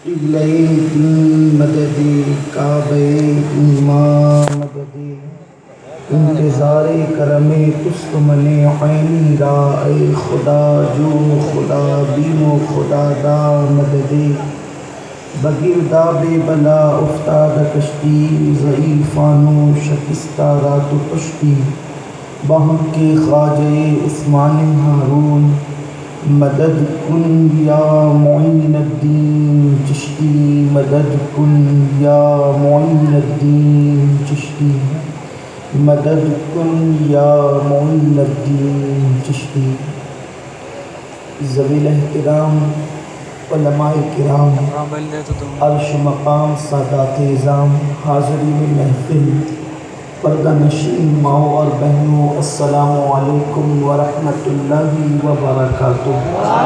قبلۂ دین مدد کعبۂ ایمان مدد انتظار کرم تست من عینی را اے خدا جو خدا بین و خدا دا مدد بگرداب بلا افتاد کشتی ضعیفان و شکستہ را تو پشتی بحق کے خواجہ عثمان ہارون مدد کن یا معین الدین چشتی مدد کن یا معین الدین چشتی مدد کن یا معین الدین چشتی۔ ذوی الاحترام علماء کرام، عرش مقام سادات اعظام، حاضرین محفل، پردہ نشین ماؤں اور بہنوں، السلام علیکم ورحمۃ اللہ وبرکاتہ۔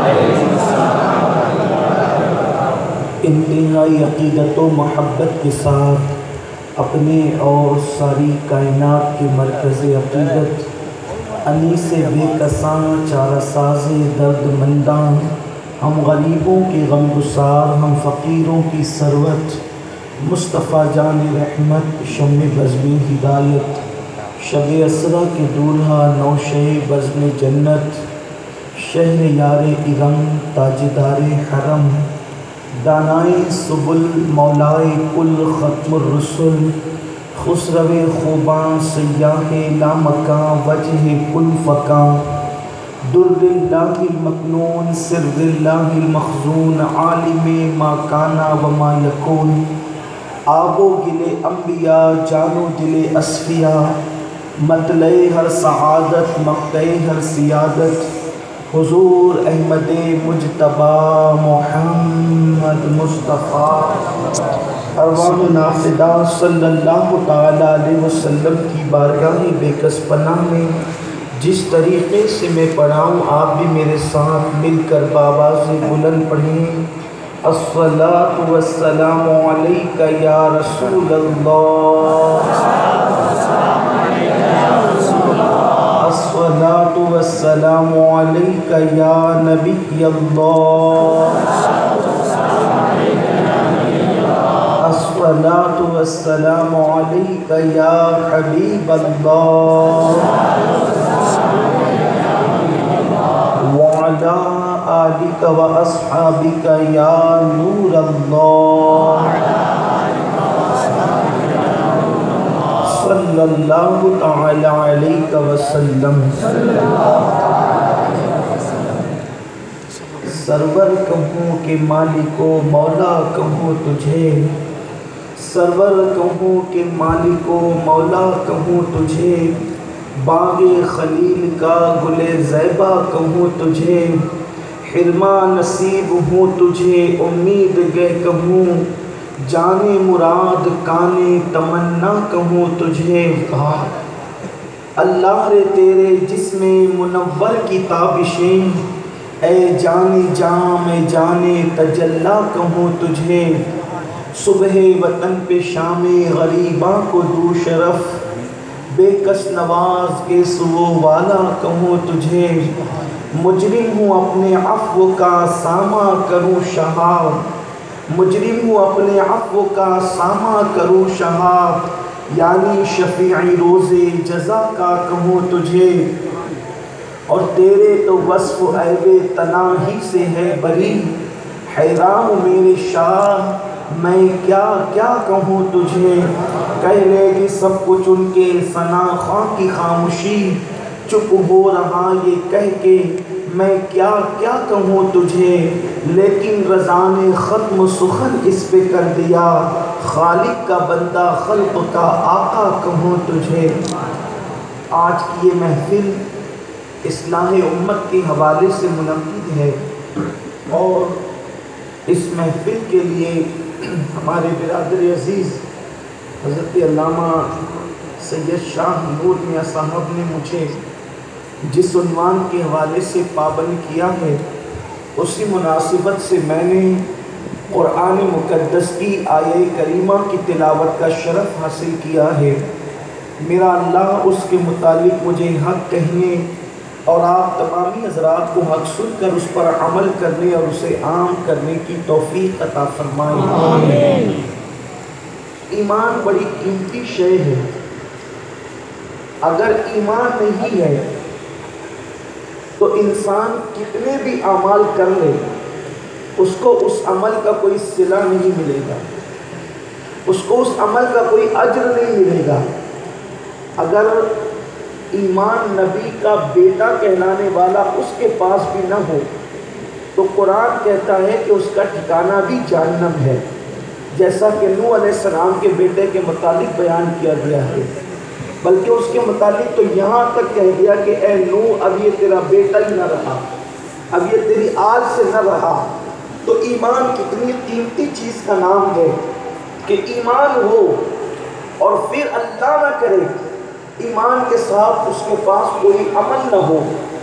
انتہائی عقیدت و محبت کے ساتھ اپنے اور ساری کائنات کے مرکز عقیدت، انیس بے کساں چارہ ساز درد منداں، ہم غریبوں کے غم گسار، ہم فقیروں کی ثروت، مصطفیٰ جان رحمت، شمع بزم ہدایت، شب اسریٰ کے دولہا، نوشہ بزم جنت، شہر یار ارم، تاجدار حرم، دانائے سبل، مولائے کل، ختم الرسل، خسرو خوباں، سیاح لامکاں، وجہ کل فکاں، در اللہ المکنون، سر اللہ المخزون، عالم ما کان و ما یکون، آب و گل انبیاء، جان و دل اصفیاء، مطلع ہر سعادت، مقطع ہر سیادت، حضور احمد مجتبیٰ محمد مصطفیٰ ارواحنا فدا صلی اللہ تعالیٰ علیہ وسلم کی بارگاہ بے کس پناہ میں جس طریقے سے میں پڑھاؤں آپ بھی میرے ساتھ مل کر بآواز بلند پڑھیں۔ الصلاۃ والسلام علیک یا رسول اللہ، الصلاۃ والسلام علیک یا نبی اللہ، الصلاۃ والسلام علیک یا حبیب اللہ، وعلی آلک و اصحابک یا نور اللہ، صلی اللہ تعالی علیہ وسلم۔ سرور کہوں کہ مالک و مولا کہوں تجھے، سرور کہوں کہ مالک و مولا کہوں تجھے، باغ خلیل کا گل زیبا کہوں تجھے، حرمان نصیب ہوں تجھے امید گہ کہوں، جانے مراد کانے تمنا کہوں تجھے، اللہ رے تیرے جسم منور کی تابشیں، اے جان جام اے جان تجلی کہوں تجھے، صبح وطن پہ شام غریباں کو دو شرف، بے کس نواز کے سو والا کہوں تجھے، مجرم ہوں اپنے عفو کا ساماں کروں شہاب، مجرم ہوں اپنے عفو کا ساماں کروں شہاب، یعنی شفیع روز جزا کا کہوں تجھے، اور تیرے تو وصف عیب تناہی سے ہے بری، حیران میرے شاہ میں کیا کیا کہوں تجھے، کہہ لے گی سب کچھ ان کے ثنا خواں کی خاموشی، چپ ہو رہا یہ کہہ کے میں کیا کیا کہوں تجھے، لیکن رضا نے ختم سخن اس پہ کر دیا، خالق کا بندہ خلق کا آقا کہوں تجھے۔ آج کی یہ محفل اصلاح امت کے حوالے سے منعقد ہے، اور اس محفل کے لیے ہمارے برادر عزیز حضرت علامہ سید شاہ نور میاں صاحب نے مجھے جس عنوان کے حوالے سے پابند کیا ہے، اسی مناسبت سے میں نے قرآن مقدس کی آیہ کریمہ کی تلاوت کا شرف حاصل کیا ہے۔ میرا اللہ اس کے متعلق مجھے حق کہنے اور آپ تمامی حضرات کو حق سن کر اس پر عمل کرنے اور اسے عام کرنے کی توفیق عطا فرمائے. آمین. ایمان بڑی قیمتی شے ہے. اگر ایمان نہیں ہے تو انسان کتنے بھی اعمال کر لے اس کو اس عمل کا کوئی صلہ نہیں ملے گا، اس کو اس عمل کا کوئی اجر نہیں ملے گا. اگر ایمان نبی کا بیٹا کہلانے والا اس کے پاس بھی نہ ہو تو قرآن کہتا ہے کہ اس کا ٹھکانہ بھی جہنم ہے، جیسا کہ نوح علیہ السلام کے بیٹے کے متعلق بیان کیا گیا ہے. بلکہ اس کے متعلق تو یہاں تک کہہ دیا کہ اے نوح اب یہ تیرا بیٹا ہی نہ رہا، اب یہ تیری آل سے نہ رہا. تو ایمان کتنی قیمتی چیز کا نام ہے کہ ایمان ہو اور پھر اللہ نہ کرے ایمان کے ساتھ اس کے پاس کوئی عمل نہ ہو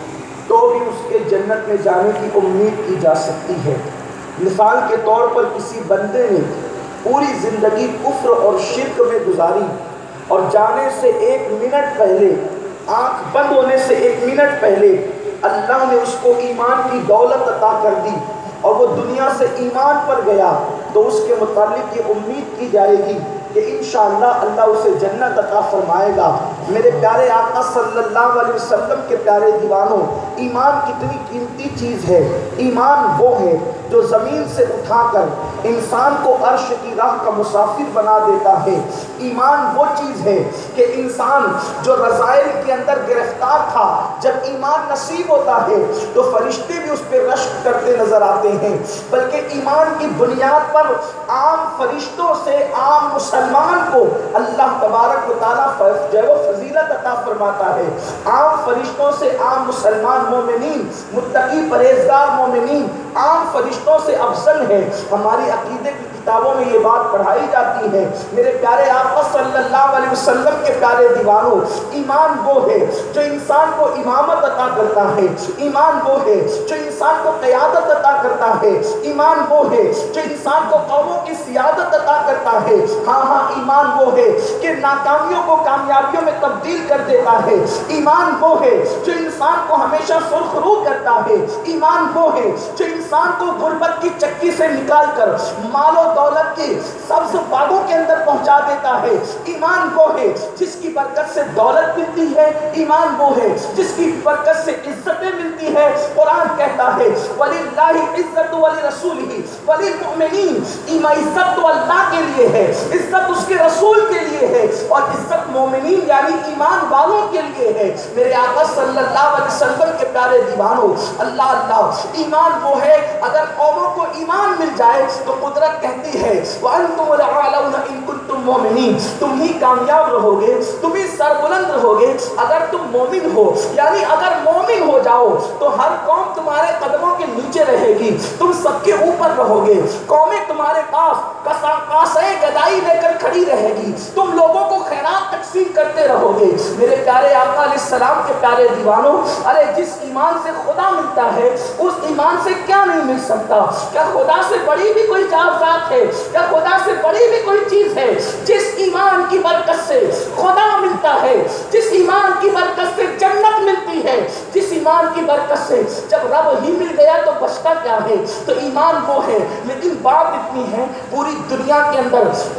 تو بھی اس کے جنت میں جانے کی امید کی جا سکتی ہے. مثال کے طور پر کسی بندے نے پوری زندگی کفر اور شرک میں گزاری اور جانے سے 1 منٹ پہلے، آنکھ بند ہونے سے 1 منٹ پہلے اللہ نے اس کو ایمان کی دولت عطا کر دی اور وہ دنیا سے ایمان پر گیا، تو اس کے متعلق یہ امید کی جائے گی کہ انشاءاللہ اللہ اسے جنت عطا فرمائے گا. میرے پیارے آقا صلی اللہ علیہ وسلم کے پیارے دیوانوں، ایمان کتنی قیمتی چیز ہے. ایمان وہ ہے جو زمین سے اٹھا کر انسان کو عرش کی راہ کا مسافر بنا دیتا ہے. ایمان وہ چیز ہے کہ انسان جو رذائل کے اندر گرفتار تھا، جب ایمان نصیب ہوتا ہے تو فرشتے بھی اس پہ رشک کرتے نظر آتے ہیں. بلکہ ایمان کی بنیاد پر عام فرشتوں سے عام مسلمان کو اللہ تبارک و تعالیٰ جو ہے وہ فضیلت عطا فرماتا ہے. عام فرشتوں سے عام مسلمان مومنین، متقی پرہیزگار مومنین عام فرشتوں سے افضل ہے. ہماری عقیدے کی کتابوں میں یہ بات پڑھائی جاتی ہے. میرے پیارے آقا صلی اللہ علیہ وسلم کے پیارے دیوانوں، ایمان وہ ہے جو انسان کو امامت عطا کرتا ہے. ایمان وہ ہے جو انسان کو قیادت عطا کرتا ہے. ایمان وہ ہے جو انسان کو قوموں کی سیادت عطا کرتا ہے. ہاں ایمان وہ ہے کہ ناکامیوں کو کامیابیوں میں تبدیل کر دیتا ہے. ایمان وہ ہے جو انسان کو ہمیشہ سرخرو کرتا ہے. ایمان وہ ہے جو انسان کو غربت کی چکی سے نکال کر مال و دولت کی سبز باغوں کے اندر پہنچا دیتا ہے. ایمان وہ ہے جس کی برکت سے دولت ملتی ہے. ایمان وہ ہے جس کی برکت سے عزتیں ملتی ہے. قرآن کہتا ہے وَلِلَّهِ عِزَّةُ وَلِرَسُولِهِ وَلِلْمُؤْمِنِينَ. عزت تو اللہ کے لیے ہے، عزت اس کے رسول کے لیے ہے، اور عزت مومنین یعنی ایمان والوں کے لیے ہے. میرے آقا صلی اللہ علیہ وسلم کے پیارے دیوانوں، اللہ اللہ، ایمان وہ ہے اگر قوموں کو ایمان مل جائے تو قدرت کہتی ہے وَأَنْتُمُ الْأَعْلَوْنَ إِن كُنتُم مُؤْمِنِينَ. تم ہی کامیاب رہو گے، تم ہی سربلند رہو گے اگر تم مومن ہو. یعنی اگر مومن ہو جاؤ تو ہر قوم تمہارے قدموں کے نیچے رہے گی، تم سب کے اوپر رہو گے. قومیں تمہارے پاس کاسے گدائی لے کر کھڑی رہے گی، تم لوگوں کو خیرات تقسیم کرتے رہو گے. میرے پیارے آقا علیہ السلام کے پیارے دیوانوں، ارے جس ایمان سے خدا ملتا ہے اس ایمان سے کیا نہیں مل سکتا؟ کیا خدا سے بڑی بھی کوئی ذات ہے؟ کیا خدا سے بڑی بھی کوئی چیز ہے؟ جس ایمان کی برکت سے خدا ملتا ہے، جس ایمان کی برکت سے جنت ملتی ہے، جس ایمان کی برکت سے جب رب ہی مل گیا تو بچتا کیا ہے؟ تو ایمان وہ ہے. لیکن بات اتنی ہے پوری دنیا کے اندر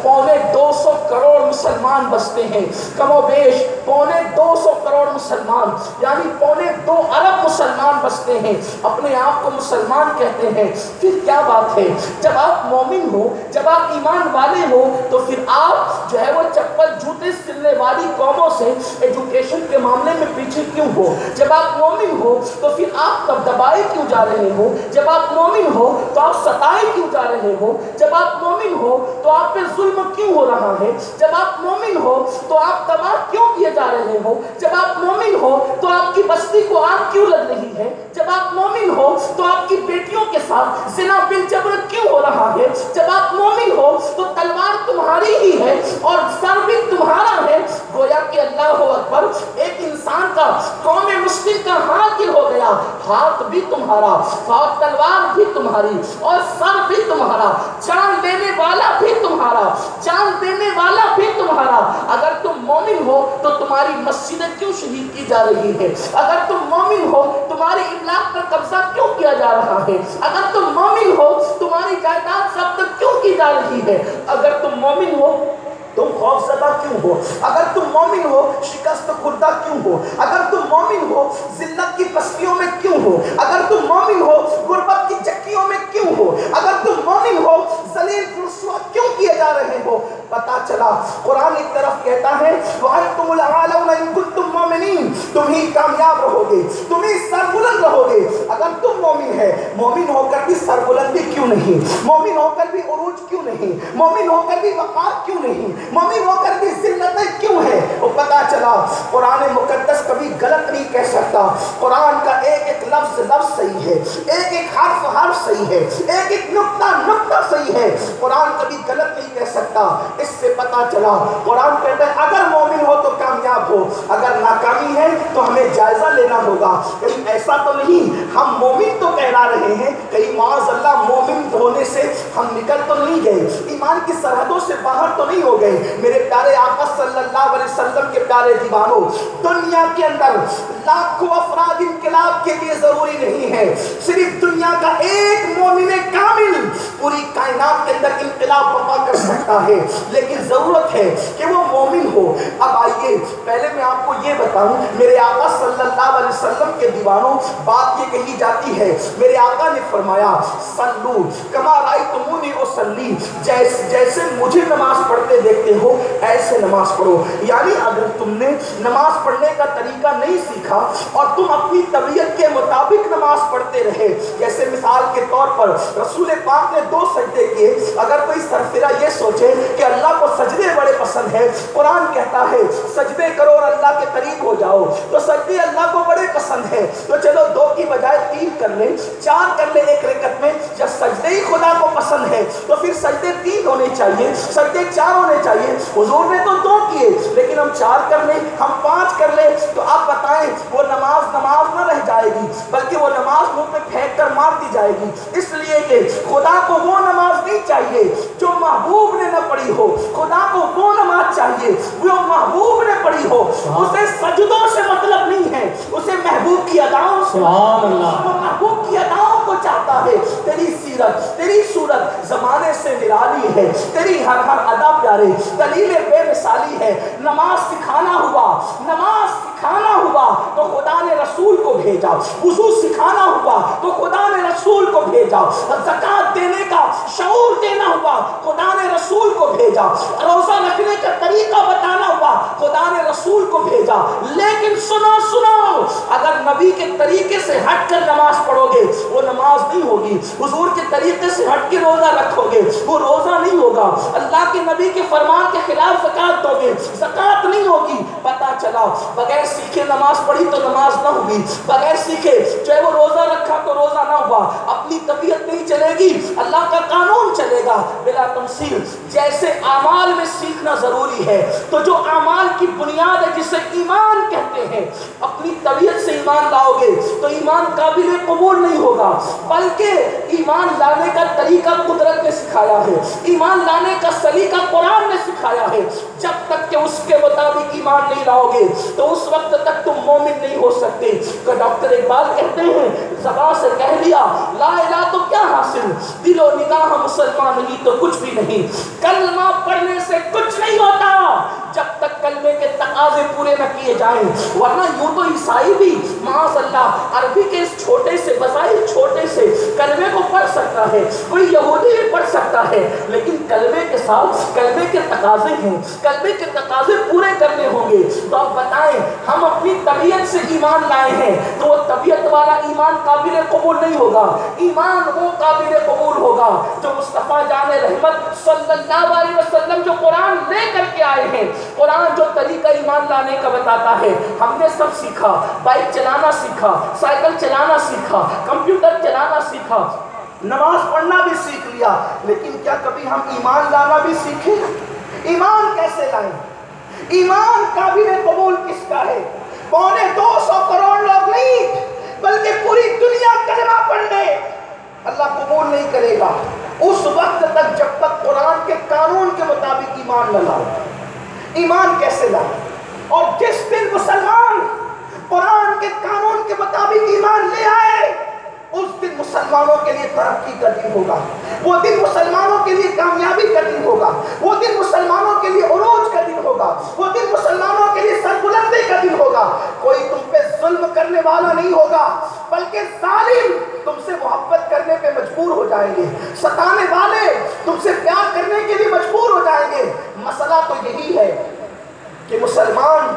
250 کروڑ مسلمان بستے ہیں، کم و بیش 250 کروڑ مسلمان یعنی 2 ارب مسلمان بستے ہیں، اپنے آپ کو مسلمان کہتے ہیں. پھر کیا بات ہے؟ جب آپ مومن ہو، جب آپ ایمان والے ہو تو پھر آپ جو ہے وہ چپل جوتے سلنے والی قوموں سے ایجوکیشن کے معاملے میں پیچھے کیوں ہو؟ جب آپ مومن ہو تو پھر آپ دبائے کیوں جا رہے ہو؟ جب آپ مومن ہو تو آپ ستائے کیوں جا رہے ہو؟ جب آپ مومن ہو تو آپ پہ ظلم کیوں ہو رہا ہے؟ جب آپ مومن ہو تو آپ تباہ کیوں کیے جا رہے ہو؟ جب آپ مومن ہو تو آپ کی بستی کو آگ کیوں لگ رہی ہے؟ جب آپ مومن ہو تو آپ کی بیٹیوں کے ساتھ زنا بالجبر کیوں ہو رہا ہے؟ جب آپ مومن ہو تو تلوار تمہاری ہی ہے اور سر بھی تمہارا ہے. گویا کہ اللہ اکبر، ایک انسان کا، قوم مسلم کا حاکم ہو گیا، ہاتھ بھی تمہارا، تلوار بھی تمہاری اور سر بھی تمہارا، جان لینے والا بھی تمہارا. تمہارا، جان دینے والا بھی تمہارا۔ اگر تم مومن ہو تو تمہاری مسجدیں کیوں شہید کی جا رہی ہے؟ اگر تم مومن ہو تمہاری املاک پر قبضہ کیوں کیا جا رہا ہے؟ اگر تم مومن ہو تمہاری جائیداد ضبط کیوں کی جا رہی ہے؟ اگر تم مومن ہو تم خوف زدہ کیوں ہو؟ اگر تم مومن ہو شکست خوردہ کیوں ہو؟ اگر تم مومن ہو ذلت کی پستیوں میں کیوں ہو؟ اگر تم مومن ہو غربت کی چکیوں میں کیوں ہو؟ اگر تم مومن ہو ذلیل رسوا کیوں کیے جا رہے ہو؟ پتا چلا قرآن ایک طرف کہتا ہے وَأَنْتُمُ الْأَعْلَوْنَ إِن كُنتُم مُّؤْمِنِينَ، تم ہی کامیاب رہو گے، تم ہی سربلند رہو گے۔ اگر تم مومن ہے، مومن ہو کر بھی سربلندی کیوں نہیں؟ مومن ہو کر بھی عروج کیوں نہیں؟ مومن ہو کر بھی وقار کیوں نہیں؟ مومن ہو کر بھی ذلتیں کیوں ہے؟ وہ پتا چلا قرآن مقدس کبھی غلط نہیں کہہ سکتا۔ قرآن کا ایک ایک لفظ صحیح ہے، ایک ایک حرف صحیح ہے، ایک ایک نقطہ صحیح ہے۔ قرآن کبھی غلط نہیں کہہ سکتا۔ اس سے پتا چلا قرآن کہتا ہے اگر مومن ہو تو کامیاب ہو، اگر ناکامی ہے تو ہمیں جائزہ لینا ہوگا۔ کہیں ایسا تو نہیں ہم مومن تو کہلا رہے ہیں، کہیں معاذ اللہ مومن ہونے سے ہم نکل تو نہیں گئے، ایمان کی سرحدوں سے باہر تو نہیں ہو گئے۔ میرے پیارے آقا صلی اللہ علیہ وسلم کے پیارے دیوانوں، دنیا کے اندر لاکھوں افراد انقلاب کے لیے ضروری نہیں ہے، صرف دنیا کا ایک مومن کامل پوری کائنات کے اندر انقلاب برپا کر سکتا ہے، لیکن ضرورت ہے کہ وہ مومن ہو۔ اب آئیے پہلے میں آپ کو یہ بتاؤں، میرے آقا صلی اللہ علیہ وسلم کے دیوانوں بات یہ کہی جاتی ہے، میرے آقا نے فرمایا صلو کما رأیتمونی اصلی، جیسے مجھے نماز پڑھتے دیکھتے ہو ایسے نماز پڑھو۔ یعنی اگر تم نے نماز پڑھنے کا طریقہ نہیں سیکھا اور تم اپنی طبیعت کے مطابق نماز پڑھتے رہے، جیسے مثال کے طور پر رسول پاک نے 2 سجدے کیے، اگر کوئی سرفرا یہ سوچے کہ اللہ کو سجدے بڑے پسند ہے، قرآن کہتا ہے سجدے کرو اور اللہ کے قریب ہو جاؤ، تو سجدے اللہ کو بڑے پسند ہے، تو چلو 2 کی بجائے 3 کر لیں، 4 کر لیں ایک رکعت میں۔ جب سجدے ہی خدا کو پسند ہے تو پھر سجدے 3 ہونے چاہیے، سجدے 4 ہونے چاہیے۔ حضور نے تو 2 کیے لیکن ہم 4 کر لیں، ہم 5 کر لیں، تو آپ بتائیں وہ نماز نہ رہ جائے گی، بلکہ وہ نماز منہ پہ پھینک کر مار دی جائے گی، اس لیے کہ خدا کو وہ نماز نہیں چاہیے جو محبوب نے نہ پڑھی ہو، خدا کو وہ نماز چاہیے جو محبوب نے پڑھی ہو۔ اسے سجدوں سے مطلب نہیں ہے، اسے محبوب کی اداؤں سے، وہ محبوب کی اداؤں کو چاہتا ہے۔ تیری سیرت تیری صورت زمانے سے نرالی ہے، تیری ہر ادا پیارے، دلیل بے مثالی ہے۔ نماز سکھانا ہوا تو خدا نے رسول کو بھیجا، وضو سکھانا ہوا تو خدا نے رسول کو بھیجا، زکات دینے کا شعور دینا ہوا خدا نے رسول کو بھیجا، روزہ رکھنے کا طریقہ بتانا ہوا خدا نے رسول کو بھیجا۔ لیکن سنو اگر نبی کے طریقے سے ہٹ کر نماز پڑھو گے وہ نماز نہیں ہوگی، حضور کے طریقے سے ہٹ کے روزہ رکھو گے وہ روزہ نہیں ہوگا، اللہ کے نبی کے فرمان کے خلاف زکات دو گے زکات نہیں ہوگی۔ پتا چلا بغیر سیکھے نماز پڑھی تو نماز نہ ہوگی، بغیر سیکھے چاہے وہ روزہ رکھا تو روزہ نہ ہوا، اپنی طبیعت نہیں چلے گی، اللہ کا قانون چلے گا بلا تمثیل۔ جیسے اعمال میں سیکھنا ضروری ہے تو جو اعمال کی بنیاد ہے جسے ایمان کہتے ہیں، اپنی طبیعت سے ایمان لاؤ گے تو ایمان قابل قبول نہیں ہوگا، بلکہ ایمان لانے کا طریقہ قدرت نے سکھایا ہے، ایمان لانے کا سلیقہ قرآن نے سکھایا ہے۔ جب تک کہ اس کے مطابق ایمان نہیں لاؤ گے تو اس وقت تک تم مومن نہیں ہو سکتے۔ کہ ڈاکٹر اقبال کہتے ہیں زبان سے کہہ لیا لا الہ تو کیا حاصل، دل و نگاہ مسلمان نہیں تو کچھ بھی نہیں، کلمہ پڑھنے سے کچھ نہیں ہوتا جب تک کلمے کے تقاضے پورے نہ کیے جائیں، ورنہ یوں تو عیسائی بھی معاذ اللہ عربی کے اس چھوٹے سے بظاہر چھوٹے سے کلمے کو پڑھ سکتا ہے، کوئی یہودی بھی پڑھ سکتا ہے، لیکن کلمے کے ساتھ کلمے کے تقاضے ہیں، کلمے کے تقاضے پورے کرنے ہوں گے۔ تو آپ بتائیں ہم اپنی طبیعت سے ایمان لائے ہیں تو وہ طبیعت والا ایمان قابل قبول نہیں ہوگا، ایمان وہ قابل قبول ہوگا جو مصطفیٰ جان رحمت صلی اللہ علیہ وسلم جو قرآن لے کر کے آئے ہیں، قرآن جو طریقہ ایمان لانے کا بتاتا ہے۔ ہم نے سب سیکھا، بائک چلانا سیکھا، سائیکل چلانا سیکھا، کمپیوٹر چلانا سیکھا، نماز پڑھنا بھی سیکھ لیا، لیکن کیا کبھی ہم ایمان لانا بھی سیکھیں؟ ایمان کیسے لائیں؟ ایمان قابل قبول کس کا ہے؟ 250 کروڑ لوگ نہیں بلکہ پوری دنیا کلمہ پڑھ لے، اللہ قبول نہیں کرے گا۔ اس وقت تک جب تک قرآن کے قانون کے مطابق ایمان نہ لاؤ، ایمان کیسے لاؤ؟ اور جس دن مسلمان قرآن کے قانون کے مطابق ایمان لے آئے، اس دن مسلمانوں کے لیے ترقی کا دن ہوگا، وہ دن مسلمانوں کے لیے کامیابی کا دن ہوگا، وہ دن مسلمانوں کے لیے عروج کا دن ہوگا، وہ دن مسلمانوں کے لیے سربلندی کا دن ہوگا۔ کوئی تم پہ ظلم کرنے والا نہیں ہوگا، بلکہ ظالم تم سے محبت کرنے پہ مجبور ہو جائیں گے، ستانے والے تم سے پیار کرنے کے لیے مجبور ہو جائیں گے۔ مسئلہ تو یہی ہے کہ مسلمان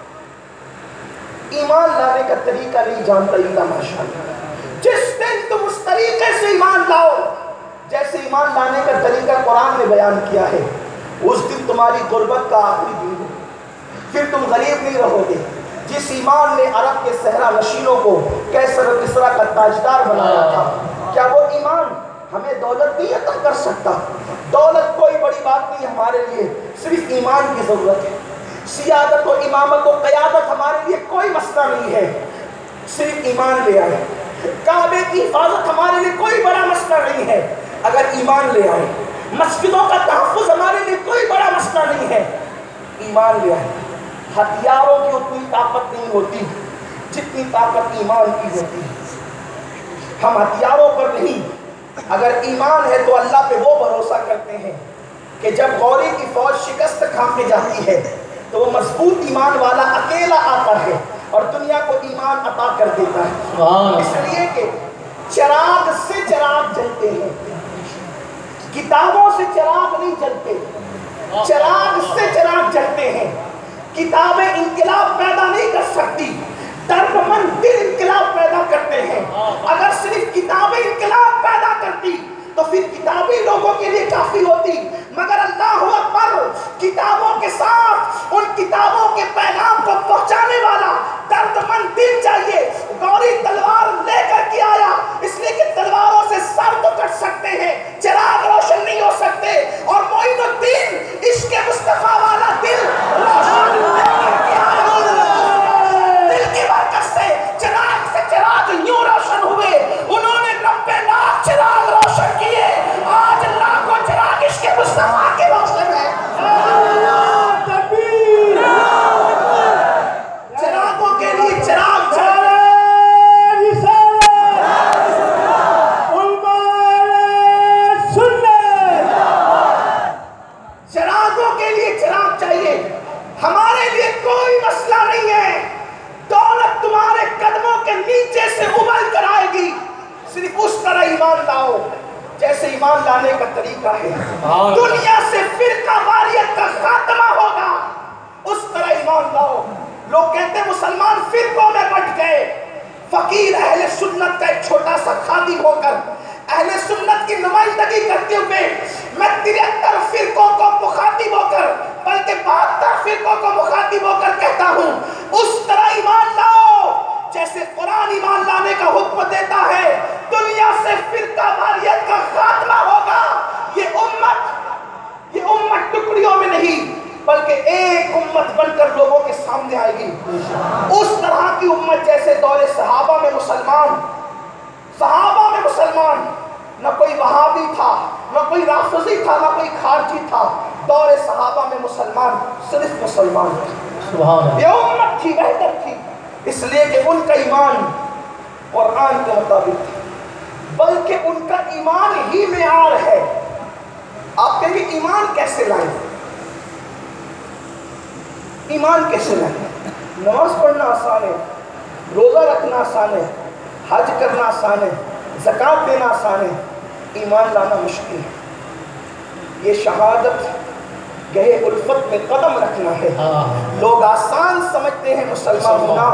ایمان لانے کا طریقہ نہیں جانتا الا ماشاءاللہ۔ جس دن تم اس طریقے سے ایمان لاؤ جیسے ایمان لانے کا طریقہ قرآن نے بیان کیا ہے، اس دن تمہاری غربت کا آخری دن ہے، پھر تم غریب نہیں رہو گے۔ جس ایمان نے عرب کے صحرا نشینوں کو کیسر و کسرا کا تاجدار بنایا تھا، کیا وہ ایمان ہمیں دولت نہیں عطا کر سکتا؟ دولت کوئی بڑی بات نہیں ہمارے لیے، صرف ایمان کی ضرورت ہے۔ سیادت و امامت و قیادت ہمارے لیے کوئی مسئلہ نہیں ہے، صرف ایمان لے آئے۔ کعبے کی حفاظت ہمارے لیے کوئی بڑا مسئلہ نہیں ہے، اگر ایمان لے آئے۔ مسجدوں کا تحفظ ہمارے لیے کوئی بڑا مسئلہ نہیں ہے، ایمان لے آئے۔ ہتھیاروں کی اتنی طاقت نہیں ہوتی جتنی طاقت ایمان کی ہوتی ہے۔ ہم ہتھیاروں پر نہیں، اگر ایمان ہے تو اللہ پہ وہ بھروسہ کرتے ہیں کہ جب غوری کی فوج شکست کھا کے جاتی ہے تو وہ مضبوط ایمان والا اکیلا آتا ہے اور دنیا کو ایمان عطا کر دیتا ہے۔ اس لیے کہ چراغ سے چراغ جلتے ہیں، کتابوں سے چراغ نہیں جلتے، چراغ سے چراغ جلتے ہیں۔ کتابیں انقلاب پیدا نہیں کر سکتی، دردمند دل انقلاب پیدا کرتے ہیں۔ اگر صرف کتابیں انقلاب پیدا کرتی تو پھر کتابیں لوگوں کے لیے کافی ہوتی، مگر اللہ اکبر، کتابوں کے ساتھ ان کتابوں کے پیغام کو پہنچانے والا دردمند دل چاہیے۔ غوری تلوار لے کر کے آیا، اس لیے کہ تلواروں سے سر تو کٹ سکتے ہیں، چراغ روشن نہیں ہو سکتے، اور معین الدین عشق مصطفیٰ والا دل روشن لے کر کے آیا۔ دل کی برکت سے چراغ سے چراغ یوں روشن ہوئے، انہوں نے 90 لاکھ چراغ روشن کیے، آج لاکھوں چراغ عشق مصطفیٰ کے روشن ہے۔ چراغوں کے لیے چراغ چاہیے، چراغوں کے لیے چراغ چاہیے۔ ہمارے لیے کوئی مسئلہ نہیں ہے، دولت تمہارے قدموں کے نیچے سے ابل کر آئے گی، صرف اس طرح ایمان لاؤ جیسے ایمان لانے کا طریقہ ہے۔ دنیا سے فرقہ واریت کا خاتمہ ہوگا، اس طرح ایمان لاؤ۔ لوگ کہتے ہیں مسلمان فرقوں میں بٹ گئے، فقیر اہل سنت کا ایک چھوٹا سا خادم ہو کر اہل سنت کی نمائندگی کرتے ہوئے میں 73 فرقوں کو مخاطب ہو کر، بلکہ 72 فرقوں کو مخاطب ہو کر کہتا ہوں، اس طرح ایمان لاؤ جیسے قرآن ایمان لانے کا حکم دیتا ہے۔ دنیا سے فرقہ واریت کا خاتمہ ہوگا، یہ امت ٹکڑیوں میں نہیں بلکہ ایک امت بن کر لوگوں کے سامنے آئے گی، اس طرح کی امت جیسے دور صحابہ میں مسلمان نہ کوئی وہابی تھا، نہ کوئی رافضی تھا، نہ کوئی خارجی تھا، دور صحابہ میں مسلمان صرف مسلمان تھے۔ یہ امت تھی، وحدت تھی، اس لیے کہ ان کا ایمان قرآن کے مطابق تھا، بلکہ ان کا ایمان ہی معیار ہے۔ آپ کہیں گے ایمان کیسے لائیں؟ ایمان کیسے لائیں؟ نماز پڑھنا آسان ہے، روزہ رکھنا آسان ہے، حج کرنا آسان ہے، زکوٰۃ دینا آسان ہے، ایمان لانا مشکل ہے۔ یہ شہادت گہے الفت میں قدم رکھنا ہے۔ لوگ آسان سمجھتے ہیں مسلمان ہونا،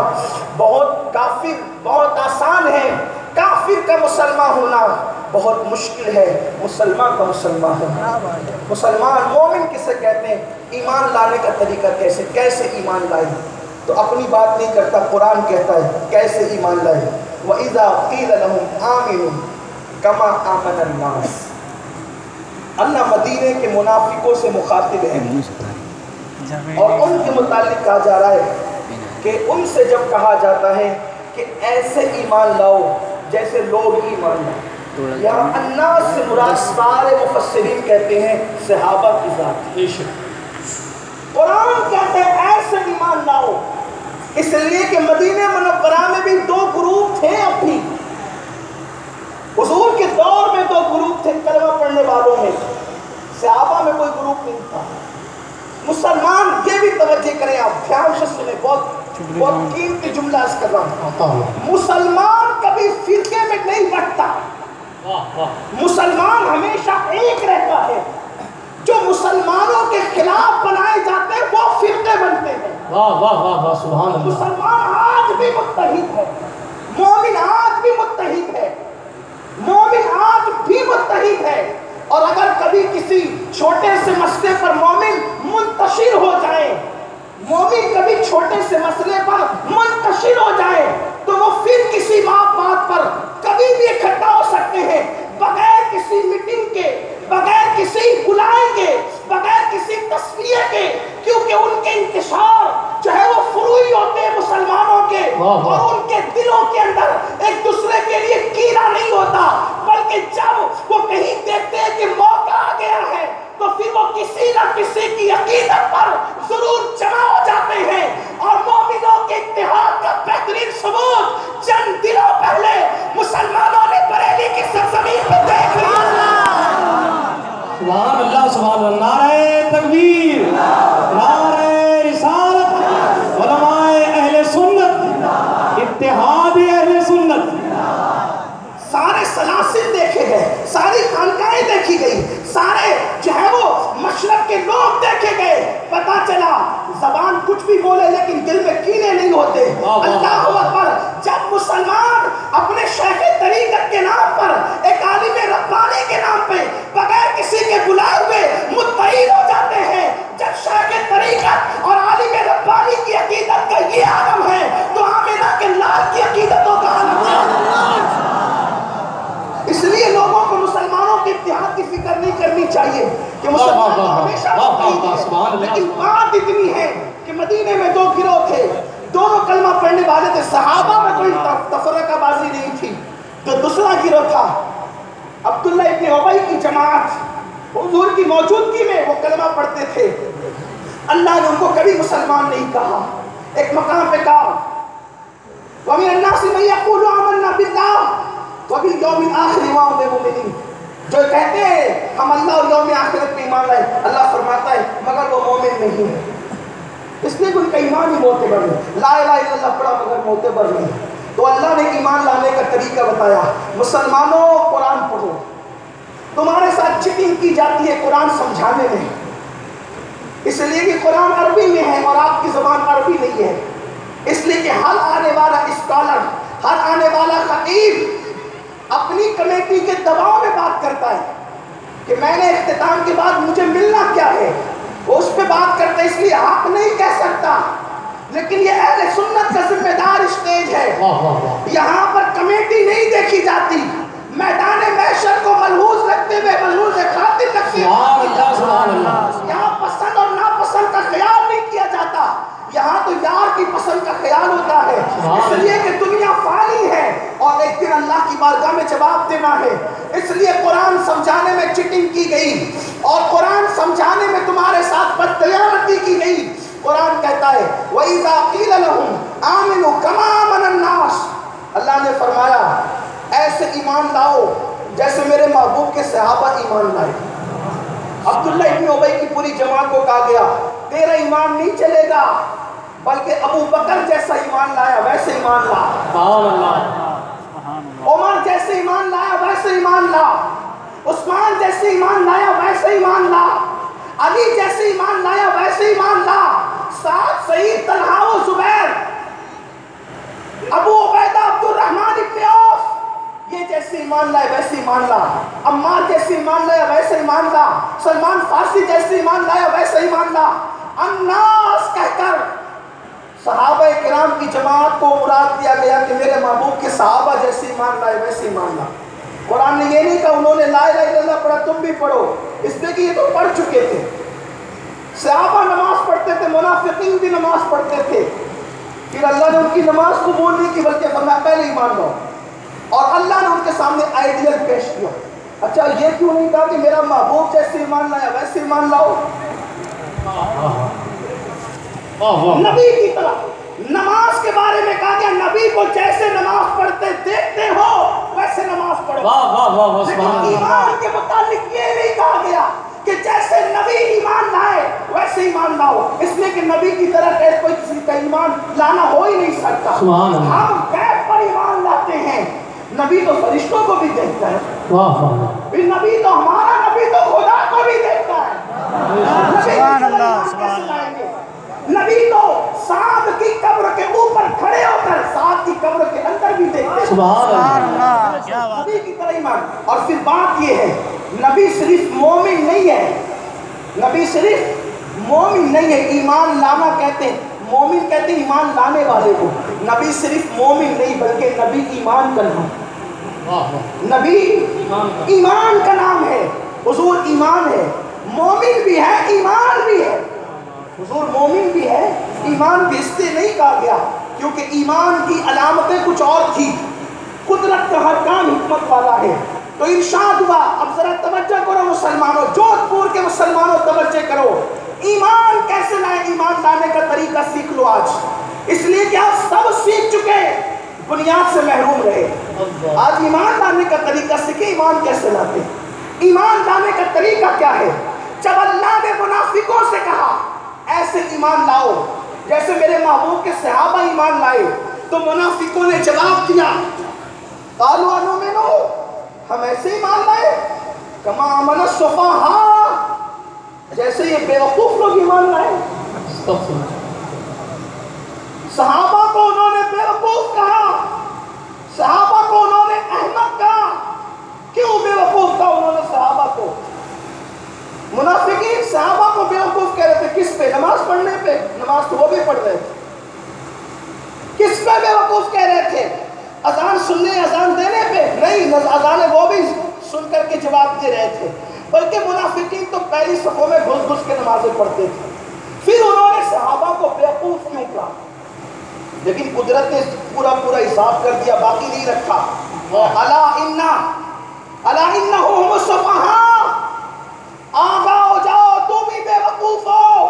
بہت آسان ہے، کافر کا مسلمان ہونا بہت مشکل ہے، مسلمان کا مسلمان ہونا۔ مسلمان مومن کسے کہتے ہیں؟ ایمان لانے کا طریقہ کیسے ایمان لائے؟ تو اپنی بات نہیں کرتا، قرآن کہتا ہے کیسے ایمان لائے۔ وَإِذَا قِيلَ لَهُمْ آمِنُوا كَمَا آمَنَ النَّاسُ۔ اللہ مدینے کے منافقوں سے مخاطب ہیں اور ان کے متعلق کہا جا رہا ہے کہ ان سے جب کہا جاتا ہے کہ ایسے ایمان لاؤ جیسے لوگ ایمان لائے، یہاں الناس سے مراد سارے مفسرین کہتے ہیں صحابہ کی ذات. قرآن کہتے ہیں ایسے ایمان لاؤ، اس لیے کہ مدینہ منورہ میں بھی دو گروپ تھے. اپنی حضور کے دور میں دو گروپ تھے کلمہ پڑھنے والوں میں، صحابہ میں کوئی گروپ نہیں تھا. مسلمان، یہ بھی توجہ کریں آپ، دھیان سے سنیں، بہت قیمتی جملہ اس کر رہا ہوں. مسلمان کبھی فرقے میں نہیں بٹتا، مسلمان ہمیشہ ایک رہتا ہے. جو مسلمانوں کے خلاف بنائے جاتے ہیں وہ فرقے بنتے ہیں. واہ واہ واہ واہ سبحان اللہ. مسلمان آج بھی متحد ہے، مومن آج بھی متحد ہے، مومن آج بھی متحد ہے. اور اگر کبھی کسی چھوٹے سے مسئلے پر مومن منتشر ہو جائے، مومن کبھی چھوٹے سے مسئلے پر منتشر ہو جائے تو وہ پھر کسی بات پر کبھی بھی اکٹھا ہو سکتے ہیں، بغیر کسی میٹنگ کے، بغیر کسی بلائے کے، بغیر کسی تصفیے کے. کیونکہ ان کے انتشار جو ہے وہ فروعی ہوتے ہیں مسلمانوں کے، اور ان کے دلوں کے اندر ایک دوسرے کے لیے کینہ نہیں ہوتا، بلکہ جب وہ کہیں دیکھتے ہیں کہ موقع آ گیا ہے تو پھر وہ کسی نہ کسی کی عقیدت پر ضرور جمع ہو جاتے ہیں. اور مومنوں کے اتحاد کا بہترین ثبوت چند دنوں پہلے مسلمانوں نے بریلی کی سرزمین پہ دیکھ لیا. سبحان اللہ سبحان اللہ. نعرہ تکبیر، نعرہ رسالت، علماء اہل سنت، اتحاد اہل سنت. سارے سلاسل دیکھے گئے، ساری خانقاہیں دیکھی گئی، سارے جو ہے وہ مشرق کے لوگ دیکھے گئے. پتا چلا زبان کچھ بھی بولے لیکن دل میں کینے نہیں ہوتے. اللہ اکبر. جب مسلمان اپنے شیخ طریقت کے نام پر، ایک عالم ربانی کے نام پہ، بغیر کسی کے بلائے ہوئے متحد ہو جاتے ہیں، جب شیخ طریقت اور عالم ربانی کی عقیدت کا یہ عالم ہے تو آمنہ کے لال کی عقیدتوں کا عالم ہے. اس لیے لوگوں کو مسلمانوں کے اتحاد کی فکر نہیں کرنی چاہیے کہ مسلمان تو ہمیشہ متحد ہیں. لیکن بات اتنی ہے کہ مدینے میں دو گروہ تھے، دونوں کلمہ پڑھنے والے تھے، صحابہ میں کوئی تفرقہ بازی نہیں تھی. تو دوسرا گروہ تھا عبداللہ ابن ابی کی جماعت، حضور کی موجودگی میں وہ کلمہ پڑھتے تھے. اللہ نے ان کو کبھی مسلمان نہیں کہا. ایک مقام پہ کہا وَمِنَ النَّاسِ مَن يَقُولُ آمَنَّا بِاللَّهِ وَبِالْيَوْمِ الْآخِرِ وَهُمْ بِمُؤْمِنُونَ. جو کہتے ہیں ہم اللہ اور یوم آخرت میں ایمان لائے، اللہ فرماتا ہے مگر وہ مومن نہیں ہے. اس لیے ان کا ایمان ہی معتبر نہیں. لا الہ الا اللہ پڑھا مگر معتبر نہیں. تو اللہ نے ایمان لانے کا طریقہ بتایا. مسلمانوں قرآن پڑھو. تمہارے ساتھ چیٹنگ کی جاتی ہے قرآن سمجھانے میں، اس لیے کہ قرآن عربی میں ہے اور آپ کی زبان عربی نہیں ہے. اس لیے کہ ہر آنے والا اسکالر، ہر آنے والا خطیب اپنی کمیٹی کے دباؤ میں بات کرتا ہے کہ میں نے اختتام کے بعد مجھے ملنا کیا ہے، وہ اس پہ بات کرتا ہے. اس لیے حق نہیں کہہ سکتا. لیکن یہ اہل سنت کا ذمہ دار اسٹیج ہے. یہاں پر کمیٹی نہیں دیکھی جاتی، میدان محشر کو ملحوظ رکھتے ہوئے ملحوظ خاطر رکھتے ہوئے یہاں پسند اور ناپسند کا خیال نہیں کیا جاتا. یہاں تو یار کی پسند کا خیال ہوتا ہے. اس لیے کہ دنیا فانی ہے اور ایک دن اللہ کی بارگاہ میں جواب دینا ہے. اس لیے قرآن سمجھانے میں چیٹنگ کی گئی اور قرآن سمجھانے میں تمہارے ساتھ بددیانتی کی گئی. قرآن کہتا ہے وَإِذَا قِيلَ لَهُمْ آمِنُوا كَمَا آمَنَ النَّاسُ. اللہ نے فرمایا ایسے ایمان لاؤ جیسے میرے محبوب کے صحابہ ایمان لائے. عبداللہ ابن ابی کی پوری جماعت کو کہا گیا تیرا ایمان نہیں چلے گا، بلکہ ابو بکر جیسا ایمان لایا ویسے ایمان لا، عمر جیسے ایمان لایا ویسے ایمان لا، عثمان جیسے ایمان لایا ویسے ایمان لا، علی جیسے ایمان لایا ویسے ایمان لا، سعد، سعید، طلحہ و زبیر، ابو عبیدہ، عبد الرحمن ابن عوف، یہ جیسے ایمان لائے ویسے ایمان لا، عمار جیسے ایمان لایا ویسے ایمان لا، سلمان فارسی جیسے ایمان لایا ویسے ایمان لا. الناس کہہ کر صحابہ کرام کی جماعت کو مراد دیا گیا کہ میرے محبوب کے صحابہ جیسے ایمان لائے ویسے ایمان لا. قرآن نے یہ نہیں کہا انہوں نے لا الہ الا اللہ پڑھا تم بھی پڑھو، اس لیے کہ یہ تو پڑھ چکے تھے. صحابہ نماز پڑھتے تھے، منافقین بھی نماز پڑھتے تھے، پھر اللہ نے ان کی نماز قبول نہیں کی بلکہ فرمایا پہلے ایمان لاؤ. اور اللہ نے ان کے سامنے آئیڈیل پیش کیا. اچھا یہ کیوں نہیں کہا کہ میرا محبوب جیسے ایمان لایا ویسے ایمان لاؤ؟ نبی کی طرح نماز کے بارے میں کہا گیا نبی کو جیسے نماز پڑھتے دیکھتے ہو ویسے نماز پڑھو. لیکن ایمان کے متعلق یہ نہیں کہا گیا کہ جیسے نبی ایمان لائے ویسے ایمان لاؤ، اس لیے کہ نبی کی طرح کوئی کسی کا ایمان لانا ہو ہی نہیں سکتا. ہم غیب پر ایمان لاتے ہیں. نبی تو فرشتوں کو بھی دیکھتا ہے. نبی تو ہمارا نبی تو خدا کو بھی دیکھتا ہے. سبحان اللہ سبحان اللہ. نبی تو سعد کی قبر کے اوپر کھڑے ہو کر سعد کی قبر کے اندر بھی دیکھتے ہیں. سبحان اللہ. نبی کی طرح ایمان. اور پھر بات یہ ہے نبی صرف مومن نہیں ہے. نبی صرف مومن نہیں ہے. ایمان لانا کہتے ہیں، مومن کہتے ہیں ایمان لانے والے کو. نبی صرف مومن نہیں بلکہ نبی ایمان کا نام. نبی ایمان کا نام ہے. حضور ایمان ہے، مومن بھی ہے ایمان بھی ہے. حضور مومن بھی ہے ایمان بھی. اس سے نہیں کہا گیا کیونکہ ایمان کی علامتیں کچھ اور تھی. قدرت کا ہر کام حکمت والا ہے. تو ارشاد ہوا. اب ذرا توجہ کرو مسلمانوں، جودھ پور کے مسلمانوں توجہ کرو. ایمان کیسے لائیں؟ ایمان لانے کا طریقہ سیکھ لو آج، اس لیے کہ آپ سب سیکھ چکے بنیاد سے محروم رہے. آج ایمان لانے کا طریقہ سیکھیں. ایمان کیسے لاتے؟ ایمان لانے کا طریقہ کیا ہے؟ جب اللہ نے منافقوں سے کہا ایسے ایمان لاؤ جیسے میرے محبوب کے صحابہ ایمان لائے، تو منافقوں نے جواب دیا قالوا نؤمن، ہم ایسے ایمان لائے کما آمن السفہاء، جیسے یہ بیوقوف لوگ ایمان لائے. صحابہ کو انہوں نے بیوقوف کہا، صحابہ کو انہوں نے احمق کہا. کیوں بیوقوف کہا انہوں نے صحابہ کو؟ منافقین صحابہ کو بیوقوف کہہ رہے تھے. کس پہ؟ نماز پڑھنے پہ. نماز تو وہ بھی پڑھ رہے تھے. کس پہ بیوقوف کہہ رہے تھے؟ اذان سننے اذان دینے پہ نہیں، اذان وہ بھی سن کر کے جواب دے رہے تھے. بلکہ منافقین تو پہلی صفوں میں گھس گھس کے نمازیں پڑھتے تھے. پھر انہوں نے صحابہ کو بیوقوف کیوں کہا؟ لیکن قدرت نے پورا حساب کر دیا، باقی نہیں رکھا. الا انہم السفہاء، آگاہ ہو جاؤ تم بھی بیوقوف ہو.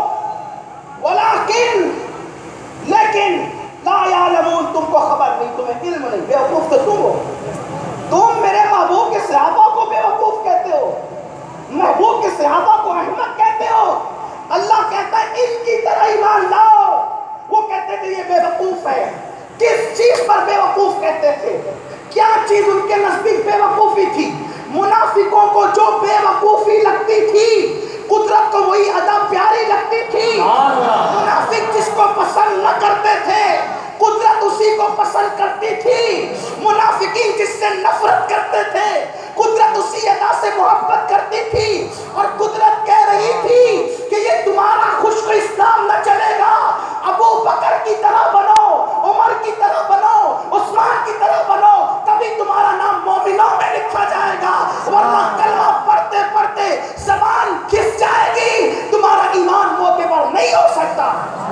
لیکن لا یعلمون، تم کو خبر نہیں، تمہیں علم نہیں. بیوقوف تو تم ہو. تم میرے محبوب کے صحابہ کو بیوقوف کہتے ہو، محبوب کے صحابہ کو احمق کہتے ہو. اللہ کہتا ہے ان کی طرح ایمان لاؤ. وہ کہتے تھے یہ بیوقوف ہے. کس چیز پر بیوقوف کہتے تھے؟ کیا چیز ان کے نزدیک بیوقوفی تھی؟ منافقوں کو جو بیوقوفی لگتی تھی قدرت کو وہی ادا پیاری لگتی تھی. منافق جس کو پسند نہ کرتے تھے قدرت اسی کو پسند کرتی تھی. منافقین جس سے نفرت کرتے تھے قدرت اسی ادا سے محبت کرتی تھی. اور قدرت کہہ رہی تھی کہ یہ تمہارا خشک اسلام نہ چلے گا. ابو بکر کی طرح بنو، عمر کی طرح بنو، عثمان کی طرح بنو، تبھی تمہارا نام مومنوں میں لکھا جائے گا. ورنہ کلمہ پڑھتے پڑھتے زبان کھس جائے گی، تمہارا ایمان معتبر نہیں ہو سکتا.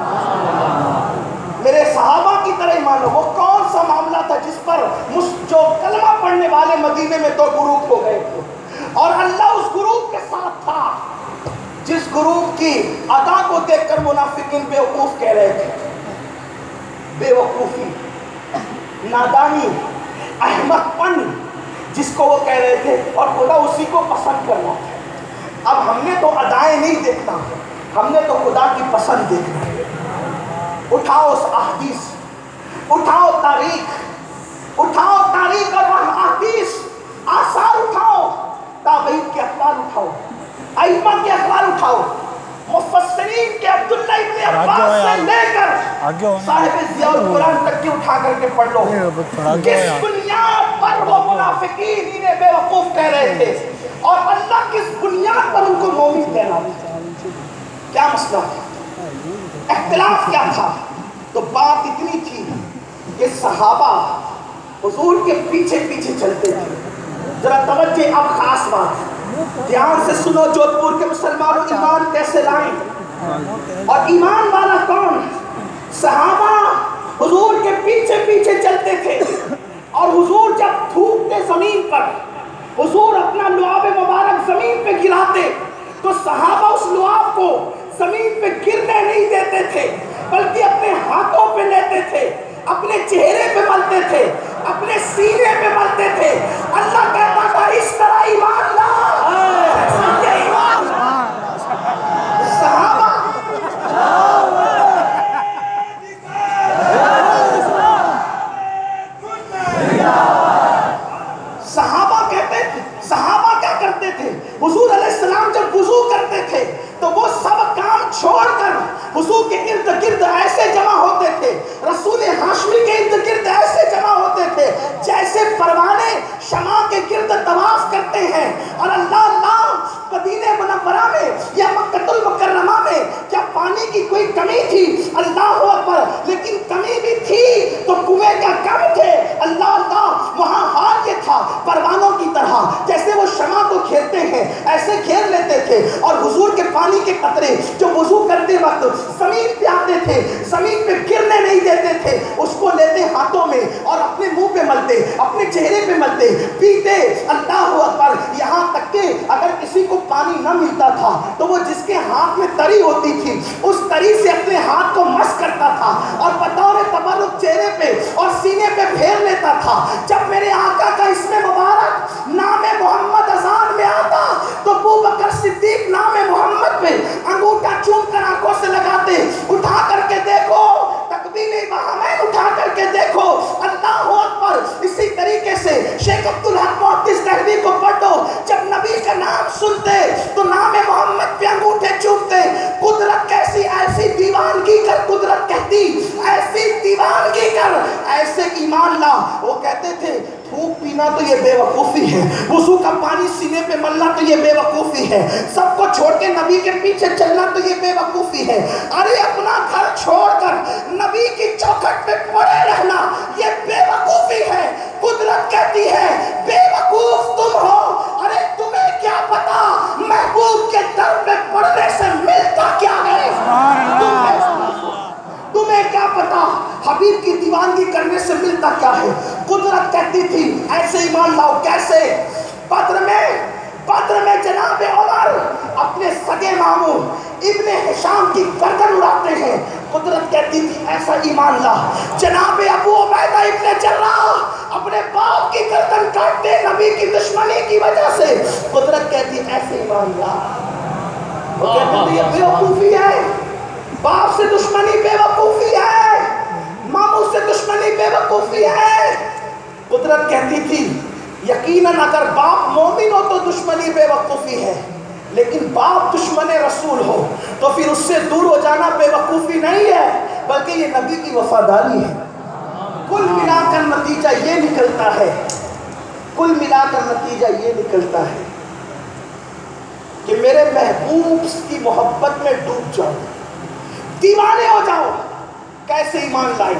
میرے صحابہ کی طرح ایمان ہو. وہ کون سا معاملہ تھا جس پر جو کلمہ پڑھنے والے مدینے میں دو گروپ ہو گئے تھے اور اللہ اس گروپ کے ساتھ تھا جس گروپ کی ادا کو دیکھ کر منافقین بیوقوف کہہ رہے تھے. بیوقوفی، نادانی، احمق پن جس کو وہ کہہ رہے تھے، اور خدا اسی کو پسند کرنا تھا. اب ہم نے تو ادائیں نہیں دیکھنا، ہم نے تو خدا کی پسند دیکھنا ہے. اٹھاؤ اس احادیث، اٹھاؤ تاریخ اور احادیث، آثار اٹھاؤ، تابعین کے اقوال اٹھاؤ، ائمہ کے اقوال اٹھاؤ، مفسرین کے عبداللہ ابن عباس سے لے کر صاحب ضیاء القرآن تک کی اٹھا کر کے پڑھ لو. کس بنیاد پر وہ منافقین انہیں بے وقوف کہہ رہے تھے اور اللہ کس بنیاد پر ان کو مومن کہنا تھا؟ کیا مسئلہ تھا؟ اختلاف کیا تھا؟ تو بات اتنی تھی کہ صحابہ حضور کے پیچھے پیچھے چلتے تھے. ذرا توجہ، اب خاص بات دھیان سے سنو. جودھ پور کے مسلمانوں ایمان کیسے لائیں اور ایمان والا کون؟ صحابہ حضور کے پیچھے پیچھے چلتے تھے اور حضور جب تھوکتے زمین پر، حضور اپنا لعاب مبارک زمین پہ گراتے تو صحابہ اس لعاب کو زمین پہ گرنے نہیں دیتے تھے، بلکہ اپنے ہاتھوں پہ لیتے تھے، اپنے چہرے پہ ملتے تھے، اپنے سینے پہ ملتے تھے۔ اللہ کہتا تھا اس طرح ایمان لا۔ یہ ایمان صحابہ صحابہ کیا کرتے تھے؟ حضور علیہ السلام جب وضو کرتے تھے تو وہ سب کام چھوڑ کر حضور کے ارد گرد ایسے جمع ہوتے تھے، رسول ہاشمی کے ارد گرد ایسے جمع ہوتے تھے جیسے پروانے شمع کے گرد طواف کرتے ہیں۔ اور اللہ مدینہ منورہ میں یا مکہ المکرمہ میں کیا پانی کی کوئی کمی تھی؟ اللہ اکبر، لیکن کمی بھی تھی تو کنویں کا کم تھے۔ اللہ وہاں حال یہ تھا پروانوں کی طرح جیسے وہ شمع کو گھیرتے ہیں ایسے گھیر لیتے تھے، اور حضور کے پانی کے قطرے جو وضو کرتے وقت زمین پہ آتے تھے زمین پہ گرنے نہیں دیتے تھے، اس کو لیتے ہاتھوں میں اور اپنے منہ پہ ملتے، اپنے چہرے پہ ملتے، پیتے۔ اللہ اکبر، یہاں تک کہ اگر کسی کو پانی نہ ملتا تھا تو وہ جس کے ہاتھ میں تری ہوتی تھی اس تری سے اپنے ہاتھ کو مس کرتا تھا اور بطور تبرک چہرے پہ اور سینے پہ پھیر لیتا تھا۔ جب میرے آقا کا اسم مبارک نام محمد اذان میں آتا تو ابو بکر صدیق نام محمد پہ انگوٹھا چوم کر آنکھوں سے لگاتے، اٹھا کر کے دیکھو، تکبیر بہامین اٹھا کر کے دیکھو۔ اللہ اکبر، اسی طریقے سے شیخ عبدالحق محدث دہلوی کو پڑھو، جب نبی کا نام سنتے تو نام محمد پہ انگوٹھے چومتے۔ قدرت کیسی ایسی دیوانگی کر، قدرت کہتی ایسی دیوانگی کر، ایسے ایمان لا۔ وہ کہتے تھے تھوک پینا تو یہ بے وقوفی ہے، وضو کا پانی سینے پہ ملنا تو یہ بے وقوفی ہے، سب کو چھوڑ کے نبی کے پیچھے چلنا تو یہ بے وقوفی ہے، ارے اپنا گھر چھوڑ کر نبی کی چوکھٹ پہ پڑے رہنا یہ بے وقوفی ہے۔ قدرت کہتی ہے بے وقوف تم ہو، ارے تمہیں کیا پتا محبوب کے در پہ پڑنے سے ملتا کیا ہے، تمہیں کیا پتا حبیب کی دیوانگی کرنے سے ملتا کیا ہے۔ قدرت کہتی تھی ایسے ایمان لاؤ۔ کیسے؟ بدر میں جناب عمر اپنے سگے ماموں ابن ہشام کی گردن اڑاتے ہیں، قدرت کہتی تھی ایسا ایمان لا۔ جناب ابو عبیدہ ابن جراح اپنے باپ کی گردن کاٹتے نبی کی دشمنی کی وجہ سے، قدرت کہتی ایسے ایمان لا۔ وہ کہتے تھے یہ بے وقوفی ہے، باپ سے دشمنی بے وقوفی ہے، ماموں سے دشمنی بے وقوفی ہے۔ قدرت کہتی تھی یقیناً اگر باپ مومن ہو تو دشمنی بے وقوفی ہے، لیکن باپ دشمن رسول ہو تو پھر اس سے دور ہو جانا بے وقوفی نہیں ہے بلکہ یہ نبی کی وفاداری ہے۔ کل ملا کر نتیجہ یہ نکلتا ہے، کل ملا کر نتیجہ یہ نکلتا ہے کہ میرے محبوب کی محبت میں ڈوب جاؤ، دیوانے ہو جاؤ۔ کیسے ایمان لائے،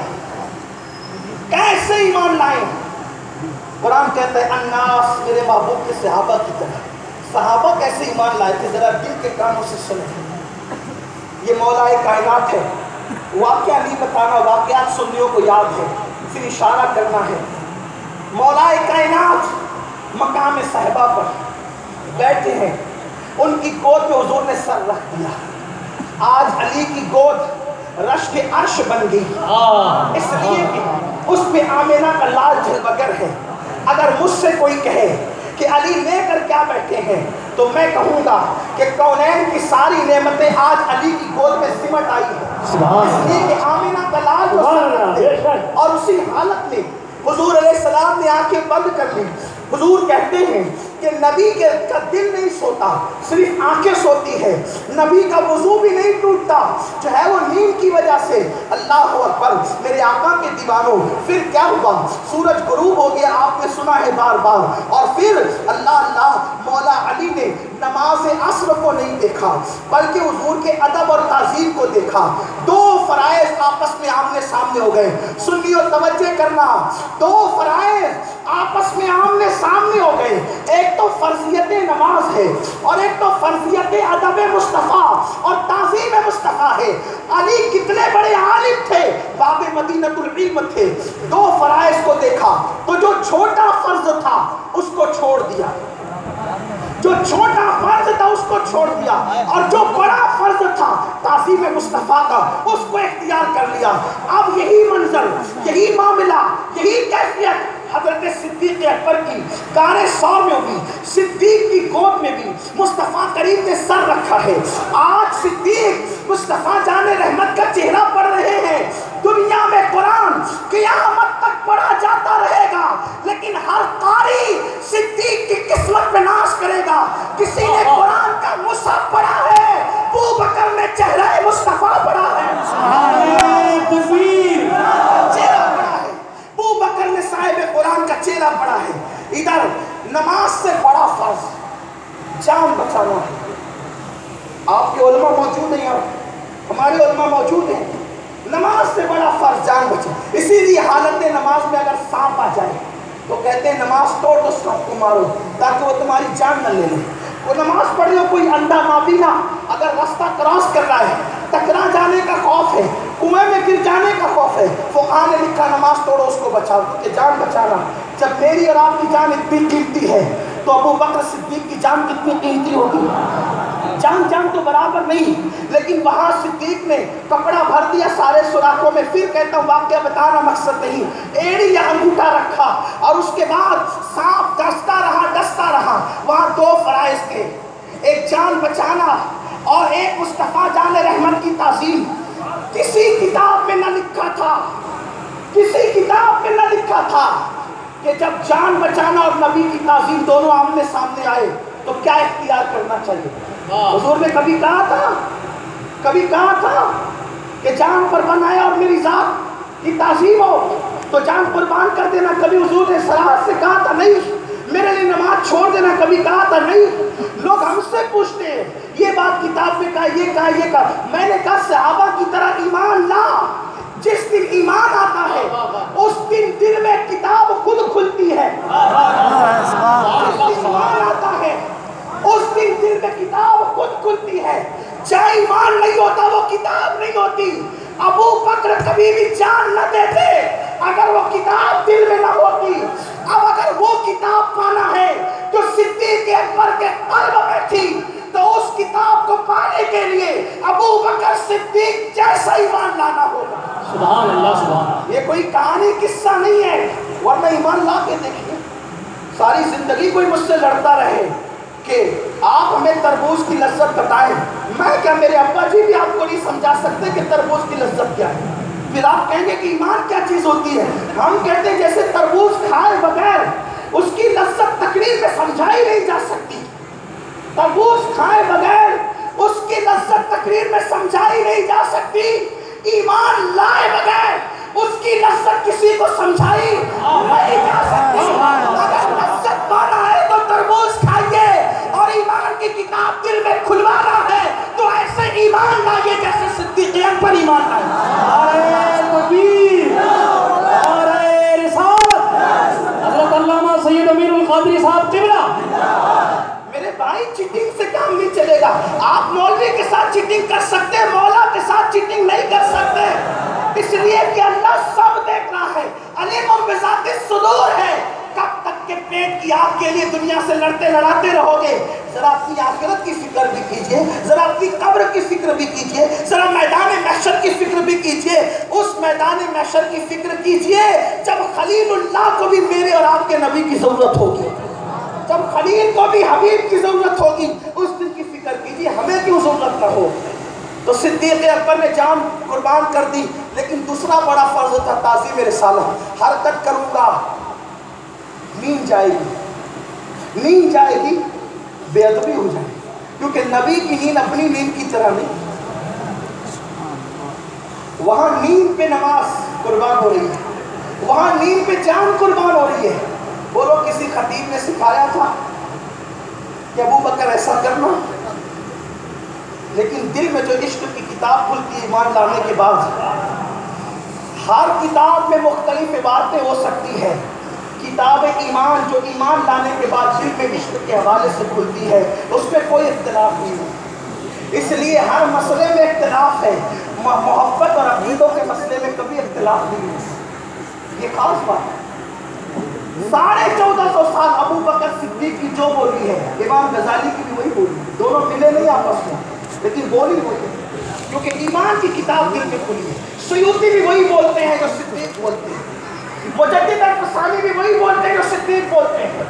کیسے ایمان لائے؟ قرآن کہتا ہے الناس میرے محبوب کے صحابہ کی طرح۔ صحابہ کیسے ایمان لائے تھے ذرا دل کے کانوں سے سنیں۔ یہ مولا کائنات ہے، واقعہ نہیں بتانا، واقعات سنیوں کو یاد ہے، پھر اشارہ کرنا ہے۔ مولا کائنات مقام صحابہ پر بیٹھے ہیں، ان کی گود پہ حضور نے سر رکھ دیا۔ آج علی کی گود رشک عرش بن گئی، اس لیے کہ اس پہ آمینہ کا لال جھلمگر ہے۔ اگر مجھ سے کوئی کہے کہ علی لے کر کیا بیٹھے ہیں تو میں کہوں گا کہ کونین کی ساری نعمتیں آج علی کی گود میں سمٹ آئی ہیں، اس لیے کہ آمینہ کا لال وہ سر رکھتے، اور اسی حالت میں حضور علیہ السلام نے آنکھیں بند کر لی۔ حضور کہتے ہیں کہ نبی کا دل نہیں سوتا، صرف آنکھیں سوتی ہے، نبی کا وضو بھی نہیں ٹوٹتا جو ہے وہ نیند کی وجہ سے۔ اللہ اکبر، میرے آقا کے دیوانوں، پھر کیا ہوا؟ سورج غروب ہو گیا، آپ نے سنا ہے بار بار، اور پھر اللہ مولا علی نے نماز عصر کو نہیں دیکھا بلکہ حضور کے ادب اور تعظیم کو دیکھا۔ دو فرائض آپس میں آمنے سامنے ہو گئے، سنیو توجہ کرنا، دو فرائض آپس میں آمنے سامنے ہو گئے، ایک تو فرضیت نماز ہے اور ایک تو فرضیت ادب مصطفیٰ اور تعظیم مصطفیٰ ہے۔ علی کتنے بڑے عالم تھے، باب مدینۃ العلم تھے، 2 فرائض کو دیکھا تو جو چھوٹا فرض تھا اس کو چھوڑ دیا، جو چھوٹا فرض تھا اس کو چھوڑ دیا، اور جو بڑا فرض تھا تعظیم مصطفیٰ کا اس کو اختیار کر لیا۔ اب یہی منظر، یہی معاملہ، یہی کیفیت حضرت صدیق اکبر کی غار ثور میں بھی، صدیق کی گود میں بھی مصطفیٰ کریم نے سر رکھا ہے۔ آج صدیق مصطفیٰ جان رحمت کا چہرہ پڑھ رہے ہیں۔ دنیا میں قرآن قیامت تک پڑھا جاتا رہے گا، لیکن ہر قاری صدیق کی قسمت پہ ناز کرے گا۔ کسی نے قرآن کا مصحف پڑھا ہے، ابو بکر نے چہرہ مصطفیٰ پڑھا ہے، چہرہ پڑھا ہے، ابو بکر نے صاحب قرآن کا چہرہ پڑھا ہے۔ ادھر نماز سے بڑا فرض جان بچانا ہے۔ آپ کے علماء موجود ہیں، ہمارے علماء موجود ہیں، نماز سے بڑا فرض جان بچانا۔ اسی لیے حالت نماز میں اگر سانپ آ جائے تو کہتے ہیں نماز توڑ دو، سانپ کو مارو تاکہ وہ تمہاری جان نہ لے لے۔ وہ نماز پڑھ لو، کوئی اندھا نابینا اگر راستہ کراس کر رہا ہے، ٹکرا جانے کا خوف ہے، کنویں میں گر جانے کا خوف ہے، فقہاء نے لکھا نماز توڑو اس کو بچاؤ، کیونکہ جان بچانا۔ جب میری اور آپ کی جان اتنی قیمتی ہے تو ابو بکر صدیق کی جان کتنی قیمتی ہوگی؟ جان تو برابر نہیں، لیکن وہاں صدیق نے کپڑا بھر دیا سارے سوراخوں میں۔ پھر کہتا ہوں واقعہ بتانا مقصد نہیں، ایڑی یا انگوٹھا رکھا اور اس کے بعد سانپ ڈستا رہا۔ وہاں 2 فرائض تھے، ایک جان بچانا اور ایک مصطفیٰ جان رحمت کی تعظیم۔ کسی کتاب میں نہ لکھا تھا، کسی کتاب میں نہ لکھا تھا کہ جب جان بچانا اور نبی کی تعظیم دونوں آمنے سامنے آئے تو کیا اختیار کرنا چاہیے۔ حضور نے کبھی کہا تھا کہ جان قربان آیا اور میری ذات کی تعظیم ہو تو جان قربان کر دینا؟ کبھی حضور نے صراحت سے کہا تھا نہیں؟ میرے لیے نماز چھوڑ دینا کبھی کہا تھا؟ نہیں۔ لوگ ہم سے پوچھتے ہیں یہ بات کتاب میں کہا، یہ کہا۔ میں نے کہا صحابہ کی طرح ایمان لا۔ جس دن ایمان آتا ہے اس دن دل میں کتاب خود کھلتی ہے۔ جس دن ایمان آتا ہے اس دن دل میں کتاب خود کھلتی ہے۔ جہاں ایمان نہیں ہوتا وہ کتاب نہیں ہوتی۔ ابو بکر کبھی بھی جان نہ دیتے اگر وہ کتاب دل میں نہ ہوتی۔ اب اگر وہ کتاب پانا ہے جو صدیق اکبر کے قلب میں تھی تو اس کتاب کو پانے کے لیے ابو بکر صدیق جیسا ایمان لانا ہوگا۔ سبحان اللہ، سبحان اللہ۔ یہ کوئی کہانی قصہ نہیں ہے، ورنہ ایمان لا کے دیکھیے۔ ساری زندگی کوئی مجھ سے لڑتا رہے کہ آپ ہمیں تربوز کی لذت بتائیں، میں کیا، میرے ابا جی بھی آپ کو نہیں سمجھا سکتے کہ تربوز کی لذت کیا ہے۔ پھر آپ کہیں گے کہ ایمان کیا چیز ہوتی ہے، ہم کہتے ہیں جیسے تربوز کھائے بغیر اس کی لذت تقریر میں سمجھائی نہیں جا سکتی، تربوز کھائے بغیر اس کی لذت تقریر میں سمجھائی نہیں جا سکتی، ایمان لائے بغیر اس کی لذت کسی کو سمجھائی نہیں جا سکتی۔ اگر لذت پانا ہے تو تربوز کھائیے، اور ایمان کی کتاب دل میں کھلوانا ہے تو ایسے ایمان لائیے جیسے صدیق اکبر ایمان لائے۔ نعرہ تکبیر، نعرہ رسالت، حضرت علامہ سید امیر القادری صاحب قبلہ۔ میرے بھائی چیٹنگ سے کام نہیں چلے گا۔ آپ مولوی کے ساتھ چیٹنگ کر سکتے ہیں، مولا کے ساتھ چیٹنگ نہیں کر سکتے، اس لیے کہ اللہ سب دیکھ رہا ہے، علیم بذات الصدور ہے۔ کب تک کے پیٹ کی آگ کے لیے دنیا سے لڑاتے رہو گے؟ ذرا اپنی آخرت کی فکر بھی کیجئے، ذرا اپنی قبر کی فکر بھی کیجئے، ذرا میدان محشر کی فکر بھی کیجئے۔ اس میدان محشر کی فکر کیجئے جب خلیل اللہ کو بھی میرے اور آپ کے نبی کی ضرورت ہوگی، جب خلیل کو بھی حبیب کی ضرورت ہوگی، اس دن کی فکر کیجئے، ہمیں کیوں ضرورت نہ ہو۔ تو صدیق اکبر نے جان قربان کر دی، لیکن دوسرا بڑا فرض تھا تعظیم رسالت۔ حرکت کروں گا نیند جائے گی، بے ادبی ہو جائے گی، کیونکہ نبی کی نیند اپنی نیند کی طرح نہیں۔ وہاں نیند پہ نماز قربان ہو رہی ہے، وہاں نیند پہ جان قربان ہو رہی ہے۔ بولو کسی خطیب نے سکھایا تھا کہ ابو بکر ایسا کرنا؟ لیکن دل میں جو عشق کی کتاب کھلتی ہے ایمان لانے کے بعد، ہر کتاب میں مختلف عبارتیں ہو سکتی ہے، کتاب ایمان جو ایمان لانے کے بعد دل میں عشق کے حوالے سے کھلتی ہے اس میں کوئی اختلاف نہیں ہے۔ اس لیے ہر مسئلے میں اختلاف ہے، محبت اور عقیدوں کے مسئلے میں کبھی اختلاف نہیں ہے، یہ خاص بات ہے۔ 1450 سال ابو بکر صدیق کی جو بولی ہے، امام غزالی کی بھی وہی بولی ہے، دونوں ملے نہیں آپس میں لیکن بولی وہی ہے، کیونکہ ایمان کی کتاب دل میں کھلی ہے۔ سیوطی بھی وہی بولتے ہیں جو صدیق بولتے ہیں، مجدد الفسانی بھی وہی بولتے ہیں جو صدیق بولتے ہیں،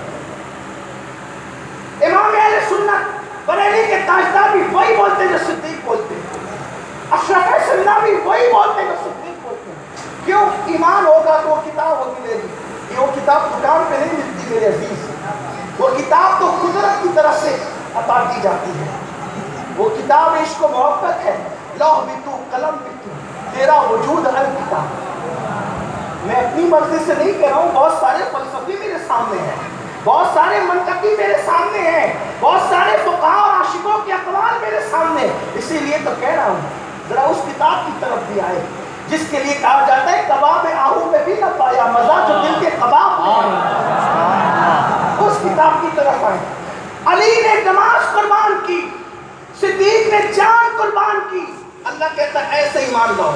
امام اہل سنت بریلی کے تاجدار بھی وہی بولتے ہیں جو صدیق بولتے ہیں، اشرف سنہ بھی وہی بولتے ہیں جو صدیق بولتے ہیں۔ کیوں؟ ایمان ہوگا تو وہ کتاب ہوگی میری، وہ کتاب دکان پہ نہیں ملتی میرے عزیز، وہ کتاب تو قدرت کی طرف سے عطا کی جاتی ہے، وہ کتاب عشق و محبت ہے، لوح بھی تو قلم بھی تو، تیرا وجود الکتاب۔ میں اپنی مرضی سے نہیں کہہ رہا ہوں، بہت سارے فلسفی میرے سامنے ہیں، بہت سارے منطقی میرے سامنے ہیں، بہت سارے فقہاء اور عاشقوں کے اقوال میرے سامنے، اسی لیے تو کہہ رہا ہوں ذرا اس کتاب کی طرف بھی آئے جس کے لیے کہا جاتا ہے کباب آہو میں بھی نہ پایا مزہ جو دل کے کباب میں ہے، اس کتاب کی طرف آئے۔ علی نے نماز قربان کی، صدیق نے جان قربان کی، اللہ کہتا ہے ایسے ایمان لاؤ۔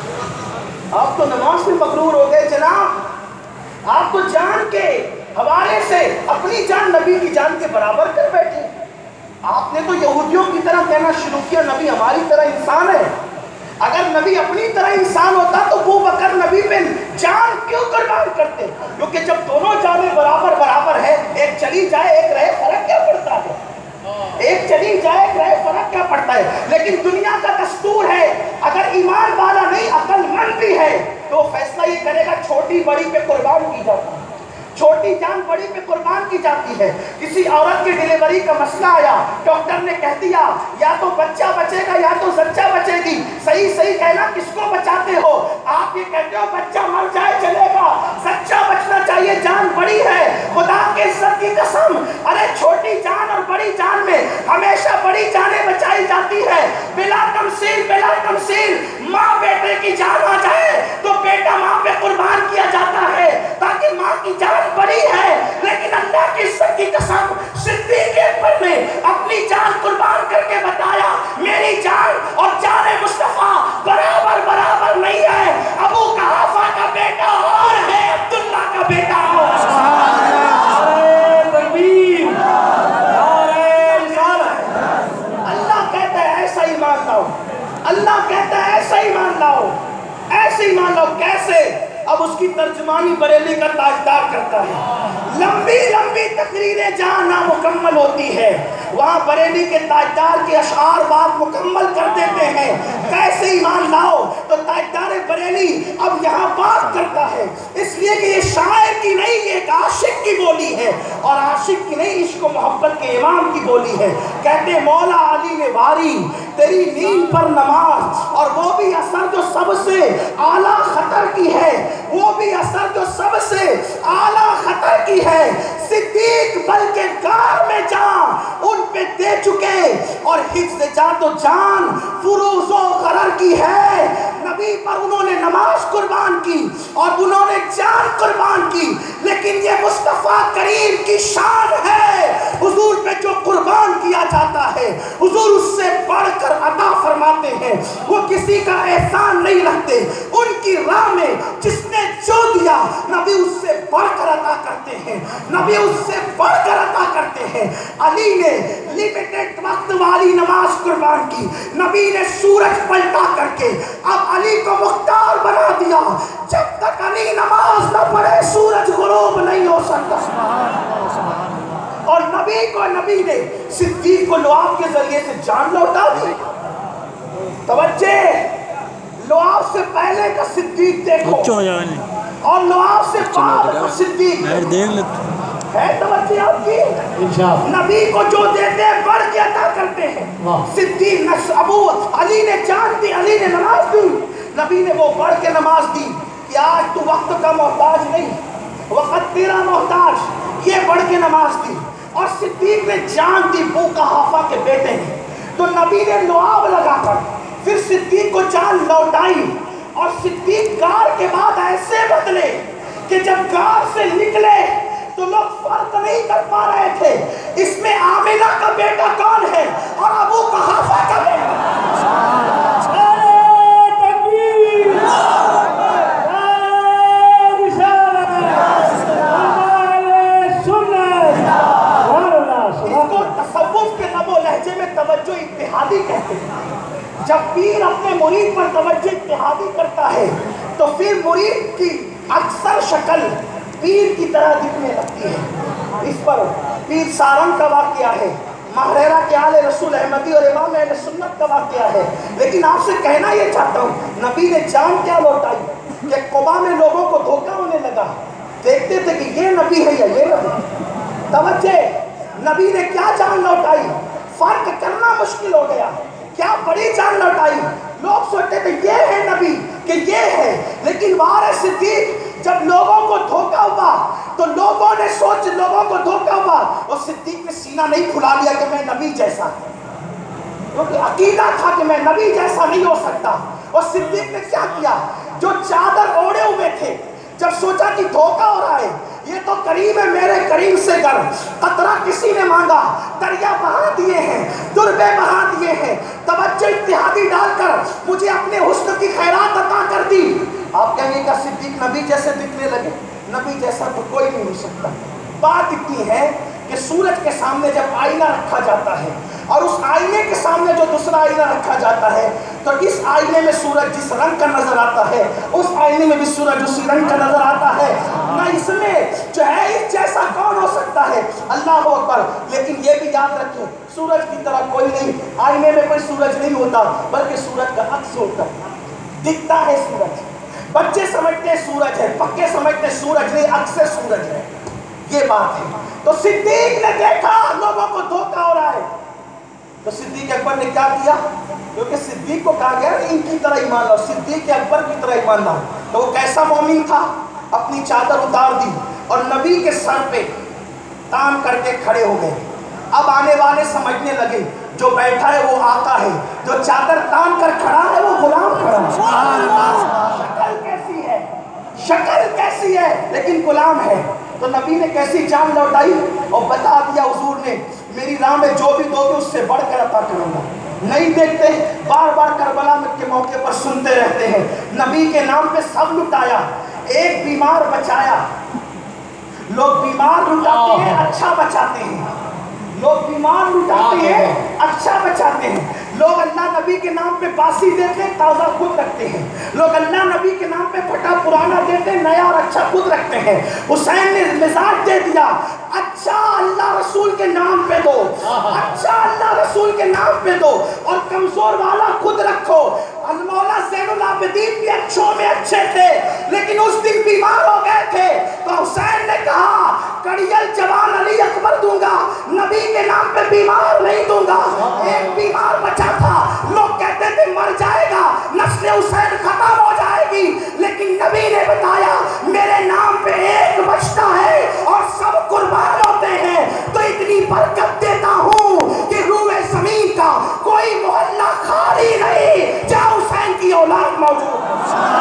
آپ تو نماز میں مغرور ہو گئے جناب، آپ تو جان کے حوالے سے اپنی جان نبی کی جان کے برابر کر بیٹھے۔ آپ نے تو یہودیوں کی طرح کہنا شروع کیا نبی ہماری طرح انسان ہے۔ اگر نبی اپنی طرح انسان ہوتا تو ابو بکر نبی پہ جان کیوں قربان کرتے؟ کیونکہ جب دونوں جانیں برابر برابر ہے، ایک چلی جائے ایک رہے، فرق کیا پڑتا ہے؟ ایک چلی جائے ایک رہے، فرق کیا پڑتا ہے؟ لیکن دنیا کا دستور ہے اگر ایمان والا نہیں عقل مند بھی ہے تو فیصلہ یہ کرے گا چھوٹی بڑی پہ قربان کی جاتی ہے، چھوٹی جان بڑی پہ قربان کی جاتی ہے۔ کسی عورت کی ڈیلیوری کا مسئلہ آیا، ڈاکٹر نے کہہ دیا یا تو بچہ بچے گا یا تو زچہ بچے گی، صحیح صحیح کہنا کس کو بچاتے ہو؟ آپ یہ کہتے ہو بچہ مر جائے چلے گا، زچہ بچنا چاہیے، جان بڑی ہے۔ خدا کے عزت کی قسم، ارے چھوٹی جان اور بڑی جان میں ہمیشہ بڑی جانیں بچائی جاتی ہے، بلا تمثیل ماں بیٹے کی جان آ جائے تو بیٹا ماں پہ قربان کیا جاتا ہے تاکہ ماں کی جان بڑی ہے، لیکن اللہ کی عزت کی قسم صدیق اکبر نے اپنی جان قربان کر کے بتایا میری جان اور جان مصطفیٰ برابر برابر نہیں ہے، ابو قحافہ کا بیٹا اور ہے عبداللہ کا بیٹا اور۔ اللہ کہتا ہے ایسا ایمان لاؤ، اللہ کہتا ہے ایسا ایمان لاؤ، ایسے ایمان لاؤ۔ کیسے؟ اب اس کی ترجمانی بریلی کا تاجدار کرتا ہے، لمبی لمبی تقریریں جہاں نامکمل ہوتی ہے وہاں بریلی کے تاجدار کے اشعار بات مکمل کر دیتے ہیں۔ کیسے ایمان لاؤ؟ تو تاجدار بریلی اب یہاں بات کرتا ہے، اس لیے کہ یہ شاعر کی نہیں، یہ ایک عاشق کی بولی ہے، اور عاشق کی نہیں، عشق و محبت کے امام کی بولی ہے۔ کہتے ہیں مولا علی نے واری تیری نیند پر نماز، اور وہ بھی اثر جو سب سے اعلیٰ خطر کی ہے، وہ بھی اثر جو سب سے اعلیٰ خطر کی ہے۔ صدیق بلکہ غار میں جان ان پہ دے چکے، اور حفظ جان تو جان فروز و غرر کی ہے۔ نبی پر انہوں نے نماز قربان کی اور انہوں نے جان قربان کی، لیکن یہ مصطفیٰ کریم کی شان ہے، حضور پہ جو قربان کیا جاتا ہے حضور اس سے بڑھ کر عطا فرماتے ہیں، وہ کسی کا احسان نہیں رکھتے، ان کی راہ میں جس نے جو دیا نبی اس سے بڑھ کر عطا کرتے ہیں، نبی اس سے بڑھ کر عطا کرتے ہیں۔ علی نے لمیٹڈ وقت والی نماز قربان کی، نبی نے سورج پلٹا کر کے اب علی کو مختار بنا دیا، جب تک علی نماز نہ پڑھے سورج غروب نہیں ہو سکتا۔ اور نبی نے صدیق کو لعاب کے ذریعے سے جان لوٹا دی۔ توجہ، لعاب سے پہلے کا صدیق دیکھو اور لعاب سے بعد کا صدیق ہے۔ توجہ آپ کی، نبی کو جو دیتے ہیں بڑھ کے عطا کرتے ہیں۔ صدیق ابو علی نے جان دی، علی نے نماز دی، نبی نے وہ بڑھ کے نماز دی کہ آج تو وقت کا محتاج نہیں، وقت تیرا محتاج، یہ بڑھ کے نماز دی۔ اور صدیق نے جان دی ابو قحافہ کے بیٹے نے، تو نبی نے لعاب لگا کر پھر صدیق کو جان لوٹائی، اور صدیق غار کے بعد ایسے بدلے کہ جب غار سے نکلے تو لوگ فرق نہیں کر پا رہے تھے اس میں آمنہ کا بیٹا کون ہے اور ابو قحافہ کا بیٹا۔ کہتے ہیں۔ جب پیر اپنے مرید پر توجہ اتحادی کرتا ہے تو پھر مرید کی اکثر شکل پیر کی طرح دکھنے لگتی ہے۔ اس پر پیر سارنگ کا واقعہ ہے، مہریرہ کے آل رسول احمدی اور امام اہل سنت کا واقعہ ہے، لیکن آپ سے کہنا یہ چاہتا ہوں نبی نے جان کیا لوٹائی کہ قبا میں لوگوں کو دھوکہ ہونے لگا، دیکھتے تھے کہ یہ نبی ہے یا یہ نبی۔ توجہ، نبی نے کیا جان لوٹائی، فرق کرنا مشکل ہو گیا، کیا بڑی جان لوٹائی۔ لوگ سوچتے تھے یہ ہے نبی کہ یہ ہے، لیکن وارث صدیق جب لوگوں کو دھوکہ ہوا تو لوگوں کو دھوکہ ہوا اور صدیق نے سینہ نہیں کھلا لیا کہ میں نبی جیسا، کیونکہ عقیدہ تھا کہ میں نبی جیسا نہیں ہو سکتا۔ اور صدیق نے کیا کیا، جو چادر اوڑے ہوئے تھے، جب سوچا کہ دھوکہ ہو رہا ہے، یہ تو قریب ہے میرے کریم سے گر، قطرہ کسی نے مانگا، دریا بہا دیے ہیں، دربے بہا دیے ہیں، توجہ اتحادی ڈال کر مجھے اپنے حسن کی خیرات عطا کر دی۔ آپ کہیں گے کہ صدیق نبی جیسے دکھنے لگے، نبی جیسا تو کوئی نہیں ہو سکتا۔ بات اتنی ہے کہ سورج کے سامنے جب آئینہ رکھا جاتا ہے اور اس آئینے کے سامنے جو دوسرا آئینہ رکھا جاتا ہے تو اس آئینے میں سورج جس رنگ کا نظر آتا ہے اس آئینے میں بھی سورج اسی رنگ کا نظر آتا ہے۔ نہ اس میں جو ہے اس جیسا کون ہو سکتا ہے، اللہ اکبر۔ لیکن یہ بھی یاد رکھیں سورج کی طرح کوئی نہیں، آئینے میں کوئی سورج نہیں ہوتا بلکہ سورج کا عکس ہوتا ہے، دکھتا ہے سورج۔ بچے سمجھتے ہیں سورج ہے، پکے سمجھتے ہیں سورج نہیں، عکس سورج ہے، یہ بات ہے۔ تو صدیق نے دیکھا لوگوں کو دھوکہ ہو رہا ہے تو صدیق اکبر نے کیا کیا، کیونکہ صدیق کو کہا گیا ان کی طرح ایمان لاؤ، صدیق اکبر کی طرح ایمان لاؤ۔ تو وہ کیسا مومن تھا، اپنی چادر اتار دی اور نبی کے سر پہ تان کر کے کھڑے ہو گئے۔ اب آنے والے سمجھنے لگے جو بیٹھا ہے وہ آقا ہے، جو چادر تان کر کھڑا ہے وہ غلام کھڑا ہے۔ شکل کیسی ہے، شکل کیسی ہے لیکن غلام ہے۔ تو نبی نے کیسی جان لوٹائی اور بتا دیا حضور نے میری راہ میں جو بھی دو گے اس سے بڑھ کر عطا کروں گا۔ نہیں دیکھتے، بار بار کربلا کے موقع پر سنتے رہتے ہیں نبی کے نام پہ سب لٹایا، ایک بیمار بچایا۔ لوگ بیمار لٹاتے ہیں اچھا بچاتے ہیں، لوگ بیمار لٹاتے ہیں اچھا بچاتے ہیں، لوگ اللہ نبی کے نام پہ باسی دیتے ہیں تازہ خود رکھتے ہیں، لوگ اللہ نبی کے نام پہ پھٹا پرانا دیتے ہیں نیا اور اچھا خود رکھتے ہیں۔ حسین نے مزاج دے دیا اچھا اللہ رسول کے نام پہ دو، اچھا اللہ رسول کے نام پہ دو اور کمزور والا خود رکھو۔ مولا زین العابدین بھی اچھوں میں اچھے تھے لیکن اس دن بیمار ہو گئے تھے تو حسین نے کہا کڑیل جوان علی اکبر دوں گا، نبی کے نام پہ بیمار نہیں دوں گا۔ ایک بیمار بچا تھا، لوگ کہتے تھے مر جائے گا، نسل حسین ختم ہو جائے گی، لیکن نبی نے بتایا میرے نام پہ ایک بچتا ہے اور سب قربان ہوتے ہیں۔ تو اتنی برکت دیتا ہوں کہ روئے زمین کا کوئی محلہ خالی نہیں جہاں حسین کی اولاد موجود ہے۔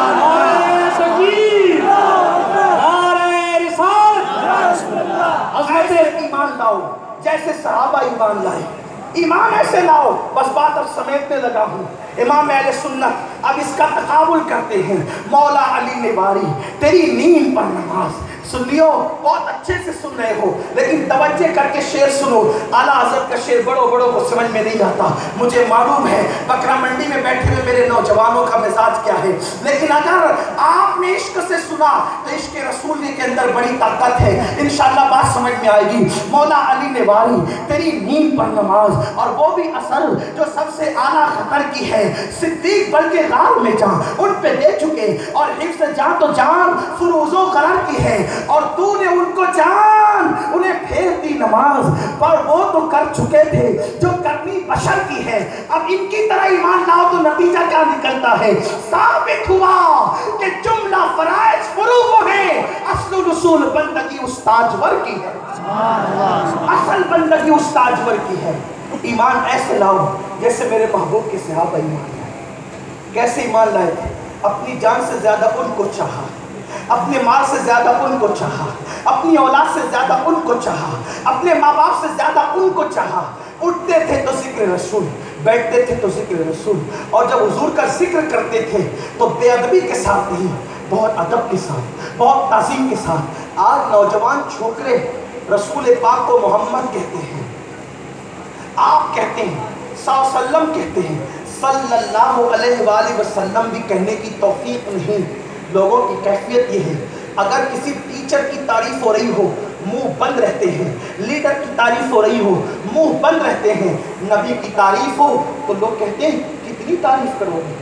ایمان لاؤ جیسے صحابہ ایمان لائے، ایمان ایسے لاؤ۔ بس بات اب سمیٹنے لگا ہوں۔ امام اہل سنت اب اس کا تقابل کرتے ہیں، مولا علی نے باری تیری نیند پر نماز۔ سنیو بہت اچھے سے سن رہے ہو لیکن توجہ کر کے شعر سنو۔ اعلیٰ حضرت کا شعر بڑوں کو سمجھ میں نہیں آتا، مجھے معلوم ہے بکرا منڈی میں بیٹھے ہوئے میرے نوجوانوں کا مزاج کیا ہے، لیکن اگر آپ نے عشق سے سنا تو عشق رسول کے اندر بڑی طاقت ہے، انشاءاللہ بات سمجھ میں آئے گی۔ مولا علی نے واری تیری نیند پر نماز، اور وہ بھی اثر جو سب سے اعلیٰ خطر کی ہے، صدیق بلکہ غار میں جان ان پہ دے چکے، اور حفظ جان تو جان فروز و قرار کی ہے، اور تو نے ان کو جان انہیں پھیر دی نماز، پر وہ تو کر چکے تھے جو کرنی بشر کی ہے۔ اب ان کی طرح ایمان لاؤ تو نتیجہ کیا نکلتا ہے؟ ثابت ہوا کہ جملہ فرائض فروغ ہیں، اصل رسول بندگی استاجور کی ہے، اصل بندگی استاجور کی ہے۔ ایمان ایسے لاؤ جیسے میرے محبوب کے صحابہ ایمان لائے۔ کیسے ایمان لائے تھے؟ اپنی جان سے زیادہ ان کو چاہا، اپنے مال سے زیادہ ان کو چاہا، اپنی اولاد سے زیادہ ان کو چاہا، اپنے ماں باپ سے زیادہ ان کو چاہا۔ اٹھتے تھے تو ذکر رسول، بیٹھتے تھے تو ذکر رسول، اور جب حضور کا ذکر کرتے تھے تو بے ادبی کے ساتھ نہیں، بہت ادب کے ساتھ، بہت تعظیم کے ساتھ۔ آج نوجوان چھوکرے رسول پاک کو محمد کہتے ہیں، آپ کہتے ہیں، صلی اللہ علیہ وسلم کہتے ہیں، صلی اللہ علیہ وآلہ وسلم بھی کہنے کی توفیق نہیں۔ لوگوں کی کیفیت یہ ہے، اگر کسی ٹیچر کی تعریف ہو رہی ہو منہ بند رہتے ہیں، لیڈر کی تعریف ہو رہی ہو منہ بند رہتے ہیں، نبی کی تعریف ہو تو لوگ کہتے ہیں کتنی تعریف کرو گے،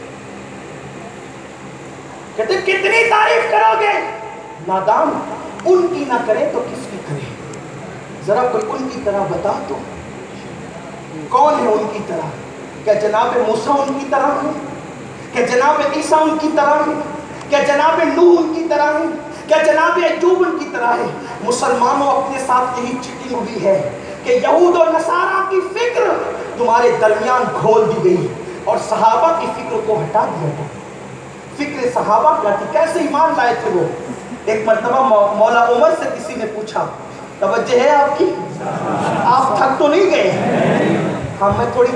کہتے ہیں کتنی تعریف کرو گے۔ نادان ان کی نہ کرے تو کس کی کرے؟ ذرا کوئی ان کی طرح بتا تو کون ہے ان کی طرح؟ کیا جناب موسیٰ ان کی طرح ہے؟ کیا جناب عیسیٰ ان کی طرح ہے؟ کیا جناب نوح ان کی طرح ہے؟ کیا جناب ایوب ان کی طرح ہے؟ مسلمانوں اپنے ساتھ یہی چٹی ہوئی ہے کہ یہود و نصارہ کی فکر تمہارے درمیان گھول دی گئی اور صحابہ کی فکر کو ہٹا دیا گیا۔ فکر صحابہ کیا تھی؟ کیسے ایمان لائے تھے وہ؟ ایک مرتبہ مولا عمر سے کسی نے پوچھا، توجہ ہے آپ کی؟ آپ تھک تو نہیں گئے؟ ہاں میں تھوڑی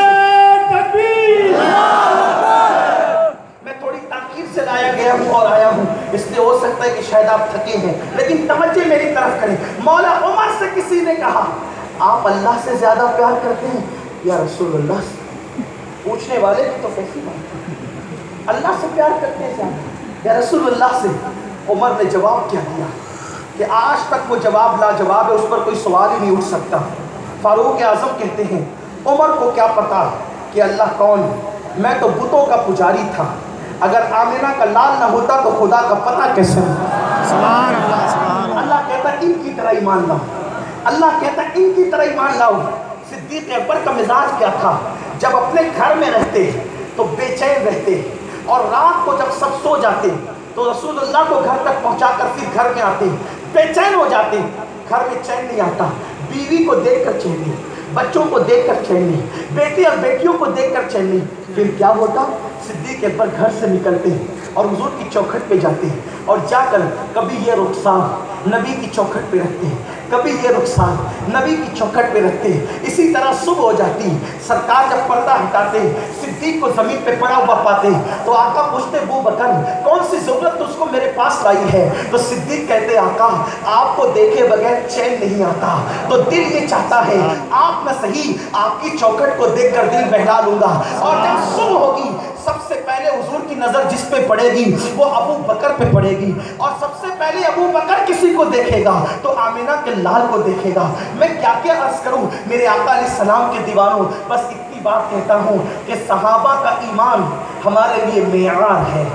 تاخیر سے لایا گیا ہوں اور آیا ہوں، اس لیے ہو سکتا ہے کہ شاید آپ تھکے ہیں، لیکن توجہ میری طرف کریں۔ مولا عمر سے کسی نے کہا آپ اللہ سے زیادہ پیار کرتے ہیں یا رسول اللہ سے؟ پوچھنے والے کی تو کیسی بات ہے، اللہ سے پیار کرتے ہیں زیادہ یا رسول اللہ سے؟ عمر نے جواب کیا دیا کہ آج تک وہ جواب لاجواب ہے، اس پر کوئی سوال ہی نہیں اٹھ سکتا۔ فاروق اعظم کہتے ہیں عمر کو کیا پتا کہ اللہ کون ہے، میں تو بتوں کا پجاری تھا، اگر آمنہ کا لال نہ ہوتا تو خدا کا پتہ کیسے ہوتا؟ سبحان اللہ سبحان اللہ۔ اللہ کہتا ہے ان کی طرح ایمان لاؤ، اللہ کہتا ہے ان کی طرح ایمان لاؤ۔ صدیق اکبر کا مزاج کیا تھا؟ جب اپنے گھر میں رہتے تو بے چین رہتے، اور رات کو جب سب سو جاتے تو رسول اللہ کو گھر تک پہنچا کر پھر گھر میں آتے، بے چین ہو جاتے، گھر میں چین نہیں آتا، بیوی کو دیکھ کر چین نہیں، بچوں کو دیکھ کر چین نہیں، بیٹی اور بیٹیوں کو دیکھ کر چین نہیں۔ پھر کیا ہوتا؟ صدیق اکبر گھر سے نکلتے ہیں اور حضور کی چوکھٹ پہ جاتے ہیں، اور جا کر کبھی یہ رخسار نبی کی چوکھٹ پہ رکھتے ہیں، کبھی یہ رخسار نبی کی چوکھٹ پہ رکھتے ہیں۔ اسی طرح صبح ہو جاتی، سرکار جب پردہ ہٹاتے صدیق کو زمین پہ پڑا ہوا پاتے تو آقا پوچھتے ابو بکر کون سی ضرورت اس کو میرے پاس لائی ہے؟ تو صدیق کہتے آقا آپ کو دیکھے بغیر چین نہیں آتا، تو دل یہ چاہتا ہے آپ نہ صحیح آپ کی چوکھٹ کو دیکھ کر دل بہلا لوں گا۔ اور جب صبح ہوگی سب سے پہلے حضور کی نظر جس پہ پڑے گی وہ ابو بکر پہ پڑے گی، اور سب سے پہلے ابو بکر کسی کو دیکھے گا تو آمینہ کے لال کو دیکھے گا۔ میں کیا کیا عرض کروں میرے آقا علیہ السلام کے دیوانوں، بس اتنی بات کہتا ہوں کہ صحابہ کا ایمان ہمارے لیے معیار ہے۔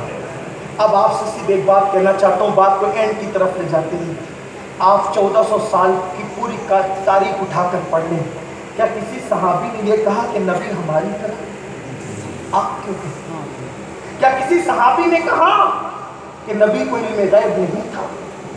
اب آپ سے سیدھے ایک بات کہنا چاہتا ہوں، بات کو اینڈ کی طرف لے جاتے ہیں۔ آپ 1400 سال کی پوری تاریخ اٹھا کر پڑھ لیں، کیا کسی صحابی نے یہ کہا کہ نبی ہماری طرح؟ آپ کیوں کہتے ہیں؟ کیا کسی صحابی نے کہا کہ نبی کو علم غیب نہیں تھا؟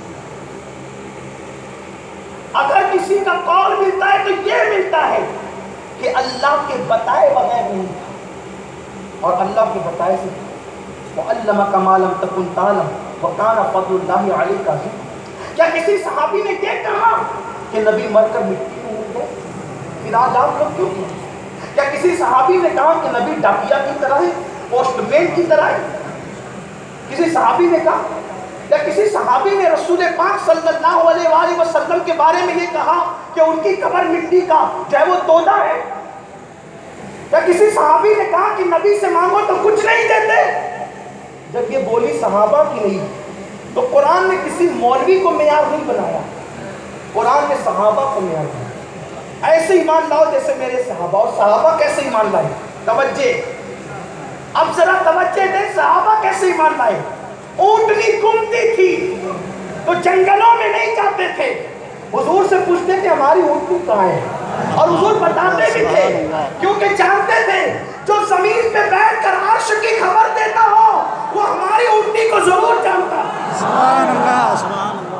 اگر کسی کا قول ملتا ہے تو یہ ملتا ہے کہ اللہ کے بتائے بغیر نہیں تھا، اور اللہ کے بتائے سے وَعَلَّمَكَ مَا لَمْ تَكُنْ تَعْلَمُ وَكَانَ فَضْلُ اللَّهِ عَلَيْكَ عَظِيمًا۔ کیا کسی صحابی نے یہ کہا کہ نبی مر کر مٹی میں مل گئے پھر آج آپ لوگ کیوں کیا؟ کیا کسی صحابی نے کہا کہ نبی ڈاکیا کی طرح ہے، پوسٹ مین کی طرح ہے؟ کسی صحابی نے کہا؟ یا کسی صحابی نے رسول پاک صلی اللہ علیہ وآلہ وسلم کے بارے میں یہ کہا کہ ان کی قبر مٹی کا جو ہے وہ تودا ہے؟ یا کسی صحابی نے کہا کہ نبی سے مانگو تو کچھ نہیں دیتے؟ جب یہ بولی صحابہ کی نہیں تو قرآن نے کسی مولوی کو معیار نہیں بنایا، قرآن نے صحابہ کو معیار بنایا۔ ایسے ایمان لاؤ جیسے میرے صحابہ، اور صحابہ کیسے ایمان لائے؟ توجہ، اب ذرا توجہ دیں، صحابہ کیسے ایمان لائے؟ اونٹنی گھومتی تھی تو جنگلوں میں نہیں جاتے تھے، حضور سے پوچھتے تھے ہماری اونٹنی کہاں ہے، اور حضور بتاتے بھی تھے کیونکہ جانتے تھے جو زمین پہ بیٹھ کر عرش کی خبر دیتا ہو وہ ہماری اونٹنی کو ضرور جانتا۔ سبحان اللہ سبحان اللہ۔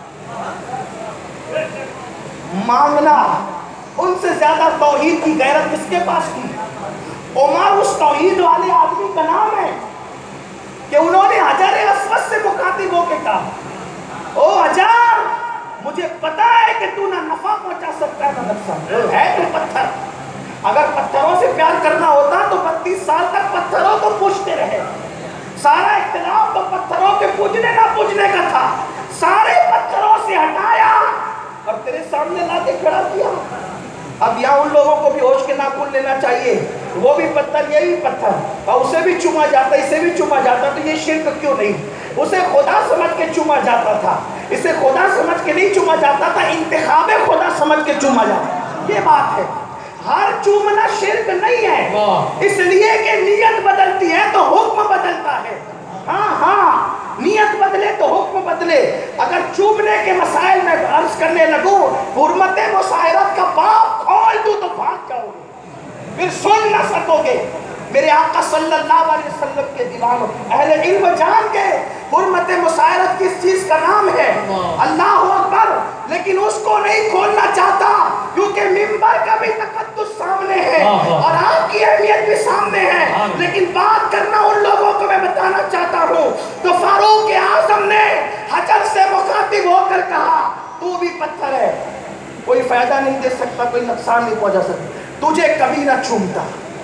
مانگنا، ان سے زیادہ توحید کی غیرت کس کے پاس تھی؟ عمر اس توحید والے آدمی کا نام ہے کہ انہوں نے حجر اسود سے مخاطب ہو کے کہا او حجر مجھے پتا ہے کہ تو نہ نفع پہنچا سکتا ہے نہ نقصان، ہے تو پتھر، اگر پتھروں سے پیار کرنا ہوتا تو 32 سال تک پتھروں کو پوجتے رہے، سارا اختلاف تو پتھروں کے پوجنے نہ پوجنے کا تھا، سارے پتھروں سے ہٹایا اور تیرے سامنے لا کے کھڑا کیا۔ اب یہاں ان لوگوں کو بھی ہوش کے ناخن لینا چاہیے، وہ بھی پتھر یہ بھی پتھر، اور اسے بھی چوما جاتا اسے بھی چوما جاتا، تو یہ شرک کیوں نہیں؟ اسے خدا سمجھ کے چوما جاتا تھا، اسے خدا سمجھ کے نہیں چوما جاتا تھا، انتخاب خدا سمجھ کے چوما جاتا، یہ بات ہے۔ ہر چومنا شرک نہیں ہے، اس لیے کہ نیت بدلتی ہے تو حکم بدلتا ہے۔ ہاں نیت بدلے تو حکم بدلے۔ اگر چومنے کے مسائل میں عرض کرنے لگوں، حرمت مساہرت کا باب کھول دوں تو بھاگ جاؤ گے، پھر سن نہ سکو گے۔ میرے آقا صلی اللہ علیہ وسلم کے دیوانوں اہل علم جان کے حرمت مساہرت کس چیز کا نام ہے، اللہ اکبر، لیکن اس کو نہیں کھولنا چاہتا کیونکہ منبر کا بھی تقدس سامنے ہے اور آپ کی اہمیت بھی سامنے ہے، لیکن بات کرنا ان لوگوں کو میں بتانا چاہتا ہوں۔ تو فاروق اعظم نے حجر سے مخاطب ہو کر کہا تو بھی پتھر ہے، کوئی فائدہ نہیں دے سکتا، کوئی نقصان نہیں پہنچا سکتا، تجھے کبھی نہ چومتا،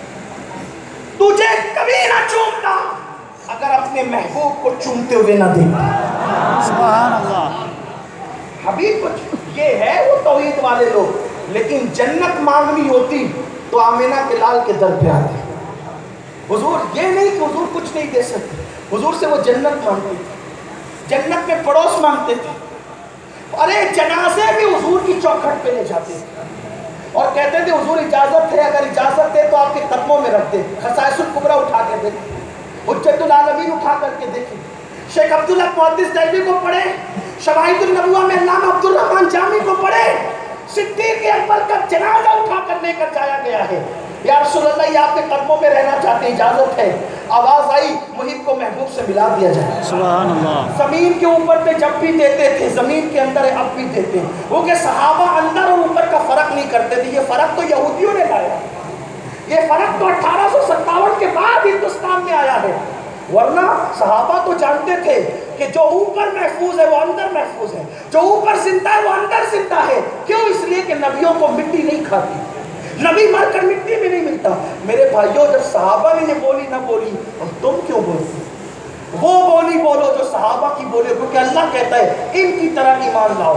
تجھے کبھی نہ چومتا اگر اپنے محبوب کو چومتے ہوئے نہ دیکھتا۔ سبحان اللہ۔ حبیب کچھ یہ ہے وہ توحید والے لوگ، لیکن جنت مانگنی ہوتی تو آمینہ کے لال کے در پہ آتے۔ حضور یہ نہیں کہ حضور کچھ نہیں دے سکتے، حضور سے وہ جنت مانگتے تھے، جنت میں پڑوس مانگتے تھے، ارے جنازے بھی حضور کی چوکھٹ پہ لے جاتے تھے اور کہتے تھے حضور اجازت ہے، اگر اجازت ہے تو آپ کے قدموں میں رکھ دیں۔ خصائص الکبریٰ اٹھا کے دیکھیں، حجت العالمین اٹھا کر کے دیکھیں، شیخ عبداللہ محدث دہلوی کو پڑھیں، شواہد النبوہ میں علامہ عبد الرحمن جامی کو پڑھیں، صدیق اکبر کا جنازہ اٹھا کر لے کر جایا گیا ہے۔ یا رسول اللہ یہ آپ کے قدموں میں رہنا چاہتے ہیں، اجازت ہے۔ آواز آئی محب کو محبوب سے ملا دیا جائے۔ سبحان اللہ۔ زمین کے اوپر پہ جب بھی دیتے تھے، زمین کے اندر اب بھی دیتے ہیں، وہ کہ صحابہ اندر اور اوپر کا فرق نہیں کرتے تھے، یہ فرق تو یہودیوں نے لایا، یہ فرق تو 1857 کے بعد ہندوستان میں آیا ہے، ورنہ صحابہ تو جانتے تھے کہ جو اوپر محفوظ ہے وہ اندر محفوظ ہے، جو اوپر زندہ ہے وہ اندر زندہ ہے۔ کیوں؟ اس لیے کہ نبیوں کو مٹی نہیں کھاتی، نبی مر کر مٹی میں نہیں ملتا۔ میرے بھائیوں جب صحابہ نے یہ بولی نہ بولی اور تم کیوں بولتے؟ وہ بولی بولو جو صحابہ کی بولے، کیونکہ اللہ کہتا ہے ان کی طرح ایمان لاؤ۔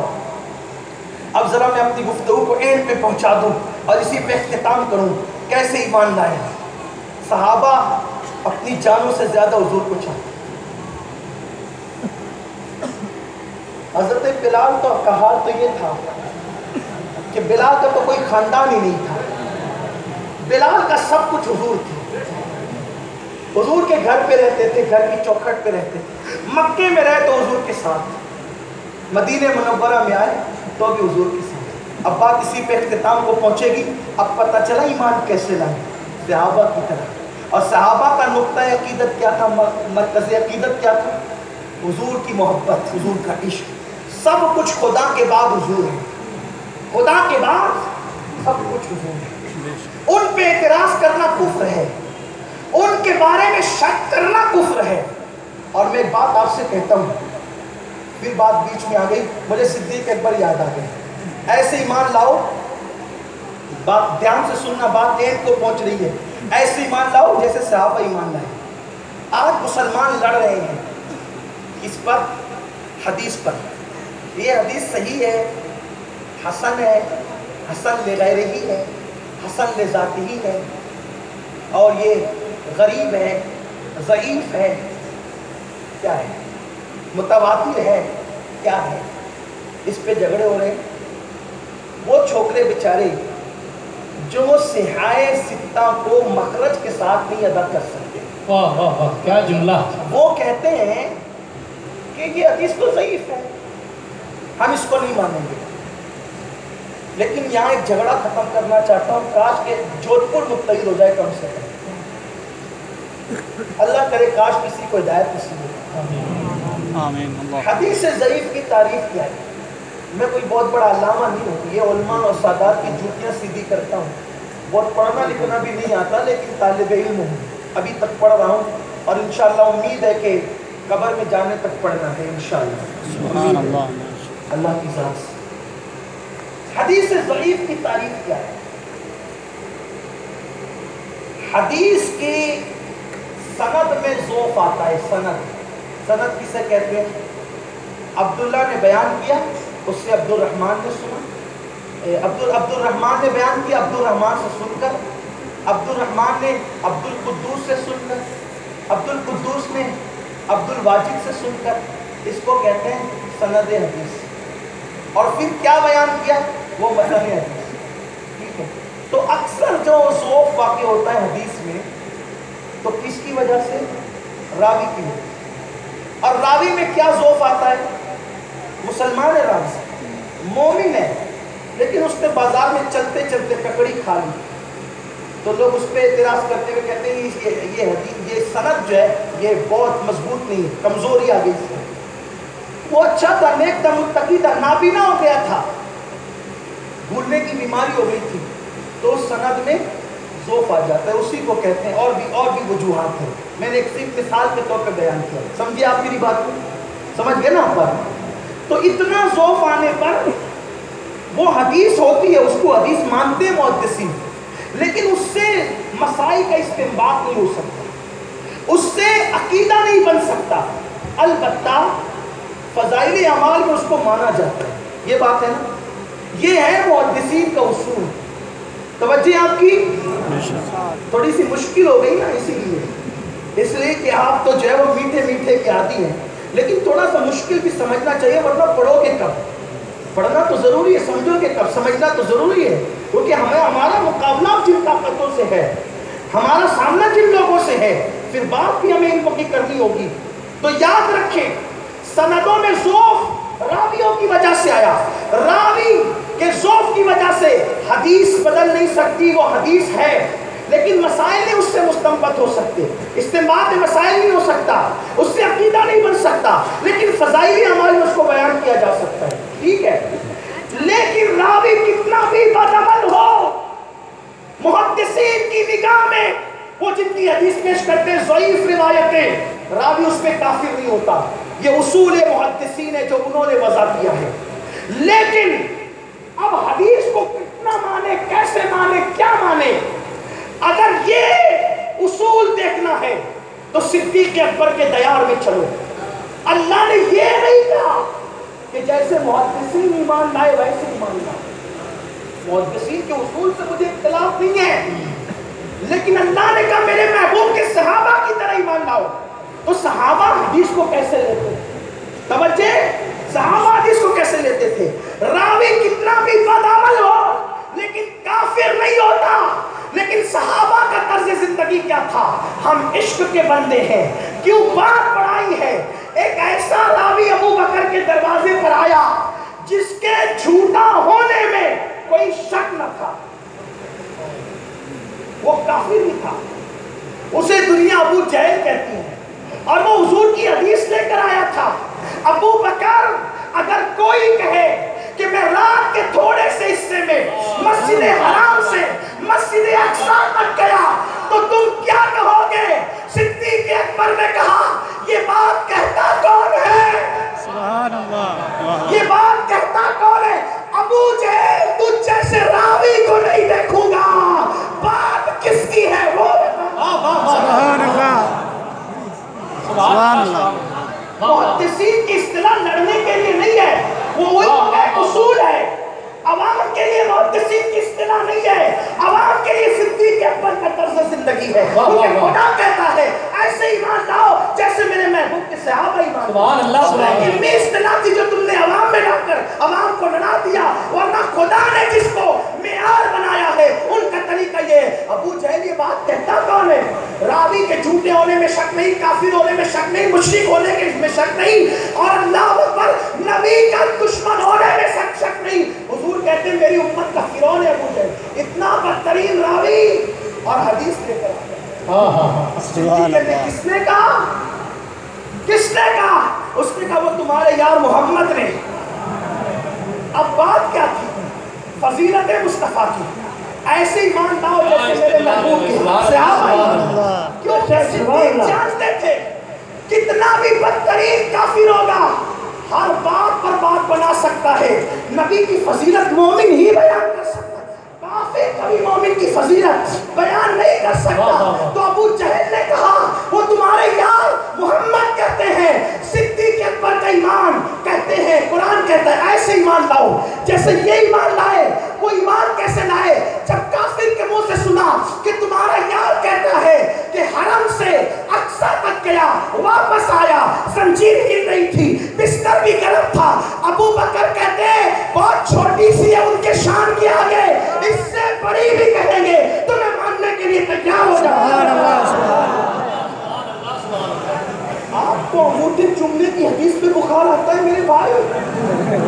اب ذرا میں اپنی گفتگو کو اینڈ پہ پہنچا دوں اور اسی پہ اختتام کروں، کیسے ایمان لائے۔ صحابہ اپنی جانوں سے زیادہ حضور کو چاہتے۔ حضرت بلال تو کا حال تو یہ تھا کہ بلال کا تو کوئی خاندان ہی نہیں تھا، بلال کا سب کچھ حضور تھا، حضور کے گھر پہ رہتے تھے، گھر کی چوکھٹ پہ رہتے تھے، مکے میں رہے تو حضور کے ساتھ، مدینہ منورہ میں آئے تو بھی حضور کے ساتھ۔ اب بات اسی پہ اختتام کو پہنچے گی۔ اب پتہ چلا ایمان کیسے لائے، صحابہ کی طرح۔ اور صحابہ کا نقطہ عقیدت کیا تھا، مرکز عقیدت کیا تھا؟ حضور کی محبت، حضور کا عشق۔ سب کچھ خدا کے بعد حضور ہے، خدا کے بعد سب کچھ حضور ہے۔ ان پہ اعتراض کرنا کفر ہے، ان کے بارے میں شک کرنا کفر ہے۔ اور میں ایک بات آپ سے کہتا ہوں، پھر بات بیچ میں آ گئی، مجھے صدیق اکبر یاد آ گئے۔ ایسے ایمان لاؤ، بات دھیان سے سننا، بات ایک کو پہنچ رہی ہے، ایسے ایمان لاؤ جیسے صحابہ ایمان لائے۔ آج مسلمان لڑ رہے ہیں اس پر، حدیث پر، یہ حدیث صحیح ہے، حسن ہے، حسن لغیرہ ہی ہے، حسن لذاتہ ہی ہے، اور یہ غریب ہے، ضعیف ہے، کیا ہے، متواتر ہے، کیا ہے، اس پہ جھگڑے ہو رہے ہیں۔ وہ چھوکرے بیچارے جو صحائے ستہ کو مخرج کے ساتھ نہیں ادا کر سکتے، واہ واہ واہ کیا جملہ، وہ کہتے ہیں کہ یہ حدیث تو ضعیف ہے، ہم اس کو نہیں مانیں گے۔ لیکن یہاں ایک جھگڑا ختم کرنا چاہتا ہوں، کاش کہ جودھ پور متحد ہو جائے کم سے کم، اللہ کرے کاش کسی کو ہدایت نصیب ہو۔ آمین اللہ۔ حدیث ضعیف کی تعریف کیا ہے؟ میں کوئی بہت بڑا علامہ نہیں ہوں، یہ علماء اور سادات کی جوتیاں سیدھی کرتا ہوں، بہت پڑھنا لکھنا بھی نہیں آتا، لیکن طالب علم ہوں، ابھی تک پڑھ رہا ہوں، اور انشاءاللہ امید ہے کہ قبر میں جانے تک پڑھنا ہے انشاءاللہ۔ سبحان اللہ۔ اللہ کی ذات سے حدیث ضعیف کی تعریف کیا ہے؟ حدیث کی سند میں ضعف آتا ہے، سند کسے کہتے ہیں؟ عبداللہ نے بیان کیا، اس سے عبد الرحمن نے سنا، عبد الرحمن نے بیان کیا عبد الرحمن سے سن کر، عبد الرحمن نے عبد القدوس سے سن کر، عبد القدوس نے عبد الواجد سے سن کر، اس کو کہتے ہیں سند حدیث. اور پھر کیا بیان کیا؟ وہ متن حدیث. ٹھیک ہے، تو اکثر جو ضعف واقع ہوتا ہے حدیث میں تو کس کی وجہ سے؟ راوی کی وجہ سے. اور راوی میں کیا ضعف آتا ہے؟ مسلمان ہے راوی، مومن ہے، لیکن اس نے بازار میں چلتے چلتے ککڑی کھا لی تو لوگ اس پہ اعتراض کرتے ہوئے کہتے ہیں یہ حدیث، یہ سند جو ہے یہ بہت مضبوط نہیں ہے، کمزوری آ گئی اس میں. وہ اچھا تھا، نیک تھا، متقی تھا، نابینا ہو گیا تھا، بھولنے کی بیماری ہو گئی تھی، تو اس سند میں ضعف آ جاتا ہے. اسی کو کہتے ہیں. اور بھی وجوہات ہیں، میں نے ایک صرف مثال کے طور پہ بیان کیا. سمجھے آپ میری بات کو؟ سمجھ گئے نا آپ بات؟ تو اتنا ضعف آنے پر وہ حدیث ہوتی ہے، اس کو حدیث مانتے ہیں محدثین، لیکن اس سے مسائل کا استنباط نہیں ہو سکتا، اس سے عقیدہ نہیں بن سکتا. البتہ فضائل اعمال میں اس کو مانا جاتا ہے. یہ بات ہے نا، یہ ہے محدثین کا اصول. توجہ آپ کی تھوڑی سی مشکل ہو گئی نا، اس لیے کہ آپ تو جو ہے وہ میٹھے میٹھے کے عادی ہیں، لیکن تھوڑا سا مشکل بھی سمجھنا چاہیے، ورنہ پڑھو گے کب؟ پڑھنا تو ضروری ہے، سمجھو گے کب؟ سمجھنا تو ضروری ہے، کیونکہ ہمارا مقابلہ جن طاقتوں سے ہے، ہمارا سامنا جن لوگوں سے ہے، پھر بات بھی ہمیں ان کی کرنی ہوگی. تو یاد رکھیں، سندوں میں ضعف راویوں کی وجہ سے آیا. راوی کے ضعف کی وجہ سے حدیث بدل نہیں سکتی، وہ حدیث ہے، لیکن مسائل نہیں اس سے مستنبط ہو سکتے، استنباط مسائل نہیں ہو سکتا، اس سے عقیدہ نہیں بن سکتا، لیکن فضائل اعمال میں اس کو بیان کیا جا سکتا ہے. ٹھیک ہے، لیکن راوی کتنا بھی بدعمل ہو، محدثین کی نگاہ میں وہ جن کی حدیث پیش کرتے ہیں ضعیف روایتیں، راوی اس میں کافر نہیں ہوتا. یہ اصول محدثین ہے جو انہوں نے وضع کیا ہے. لیکن اب حدیث کو کتنا مانے، کیسے مانے، کیا مانے، اگر یہ اصول دیکھنا ہے تو صدیق اکبر کے دیار میں چلو. اللہ نے یہ نہیں کہا کہ جیسے محدثین ایمان لائے ویسے ایمان لائے. محدثین کے اصول سے مجھے اختلاف نہیں ہے، لیکن اللہ نے کہا میرے محبوب کے صحابہ کی طرح ایمان لاؤ. تو صحابہ حدیث کو کیسے لیتے تھے؟ توجہ، صحابہ حدیث کو کیسے لیتے تھے؟ راوی کتنا بھی بدعمل ہو لیکن کافر نہیں ہوتا. لیکن صحابہ کا طرز زندگی کیا تھا؟ ہم عشق کے بندے ہیں. کیوں بات پڑھائی ہے؟ ایک ایسا راوی ابو بکر کے دروازے پر آیا جس کے جھوٹا ہونے میں کوئی شک نہ تھا، وہ کافر نہیں تھا، اسے دنیا ابو جہل کہتی ہے، اور وہ حضور کی حدیث لے کر آیا تھا. ابو بکر اگر کوئی کہے کہ میں رات کے تھوڑے سے حصے میں مسجد حرام سے مسجد اقصی تک گیا تو تم کیا کہو گے؟ صدیق اکبر نے کہا یہ بات کہتا کون ہے؟ سبحان اللہ. یہ بات کہتا کون ہے؟ ابو جہل تجھ جیسے راوی کو نہیں دیکھوں گا. بات کس کی ہے وہ سبحان اللہ. سبحان اللہ. محدثین کی اصطلاح لڑنے کے لیے نہیں ہے، وہ ایک اصول ہے. عوام کے لیے محدثین کی اصطلاح نہیں ہے، عوام کے لیے صدیق اکبر کا طرز زندگی ہے. کیونکہ خدا کہتا ہے ایسے ایمان لاؤ جیسے میرے محبوب کے صحابہ ایمان. سبحان اللہ. لیکن علمی اصطلاح تھی جو تم نے عوام میں لا کر عوام کو لڑا دیا، ورنہ خدا نے جس کو معیار بنایا ہے ان کا طریقہ یہ ہے. ابو جہل یہ بات کہتا کون ہے؟ راوی کے جھوٹے ہونے میں شک نہیں، کافر ہونے میں شک نہیں، مشرک ہونے کے میں شک نہیں، اور اللہ اکبر نبی کا دشمن ہونے میں شک نہیں. حضور کہتے ہیں میری امت کا فرعون ہے ابو جہل، اتنا بدترین راوی اور حدیث لے کر کس نے کہا؟ کس نے کہا؟ اس نے کہا وہ تمہارے یار محمد نے. اب بات کیا تھی؟ فضیلت مصطفیٰ کی. ایسے ایمان لاؤ جیسے میرے محبوب کے صحابہ. کیوں؟ صدیق جانتے تھے کتنا بھی بدترین کافر ہوگا ہر بات پر بات بنا سکتا ہے، نبی کی فضیلت مومن ہی بیان کر سکتا ہے، کافر کبھی مومن کی فضیلت بیان نہیں کر سکتا. تو ابو جہل نے کہا وہ تمہارے یار محمد کہتے ہیں، صدیق اکبر کا ایمان کہتے ہیں، قرآن کہتا ہے ایسے ایمان لاؤ جیسے یہ ایمان لائے.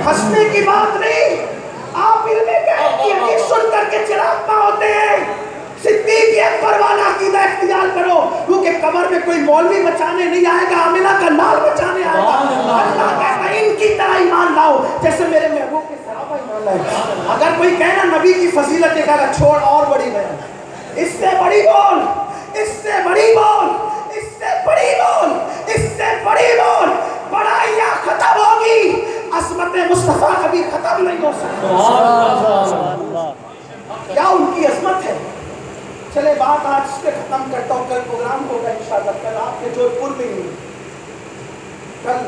ہنسنے کی بات نہیں، آپ علم غیب کی حدیث سن کر کے چراغ پا ہوتے ہیں۔ صدیق اکبر والا عقیدہ اختیار کرو، کیونکہ قبر میں کوئی مولوی بچانے نہیں آئے گا، آمنہ کا لال بچانے آئے گا۔ اللہ کہتا ہے ان کی طرح ایمان لاؤ جیسے میرے محبوب کے صحابہ ایمان لائے۔ اگر کوئی کہنا نبی کی فضیلت ایک اگر چھوڑ اور بڑی بیان، اس سے بڑی بول، اس سے بڑی بول، اس سے بڑی بول، اس سے بڑی بول، بڑائیاں ختم ہوگی، عظمت مصطفیٰ کبھی ختم نہیں ہو سکتی۔ کیا ان کی عظمت ہے۔ چلے بات آج سے ختم کرتا ہوں، کل پروگرام ہوگا انشاءاللہ، کل آپ کے جور پور میں ہی، کل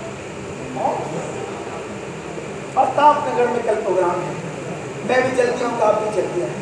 پرتاپ نگر میں کل پروگرام ہے، میں بھی جلدی ہوں، آپ بھی جلدی آئیں۔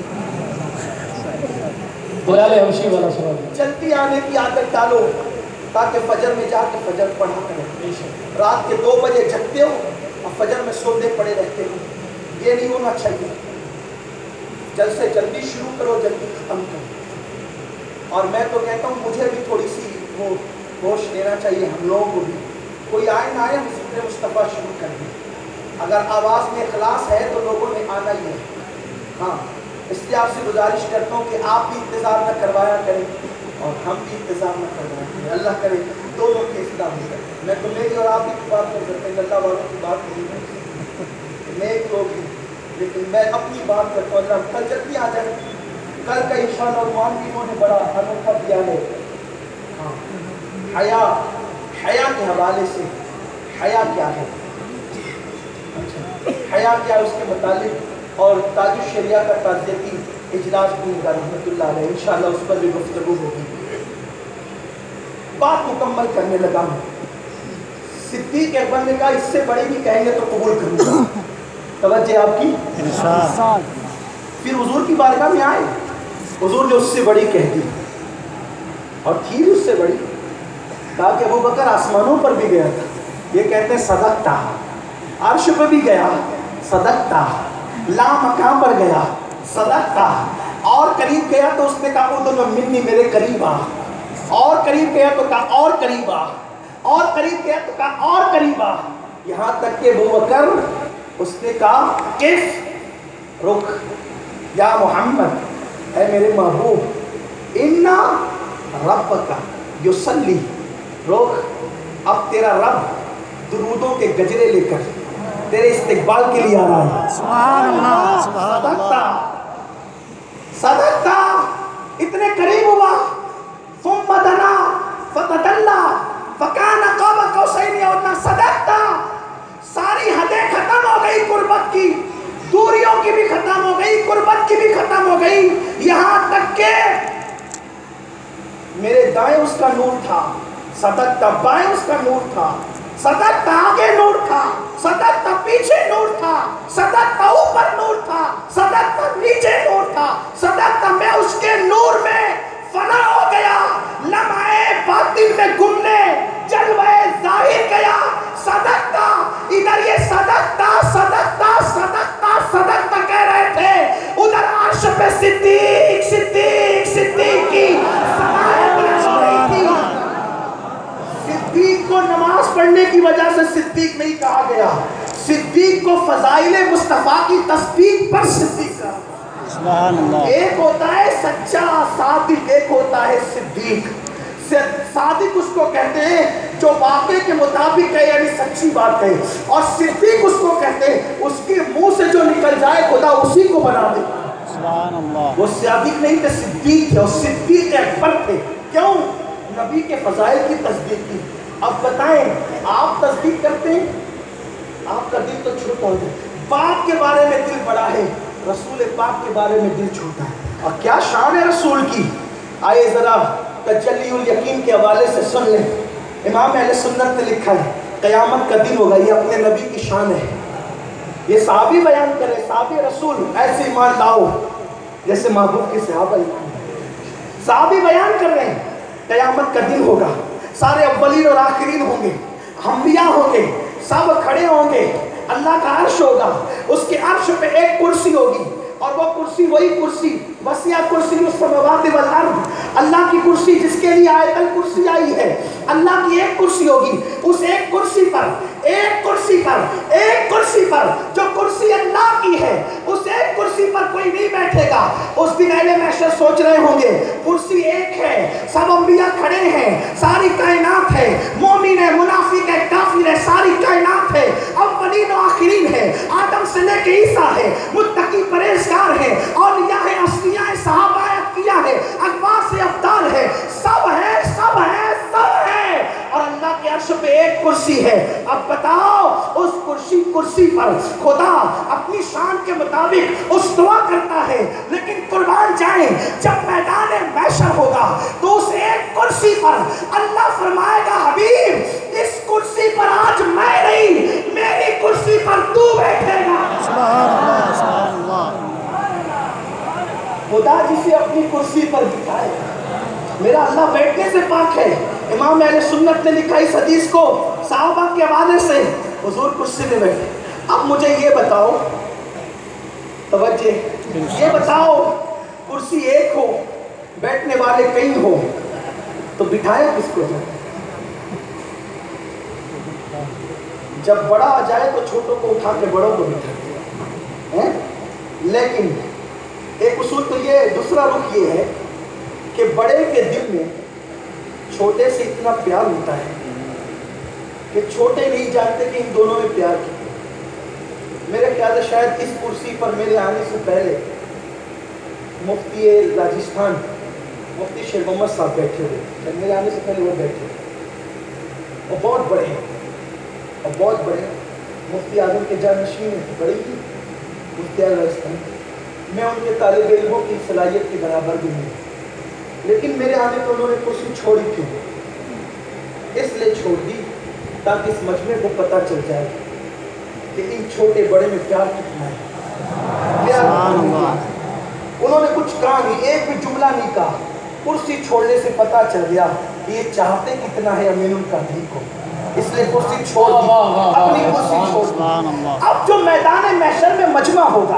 جلدی آنے کی عادت ڈالو تاکہ فجر میں جا کے فجر پڑھا کریں۔ رات کے 2 بجے جگتے ہو اور فجر میں سوتے پڑے رہتے ہو، یہ نہیں ہونا چاہیے۔ جلد سے جلدی شروع کرو، جلدی ختم کرو۔ اور میں تو کہتا ہوں مجھے بھی تھوڑی سی وہ ہوش لینا چاہیے، ہم لوگوں کو بھی۔ کوئی آئے نہ آئے، ہم ذکر مصطفیٰ شروع کر دیں۔ اگر آواز میں اخلاص ہے تو لوگوں نے آنا ہی ہے۔ ہاں، اس لیے آپ سے گزارش کرتا ہوں کہ آپ بھی انتظار نہ کروایا کریں اور ہم بھی انتظار نہ کروایا کریں۔ اللہ کرے دونوں کی اصلاح ہو جائے۔ میں تو میری اور آپ کی بات کر سکتے ہیں، اللہ والوں کی بات نہیں کر سکتے، نیک لوگ ہیں، لیکن میں اپنی بات کرتا ہوں۔ اللہ کل جلدی آ جائیں، کل کا انشاءاللہ عنوان بھی انہوں نے بڑا انوکھا دیا ہے۔ ہاں، حیا کے حوالے سے، حیا کیا ہے، حیا کیا ہے اس کے متعلق، اور تاج الشریعہ کا تعزیتی اجلاس بھی ہوگا رحمۃ اللہ علیہ، انشاءاللہ اس پر بھی گفتگو ہوگی۔ بات مکمل کرنے لگا ہوں۔ صدیق اکبر نے کہا اس سے بڑی بھی کہیں گے تو قبول کروں گا۔ توجہ آپ کی۔ پھر حضور کی بارگاہ میں آئے، حضور نے اس سے بڑی کہہ دی، اور تھی اس سے بڑی، کہا کہ ابو بکر آسمانوں پر بھی گیا تھا، یہ کہتے ہیں صدقتا، عرش پہ بھی گیا صدقتا، لا مقام پر گیا صدقتا، اور قریب گیا تو اس نے کہا ادنو منی، میرے قریب آ، اور قریب گیا تو کہا اور قریب آ، اور قریب گیا تو کہا اور قریب آ، یہاں تک کہ ابو بکر اس نے کہا کف، رک یا محمد، اے میرے محبوب، انا ربک یصلی، رک، اب تیرا رب درودوں کے گجرے لے کر تیرے استقبال کے لیے آ رہا ہے۔ سبحان اللہ، سبحان صدقتا، صدقتا، اتنے قریب ہوا، ثم دنا فتدلا فکان قاب قوسین او ادنی، صدقتا، ساری حدیں ختم ہو گئی قربت کی، دوریوں کی بھی ختم ہو گئی، قربت کی بھی ختم ہو گئی، یہاں تک کہ میرے دائیں اس کا نور تھا، صدقتا، بائیں اس کا نور تھا، صدقتا آگے نور تھا، صدقتا پیچھے نور تھا، صدقتا اوپر نور تھا، صدقتا نیچے نور تھا، صدقتا میں اس کے نور میں فنا ہو گیا، لمحے باطن میں گمنے جلوے ظاہر گیا، صدقتا، ادھر یہ صدقتا صدقتا صدقتا صدقتا کہہ رہے تھے، ادھر عرش پہ صدیق صدیق صدیق کی سماعت بلند ہو رہی تھی۔ صدیق کو نماز پڑھنے کی وجہ سے صدیق نہیں کہا گیا، صدیق کو فضائل مصطفیٰ کی تصدیق پر صدیق کہا۔ سبحان اللہ۔ ایک ہوتا ہے سچا صادق، ایک ہوتا ہے صدیق۔ صادق اس کو کہتے ہیں جو واقعے کے مطابق ہے، یعنی سچی بات ہے، اور صدیق اس کو کہتے ہیں اس کے منہ سے جو نکل جائے خدا اسی کو بنا دے۔ سبحان اللہ۔ وہ صادق نہیں تھے، صدیق تھے، اور صدیق اکبر تھے۔ کیوں؟ نبی کے فضائل کی تصدیق کی۔ اب بتائیں آپ تصدیق کرتے ہیں؟ آپ کا دل تو چھوٹا ہو جائے۔ باپ کے بارے میں دل بڑا ہے، رسول پاک کے بارے میں دل چھوٹا ہے۔ اور کیا شان ہے رسول کی، آئے ذرا تجلی الیقین کے حوالے سے سن لیں۔ امام اہل سنت نے لکھا ہے قیامت کا دن ہوگا، یہ اپنے نبی کی شان ہے، یہ صحابی بیان کرے، صحابی رسول ایسے ایمان لاؤ جیسے محبوب کے صحابہ ایمان لائے۔ صحابی بیان کر رہے ہیں قیامت کا دن ہوگا، سارے اولین اور آخرین ہوں گے، انبیاء ہوں گے، سب کھڑے ہوں گے، اللہ کا عرش ہوگا، اس کے عرش پہ ایک کرسی ہوگی، اور وہ کرسی وہی کرسی وسیع کرسی السماوات والارض، اللہ کی کرسی جس کے لیے آیت الکرسی آئی ہے، اللہ کی ایک کرسی ہوگی، اس ایک کرسی پر ایک کرسی پر جو کرسی اللہ کی ہے، اس ایک کرسی پر کوئی نہیں بیٹھے گا۔ اس دن اہل محشر سوچ رہے ہوں گے کرسی ایک ہے، سب انبیاء کھڑے ہیں، ساری کائنات ہے، مومن ہے، منافق ہے، کافر ہے، ساری کائنات ہے، اولین و آخرین ہے، آدم سے لے کے عیسیٰ ہے، متقی پرہیزگار ہے، اولیاء ہے، اصفیاء ہے، صحابہ ہے، اتقیاء ہے، اقواس ہے، ابدال ہے، سب ہے، سب ہے، سب ہے، اور اللہ کے عرش پہ ایک کرسی ہے۔ اب بتاؤ اس کرسی پر خدا اپنی شان کے مطابق استوا کرتا ہے، لیکن قربان جائیں جب میدان محشر ہوگا تو اس ایک کرسی پر اللہ فرمائے گا حبیب اس کرسی پر آج میں نہیں، میری کرسی پر تو بیٹھے گا۔ سبحان اللہ سبحان اللہ۔ خدا جسے اپنی کرسی پر بٹھائے، میرا اللہ بیٹھنے سے پاک ہے۔ امام اہل سنت نے لکھا اس حدیث کو صحابہ کے حوالے سے، حضور کرسی میں بیٹھے۔ اب مجھے یہ بتاؤ، توجہ، یہ بتاؤ کرسی ایک ہو، بیٹھنے والے کئی ہو، تو بٹھایا کس کو جائے؟ جب بڑا آ جائے تو چھوٹوں کو اٹھا کے بڑوں کو بٹھاتے ہیں، لیکن ایک اصول تو یہ، دوسرا رخ یہ ہے کہ بڑے کے دل میں چھوٹے سے اتنا پیار ہوتا ہے کہ چھوٹے نہیں جانتے کہ ان دونوں میں پیار کیا۔ میرے خیال ہے شاید اس کرسی پر میرے آنے سے پہلے مفتی راجستھان مفتی شیر محمد صاحب بیٹھے ہوئے، میرے آنے سے پہلے وہ بیٹھے، اور بہت بڑے ہیں، اور بہت بڑے مفتی اعظم کے جانشین ہیں، بڑے ہی مفتی راجستھان۔ میں ان کے طالب علموں کی صلاحیت کے برابر بھی نہیں، لیکن میرے آنے پر انہوں نے کرسی چھوڑی کیوں؟ اس لیے چھوڑ دی تاکہ اس مجمع کو پتہ چل جائے کہ ان چھوٹے بڑے میں پیار کتنا ہے۔ سبحان اللہ۔ انہوں نے کچھ کہا نہیں، ایک بھی جملہ نہیں کہا، کرسی چھوڑنے سے پتہ چل گیا کہ یہ چاہتے کتنا ہے امین کا ٹھیک ہو، اس لیے کرسی چھوڑ دی، اپنی کرسی چھوڑ دی۔ اب جو میدان محشر میں مجمع ہوگا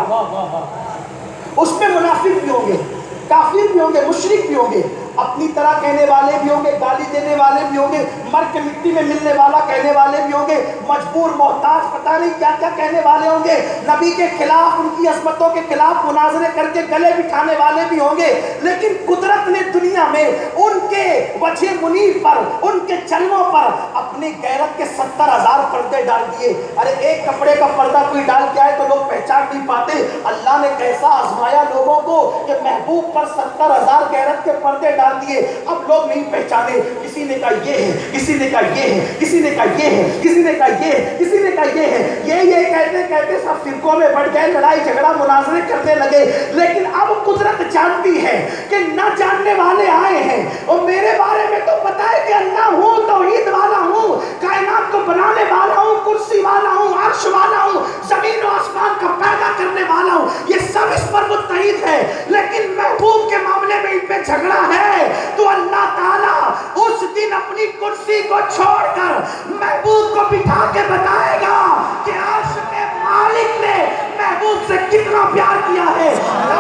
اس میں منافق بھی ہوں گے، کافر بھی ہوں گے، مشرک بھی ہوں گے، اپنی طرح کہنے والے بھی ہوں گے، گالی دینے والے بھی ہوں گے، مر کے مٹی میں ملنے والا کہنے والے بھی ہوں گے، مجبور محتاج پتہ نہیں کیا کیا کہنے والے ہوں گے، نبی کے خلاف، ان کی عظمتوں کے خلاف مناظرے کر کے گلے بٹھانے والے بھی ہوں گے، لیکن قدرت نے دنیا میں ان کے وجہ منیر پر، ان کے چلنوں پر اپنی غیرت کے 70,000 پردے ڈال دیے۔ ارے ایک کپڑے کا پردہ کوئی ڈال کے آئے تو لوگ پہچان نہیں پاتے، اللہ نے کیسا آزمایا لوگوں کو کہ محبوب پر 70,000 غیرت کے پردے ڈال دیے، اب لوگ نہیں پہچانے، کسی نے کہا یہ ہے، کسی نے کہا یہ ہے، کسی نے کہا یہ ہے، کسی نے کہا یہ ہے، کسی نے کہا یہ ہے، یہ کہتے کہتے سب فرقوں میں بڑھ گئے، لڑائی جھگڑا مناظرے کرنے لگے، لیکن اب قدرت جانتی ہے کہ نہ جاننے والے آئے ہیں، اور میرے بارے میں تو پتا ہے کہ اللہ ہوں، توحید والا ہوں، کائنات کو بنانے والا ہوں، کرسی والا ہوں، عرش والا ہوں، زمین و آسمان کا پیدا کرنے والا ہوں، یہ سب اس پر متحد ہے، لیکن محبوب کے معاملے میں ان پہ جھگڑا ہے، تو اللہ تعالیٰ اس دن اپنی کرسی کو چھوڑ کر محبوب کو بٹھا کے بتائے گا کہ عرش کے مالک نے محبوب سے کتنا پیار کیا ہے،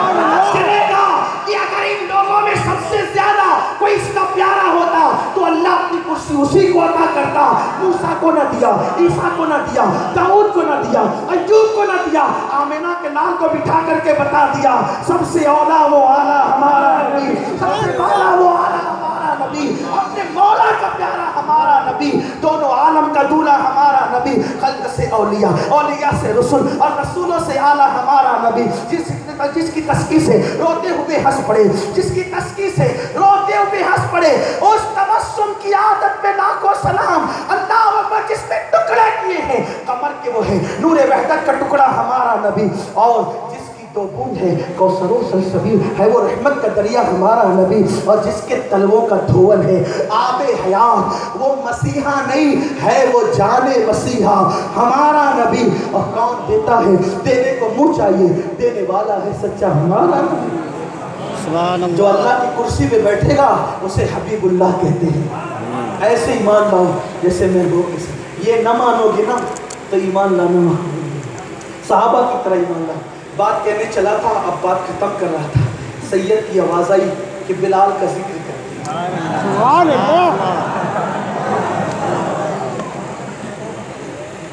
چلے گا کہ اگر ان لوگوں میں سب سے زیادہ کوئی اس کا پیارا ہوتا تو اللہ اپنی کرسی اسی کو عطا کرتا، موسیٰ کو نہ دیا، عیسیٰ کو نہ دیا، داؤد کو نہ دیا، ایوب کو نہ دیا، آمینہ کے لال کو بٹھا کر کے بتا دیا سب سے اولا وہ اعلیٰ ہمارا نبی، سب سے اولا وہ اعلیٰ ہمارا نبی، اپنے مولا کا پیارا ہمارا نبی، دونوں عالم کا دولہ ہمارا نبی، خلق سے اولیاء، اولیاء سے رسول، اور رسولوں سے اعلیٰ ہمارا نبی، جس کی تسکی سے روتے ہوئے ہنس پڑے، جس کی تسکی سے روتے ہوئے ہنس پڑے، اس تبسم کی عادت پہ لاکھوں سلام، اللہ اکبر، جس نے ٹکڑے کیے ہیں کمر کے وہ ہے نور وحدت کا ٹکڑا ہمارا نبی، اور جس کی دو بوند ہے کوثر و سلسبیل ہے وہ رحمت کا دریا ہمارا نبی، اور جس کے تلووں کا دھول ہے آب حیات، وہ مسیحا نہیں ہے وہ جان مسیحا ہمارا نبی، اور کون دیتا ہے دینے کو منہ چاہیے، دینے والا ہے سچا ہمارا نبی۔ جو اللہ کی کرسی پہ بیٹھے گا اسے حبیب اللہ کہتے ہیں، ایسے ایمان لاؤ جیسے محبوب کے ساتھ، یہ نہ مانو گے نا تو ایمان لانا مانو گے، صحابہ کی طرح ایمان لاؤ۔ بات کہنے چلا تھا، اب بات ختم کر رہا تھا، سید کی آواز آئی کہ بلال کا ذکر کرتے ہیں۔ سبحان اللہ۔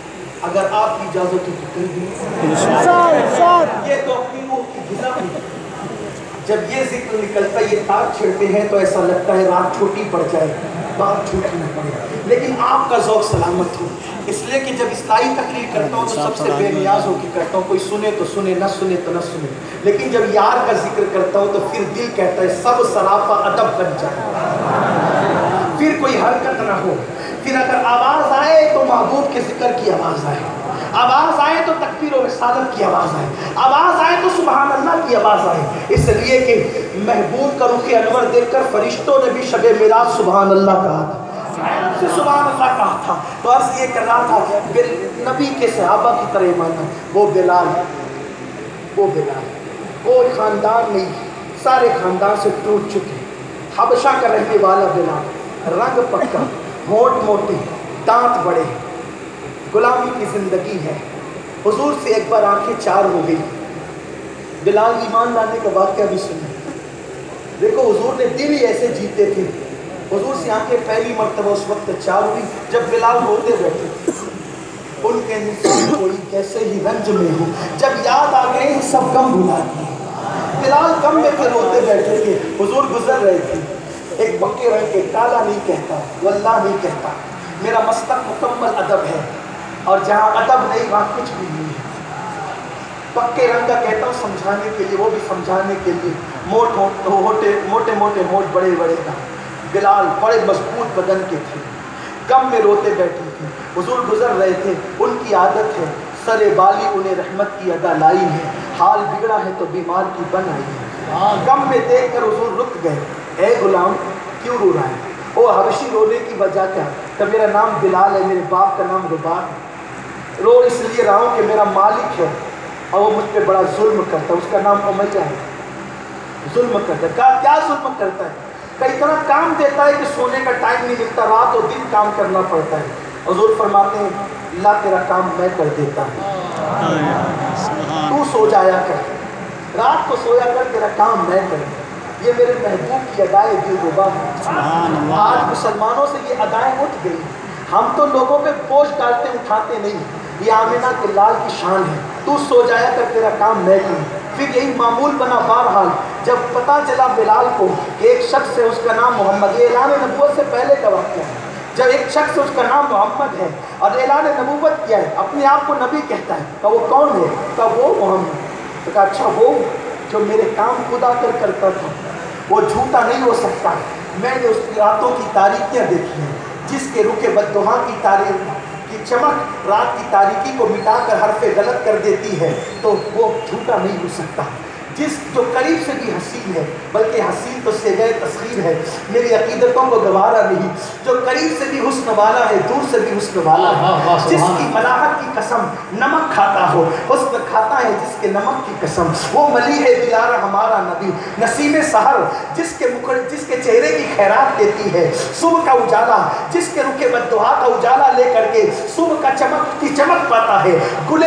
इजाजत हो तो कर दी। ये तो अपनी मुंह की गिला हुई। जब ये जिक्र निकलता है, ये तार छिड़ते हैं तो ऐसा लगता है रात छोटी पड़ जाए, बात छोटी न पड़े, लेकिन आपका ज़ौक़ सलामत हो। इसलिए कि जब इस्लाही तकरीर करता हूँ तो सबसे बेनियाज होकर करता हूँ, कोई सुने तो सुने, न सुने तो न सुने, लेकिन जब यार का जिक्र करता हूँ तो फिर दिल कहता है सब सराफा अदब बन जाए, फिर कोई हरकत ना हो, फिर अगर आवाज़ आए तो महबूब के जिक्र की आवाज़ आए, आवाज़ आए तो तकबीर और रिसालत की आवाज़ आए, आवाज़ आए तो सुभान अल्लाह की आवाज़ आए। इसलिए कि महबूब का रुख अनवर देखकर फरिश्तों ने भी शब मिराज सुभान अल्लाह कहा था, से सुभान अल्लाह कहा था। तो अर्ज़ ये कर रहा था नबी के सहाबा की तरह माना, वो बिलाल कोई ख़ानदान नहीं, सारे ख़ानदान से टूट चुके, हबशा का रहने वाला बिलाल, रंग पक्का, होंठ मोटे, दांत बड़े, गुलामी की ज़िंदगी है। हुजूर से एक बार आंखें चार हो गई। बिलाल ईमान लाने का वाक़या भी सुना। देखो हुजूर ने दिल ही ऐसे जीते थे। हुजूर से आंखें पहली मर्तबा उस वक्त चार हुई जब बिलाल रोते बैठे, उनके इंसान कोई कैसे ही रंज में हो, जब याद आ गए सब गम भुला दिए। बिलाल गम में थे, रोते बैठे थे, हुजूर गुजर रहे थे। एक बक्के रंग के, काला नहीं कहता, वल्लाह नहीं कहता, मेरा मस्तक मुकम्मल अदब है, और जहाँ अदब नहीं वहाँ कुछ भी नहीं है। पक्के रंग का कहता हूँ समझाने के लिए, वो भी समझाने के लिए, मोटे मोटे होंठ, बड़े बड़े दांत। बिलाल बड़े मजबूत बदन के थे, गम में रोते बैठे थे, हुजूर गुजर रहे थे। उनकी आदत है सरे बाली उन्हें रहमत की अदा लाई है, हाल बिगड़ा है तो बीमार की बन आई है। गम में देख कर हुजूर रुक गए, ए गुलाम क्यों रो रहा है? ओ हबशी, रोने की वजह क्या? तो मेरा नाम बिलाल है, मेरे बाप का नाम रुबाब है, रो इसलिए रहा हूँ कि मेरा मालिक है और वो मुझ पर बड़ा जुल्म करता है, उसका नाम उमैया है। जुल्म करता है, क्या जुल्म करता है? कई तरह काम देता है कि सोने का टाइम नहीं मिलता, रात और दिन काम करना पड़ता है। हुजूर फरमाते हैं अल्लाह तेरा काम मैं कर देता हूँ, तू सो जाया कर, रात को सोया कर, तेरा काम मैं कर। ये मेरे महबूब की अदाएं दिलरुबा है। आज मुसलमानों से ये अदाएं उठ गई। हम तो लोगों पे बोझ डालते उठाते नहीं, ये आमिना के लाल की शान है, तू सो जाया कर, तेरा काम मैं करूँ। फिर यही मामूल बना बहरहाल, जब पता चला बिलाल को कि एक शख्स है उसका नाम मोहम्मद, ये ऐलान नबूवत से पहले का वाक़या है, जब एक शख्स उसका नाम मोहम्मद है और ऐलान नबूवत किया है, अपने आप को नबी कहता है, तो वो कौन है? तो वो मोहम्मद। तो कहा अच्छा वो जो मेरे काम खुदा कर करता था वो झूठा नहीं हो सकता। मैंने उसकी रातों की तारीकियाँ देखी हैं, जिसके रुके बद्दुआ की तारीख की चमक रात की तारीकी को मिटाकर हरफ़े गलत कर देती है, तो वो झूठा नहीं हो सकता। जिस जो करीब से भी हसीन है, बल्कि हसीन तो सेगए तस्खीर है, मेरी अकीदतों को गवारा नहीं, जो करीब से भी हुस्न वाला है, दूर से भी हुस्न वाला है, जिसकी मलाहत की कसम नमक खाता हो, हुस्न खाता है जिसके नमक की कसम, वो मली है दिलारा हमारा नबी, नसीम सहर जिसके चेहरे की खैरात देती है, सुबह का उजाला जिसके रुके बद्दुआ का उजाला लेकर के सुबह का चमक की चमक पाता है,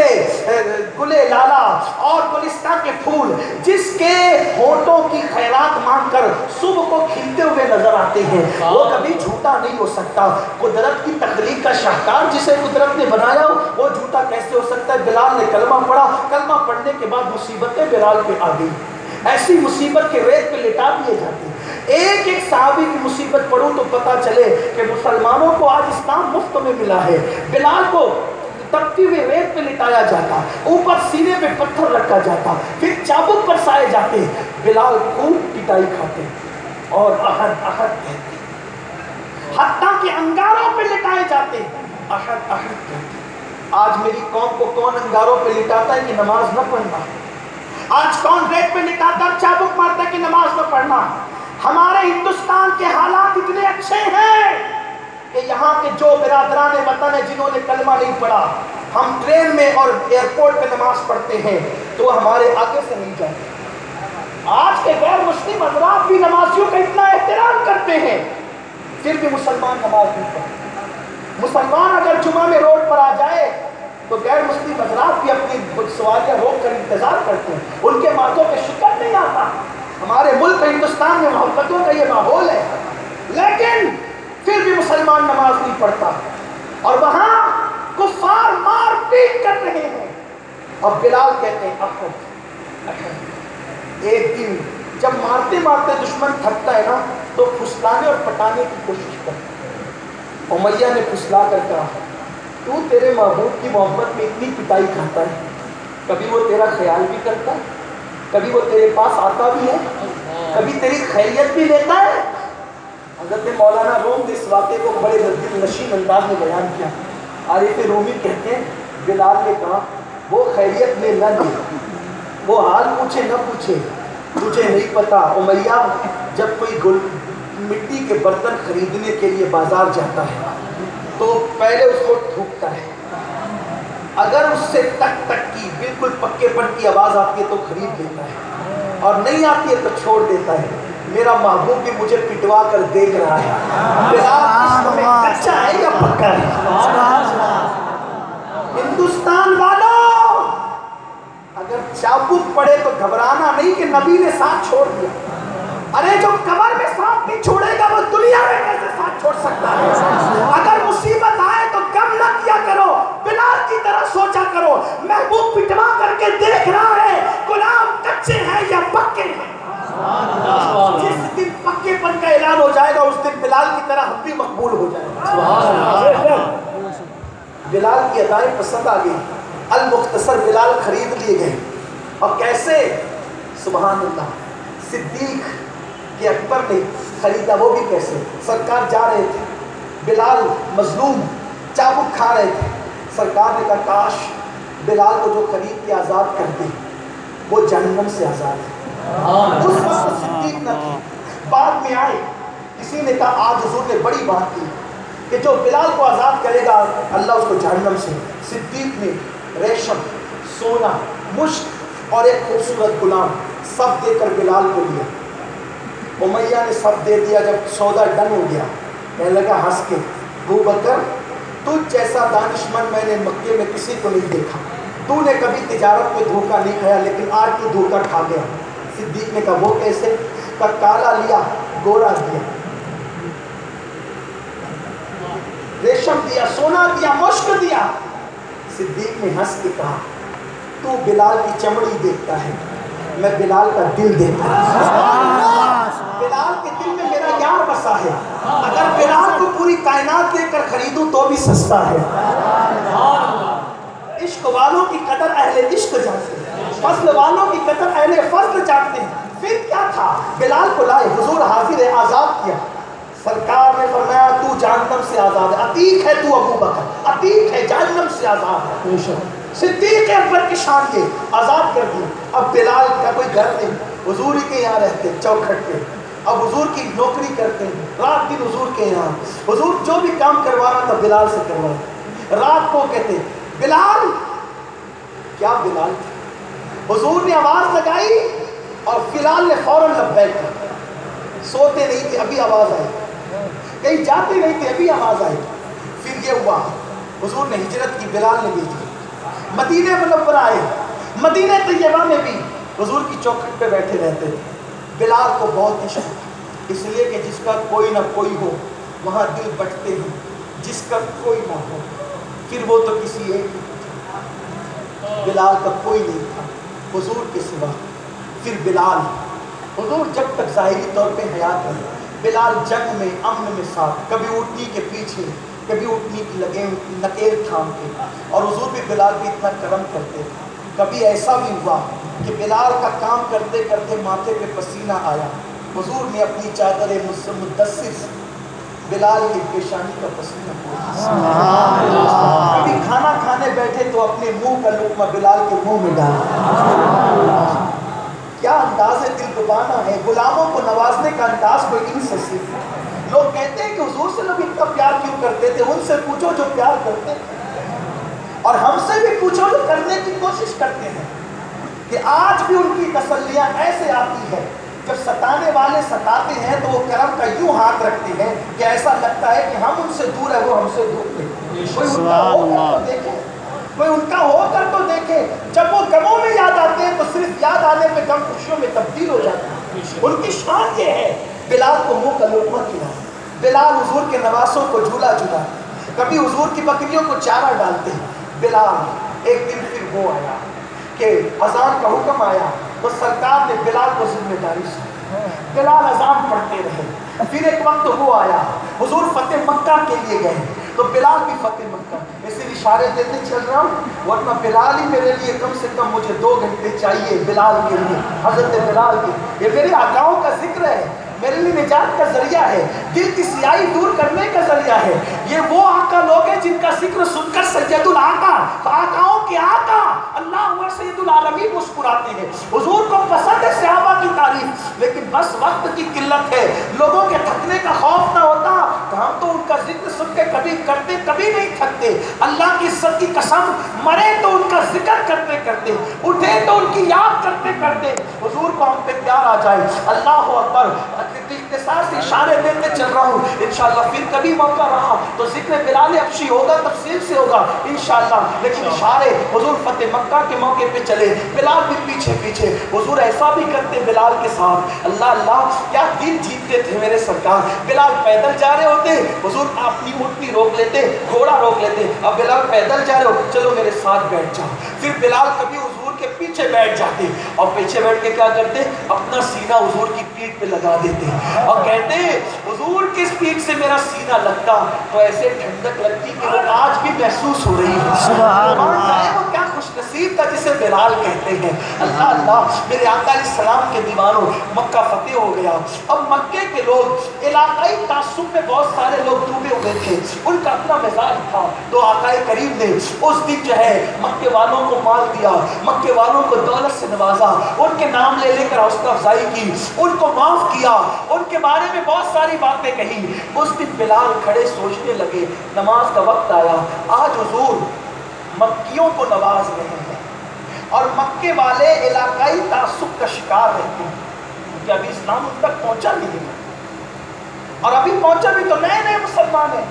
गुले लाला और गुलिस्तां के फूल जिसके होठों की खैरात मांगकर सुबह को खिलते हुए नजर आते हैं, वो कभी झूठा नहीं हो सकता। कुदरत की तख्लीक का शाहकार जिसे कुदरत ने बनाया वो झूठा कैसे हो सकता है? बिलाल ने कलमा पढ़ा, कलमा पढ़ने के बाद मुसीबतें बिलाल पे आ गई, ऐसी मुसीबत के रेत पे लिटा दिए जाते। एक एक सहाबी की मुसीबत पढ़ूं तो पता चले कि मुसलमानों को आज इस्लाम मुफ्त में मिला है। बिलाल को तपती हुए रेत पे लिटाया जाता, ऊपर सीने पे पत्थर रखा जाता, फिर चाबुक बरसाए जाते, बिलाल खूब पिटाई खाते और अहद अहद कहते, हत्ता के अंगारों पे लिटाए जाते, अहद अहद कहते। आज मेरी कौम को कौन अंगारों पे लिटाता है कि नमाज न पढ़ना? आज कौन रेत पे लिटाता है चाबुक मारता है कि नमाज न पढ़ना? हमारे हिंदुस्तान के हालात इतने अच्छे हैं कि यहाँ के जो बिरादरान वतन है जिन्होंने कलमा नहीं पढ़ा, हम ट्रेन में और एयरपोर्ट पे नमाज पढ़ते हैं तो हमारे आगे से नहीं जाते। आज के गैर मुस्लिम हज़रात भी नमाजियों का इतना एहतराम करते हैं, फिर भी मुसलमान नमाज नहीं पढ़ते। मुसलमान अगर जुमा में रोड पर आ जाए तो गैर मुस्लिम हज़रात भी अपनी सवारियाँ रोक कर इंतजार करते हैं, उनके माथों पे शुक्र नहीं आता। हमारे मुल्क हिंदुस्तान में मोहब्बतों का ये माहौल है, लेकिन फिर भी मुसलमान नमाज नहीं पढ़ता और वहाँ कुफार मार تحقیق کر رہے ہیں. اب بلال کہتے ہیں احد. ایک دن جب مارتے مارتے دشمن تھکتا ہے نا تو پھسلانے اور پٹانے کی کوشش کرتا ہے. امیہ نے پھسلا کر کہا تو تیرے محبوب کی محبت میں اتنی پٹائی کھاتا ہے, کبھی وہ تیرا خیال بھی کرتا ہے, کبھی وہ تیرے پاس آتا بھی ہے, کبھی تیری خیریت بھی لیتا ہے. حضرت مولانا روم نے اس واقعے کو بڑے دل نشین انداز میں بیان کیا. عارف رومی کہتے ہیں بلال نے کہا وہ خیریت لے نہ لے, وہ حال پوچھے نہ پوچھے, تجھے نہیں پتا امیہ جب کوئی مٹی کے برتن خریدنے کے لیے بازار جاتا ہے تو پہلے اس کو تھوکتا ہے, اگر اس سے ٹک ٹک کی بالکل پکے پن کی آواز آتی ہے تو خرید لیتا ہے, اور نہیں آتی ہے تو چھوڑ دیتا ہے. میرا محبوب بھی مجھے پٹوا کر دیکھ رہا ہے, بلال عشق میں کچا ہے یا پکا ہے. ہندوستان والوں اگر چابک پڑے تو گھبرانا نہیں کہ نبی نے ساتھ چھوڑ دیا. ارے جو قبر میں ساتھ نہیں چھوڑے گا وہ دنیا میں کیسے ساتھ چھوڑ سکتا ہے. اگر مصیبت آئے تو غم نہ کیا کرو, بلال کی طرح سوچا کرو محبوب پٹوا کر کے دیکھ رہا ہے غلام کچے ہیں یا پکے ہیں. جس دن پکے پن کا اعلان ہو جائے گا اس دن بلال کی طرح ہم بھی مقبول ہو جائے گا. بلال کی ادائیں پسند آ گئی. المختصر بلال خرید لیے گئے. اور کیسے؟ سبحان اللہ, صدیق کہ اکبر نے خریدا. وہ بھی کیسے؟ سرکار جا رہے تھے, بلال مظلوم چابک کھا رہے تھے. سرکار نے کہا کاش بلال کو جو خرید کے آزاد کر دے وہ جہنم سے آزاد ہے. اس وقت صدیق نہ تھی, بعد میں آئے. کسی نے کہا آج حضور نے بڑی بات کی کہ جو بلال کو آزاد کرے گا اللہ اس کو جہنم سے. صدیق نے ریشم, سونا, مشک اور ایک خوبصورت غلام سب دے کر بلال کو دیا. امیہ نے سب دے دیا. جب سودا ڈن ہو گیا کہنے لگا ہنس کے ابو بکر تجھ جیسا دانشمند میں نے مکے میں کسی کو نہیں دیکھا. تو نے کبھی تجارت میں دھوکہ نہیں کھایا لیکن آج تو دھوکہ کھا گیا. صدیق نے کہا وہ کیسے؟ کہا کالا لیا گورا دیا, ریشم دیا, سونا دیا, مشک دیا. صدیق نے ہنس کے کہا تو بلال کی چمڑی دیکھتا ہے, میں بلال کا دل دیکھتا ہوں. بلال کے دل میں میرا یار بسا ہے. اگر بلال کو پوری کائنات دے کر خریدوں تو بھی سستا ہے. عشق والوں کی قدر اہل عشق جانتے ہیں, فضل والوں کی قدر اہل فضل جانتے ہیں. پھر کیا تھا؟ بلال کو لائے, حضور حاضر ہے, آزاد کیا. سرکار نے فرمایا تو جہنم سے آزاد ہے. عتیق ہے تو ابو بکر, عتیق ہے, جہنم سے آزاد ہے. صدیق اکبر کی شان کے آزاد کر دیا. اب بلال کا کوئی گھر نہیں, حضور ہی کے یہاں رہتے چوکھٹ پہ. اب حضور کی نوکری کرتے ہیں, رات دن حضور کے یہاں. حضور جو بھی کام کروانا تھا بلال سے کروانا. رات کو کہتے بلال, کیا بلال تھا. حضور نے آواز لگائی اور بلال نے فوراً لبیک کیا. سوتے نہیں تھے ابھی آواز آئی, کہیں جاتے نہیں تھے ابھی آواز آئی. پھر یہ ہوا حضور نے ہجرت کی, بلال نے بھیجی, مدینہ منورہ آئے. مدینہ طیبہ میں بھی حضور کی چوکھٹ پہ بیٹھے رہتے تھے. بلال کو بہت عشق تھا, اس لیے کہ جس کا کوئی نہ کوئی ہو وہاں دل بٹتے ہیں, جس کا کوئی نہ ہو پھر وہ تو کسی ایک ہی. بلال کا کوئی نہیں تھا حضور کے سوا. پھر بلال, حضور جب تک ظاہری طور پہ حیات رہے, بلال جنگ میں امن میں ساتھ, کبھی اونٹنی کے پیچھے, کبھی اونٹنی کی لگے نکیر تھام کے. اور حضور بھی بلال بھی اتنا کرم کرتے تھے. کبھی ایسا بھی ہوا کہ بلال کا کام کرتے کرتے ماتھے پہ پسینہ آیا, حضور نے اپنی چادر مدثر سے بلال کی پیشانی کا پسینہ پوچھا. کبھی کھانا کھانے بیٹھے تو اپنے منہ کا لقمہ بلال کے منہ میں ڈالا. کیا انداز دل ربانہ ہے. غلاموں کو نوازنے کا انداز کوئی ان سے سیکھ. لوگ کہتے ہیں کہ حضور سے لوگ اتنا پیار کیوں کرتے تھے. ان سے پوچھو جو پیار کرتے تھے, اور ہم سے بھی پوچھو جو کرنے کی کوشش کرتے ہیں. کہ آج بھی ان کی تسلیاں ایسے آتی ہے جب ستانے والے ستاتے ہیں تو وہ کرم کا یوں ہاتھ رکھتے ہیں کہ ایسا لگتا ہے کہ ہم ان سے دور ہے, وہ ہم سے دور ہے. کوئی ان کا ہو کر تو دیکھے, کوئی ان کا ہو کر تو دیکھے. جب وہ غموں میں یاد آتے ہیں تو صرف یاد آنے پہ غم خوشیوں میں تبدیل ہو جاتا ہے. ان کی شان یہ ہے بلال کو منہ کا لقمہ کھلا. بلال حضور کے نواسوں کو جھولا جھولا, کبھی حضور کی بکریوں کو چارہ ڈالتے ہیں. بلال ایک دن پھر وہ آیا کہ اذان کا حکم آیا تو سرکار نے بلال کو ذمہ داری سونپی، بلال اذان پڑھتے رہے۔ پھر ایک وقت وہ آیا حضور فتح مکہ کے لیے گئے تو بلال بھی فتح مکہ، اسے اشارے دیتے چل رہا ہوں، ورنہ بلال ہی میرے لیے کم سے کم مجھے 2 گھنٹے چاہیے بلال کے لیے، حضرت بلال کے، یہ میرے آقاؤں کا ذکر ہے، میرے لیے نجات کا ذریعہ ہے، دل کی سیاہی دور کرنے کا ذریعہ ہے۔ یہ وہ آقا لوگ ہیں جن کا ذکر سن کر سید الآقا، آقاؤں کے آقا اللہ ہوا سید العالمین مسکراتے ہیں۔ حضور کو پسند ہے صحابہ کی تعریف، لیکن بس وقت کی قلت ہے، لوگوں کے تھکنے کا خوف نہ ہوتا تو ہم تو ان کا ذکر سن کے کبھی کرتے کبھی نہیں تھکتے۔ اللہ کی عزت کی قسم، مرے تو ان کا ذکر کرتے کرتے، اٹھے تو ان کی یاد کرتے کرتے حضور کو ہم پہ پیار آ جائے۔ اللہ اکبر، اختصار سے اشارے دیتے چل رہا ہوں، انشاءاللہ پھر کبھی موقع رہا تو ذکر بلال حبشی ہوگا، تفصیل سے ہوگا انشاءاللہ، لیکن اشارے حضور فتح مکہ کے موقع پہ چلے، بلال بھی پیچھے پیچھے، حضور ایسا بھی کرتے بلال کے ساتھ، اللہ اللہ کیا دل جیتتے تھے میرے سرکار۔ بلال پیدل جا رہے ہوتے، حضور اپنی اونٹنی روک لیتے، گھوڑا روک لیتے، اب بلال پیدل جا رہے ہو چلو میرے ساتھ بیٹھ جاؤ، پھر بلال کبھی حضور کے پیچھے بیٹھ جاتے اور پیچھے بیٹھ کے کیا کرتے، اپنا سینہ حضور کی پیٹھ پہ لگا دیتے اور کہتے حضور کس پیٹھ سے میرا سینہ لگتا تو ایسے ٹھنڈک لگتی کہ وہ آج بھی محسوس ہو رہی ہے۔ سبحان اللہ، وہ کیا خوش نصیب تھا جسے بلال کہتے ہیں۔ اللہ اللہ، میرے آقا علیہ السلام کے دیوانوں، مکہ فتح ہو گیا، اب مکے کے لوگ علاقائی تعصب میں بہت سارے لوگ ڈوبے ہوئے تھے، ان کا اپنا مزاج تھا، تو آقا کریم نے اس دن جو ہے مکے والوں کو مال دیا، مکے والوں کو دولت سے نوازا، ان کے نام لے لے کر حوصلہ افزائی کی، ان کو معاف کیا، ان کے بارے میں بہت ساری باتیں کہی۔ اس دن بلال کھڑے سوچنے لگے، نماز کا وقت آیا، آج حضور مکیوں کو نواز رہے ہیں اور مکے والے علاقائی تعصب کا شکار رہتے ہیں کیونکہ ابھی اسلام ان تک پہنچا نہیں ہے، اور ابھی پہنچا بھی تو نئے نئے مسلمان ہیں،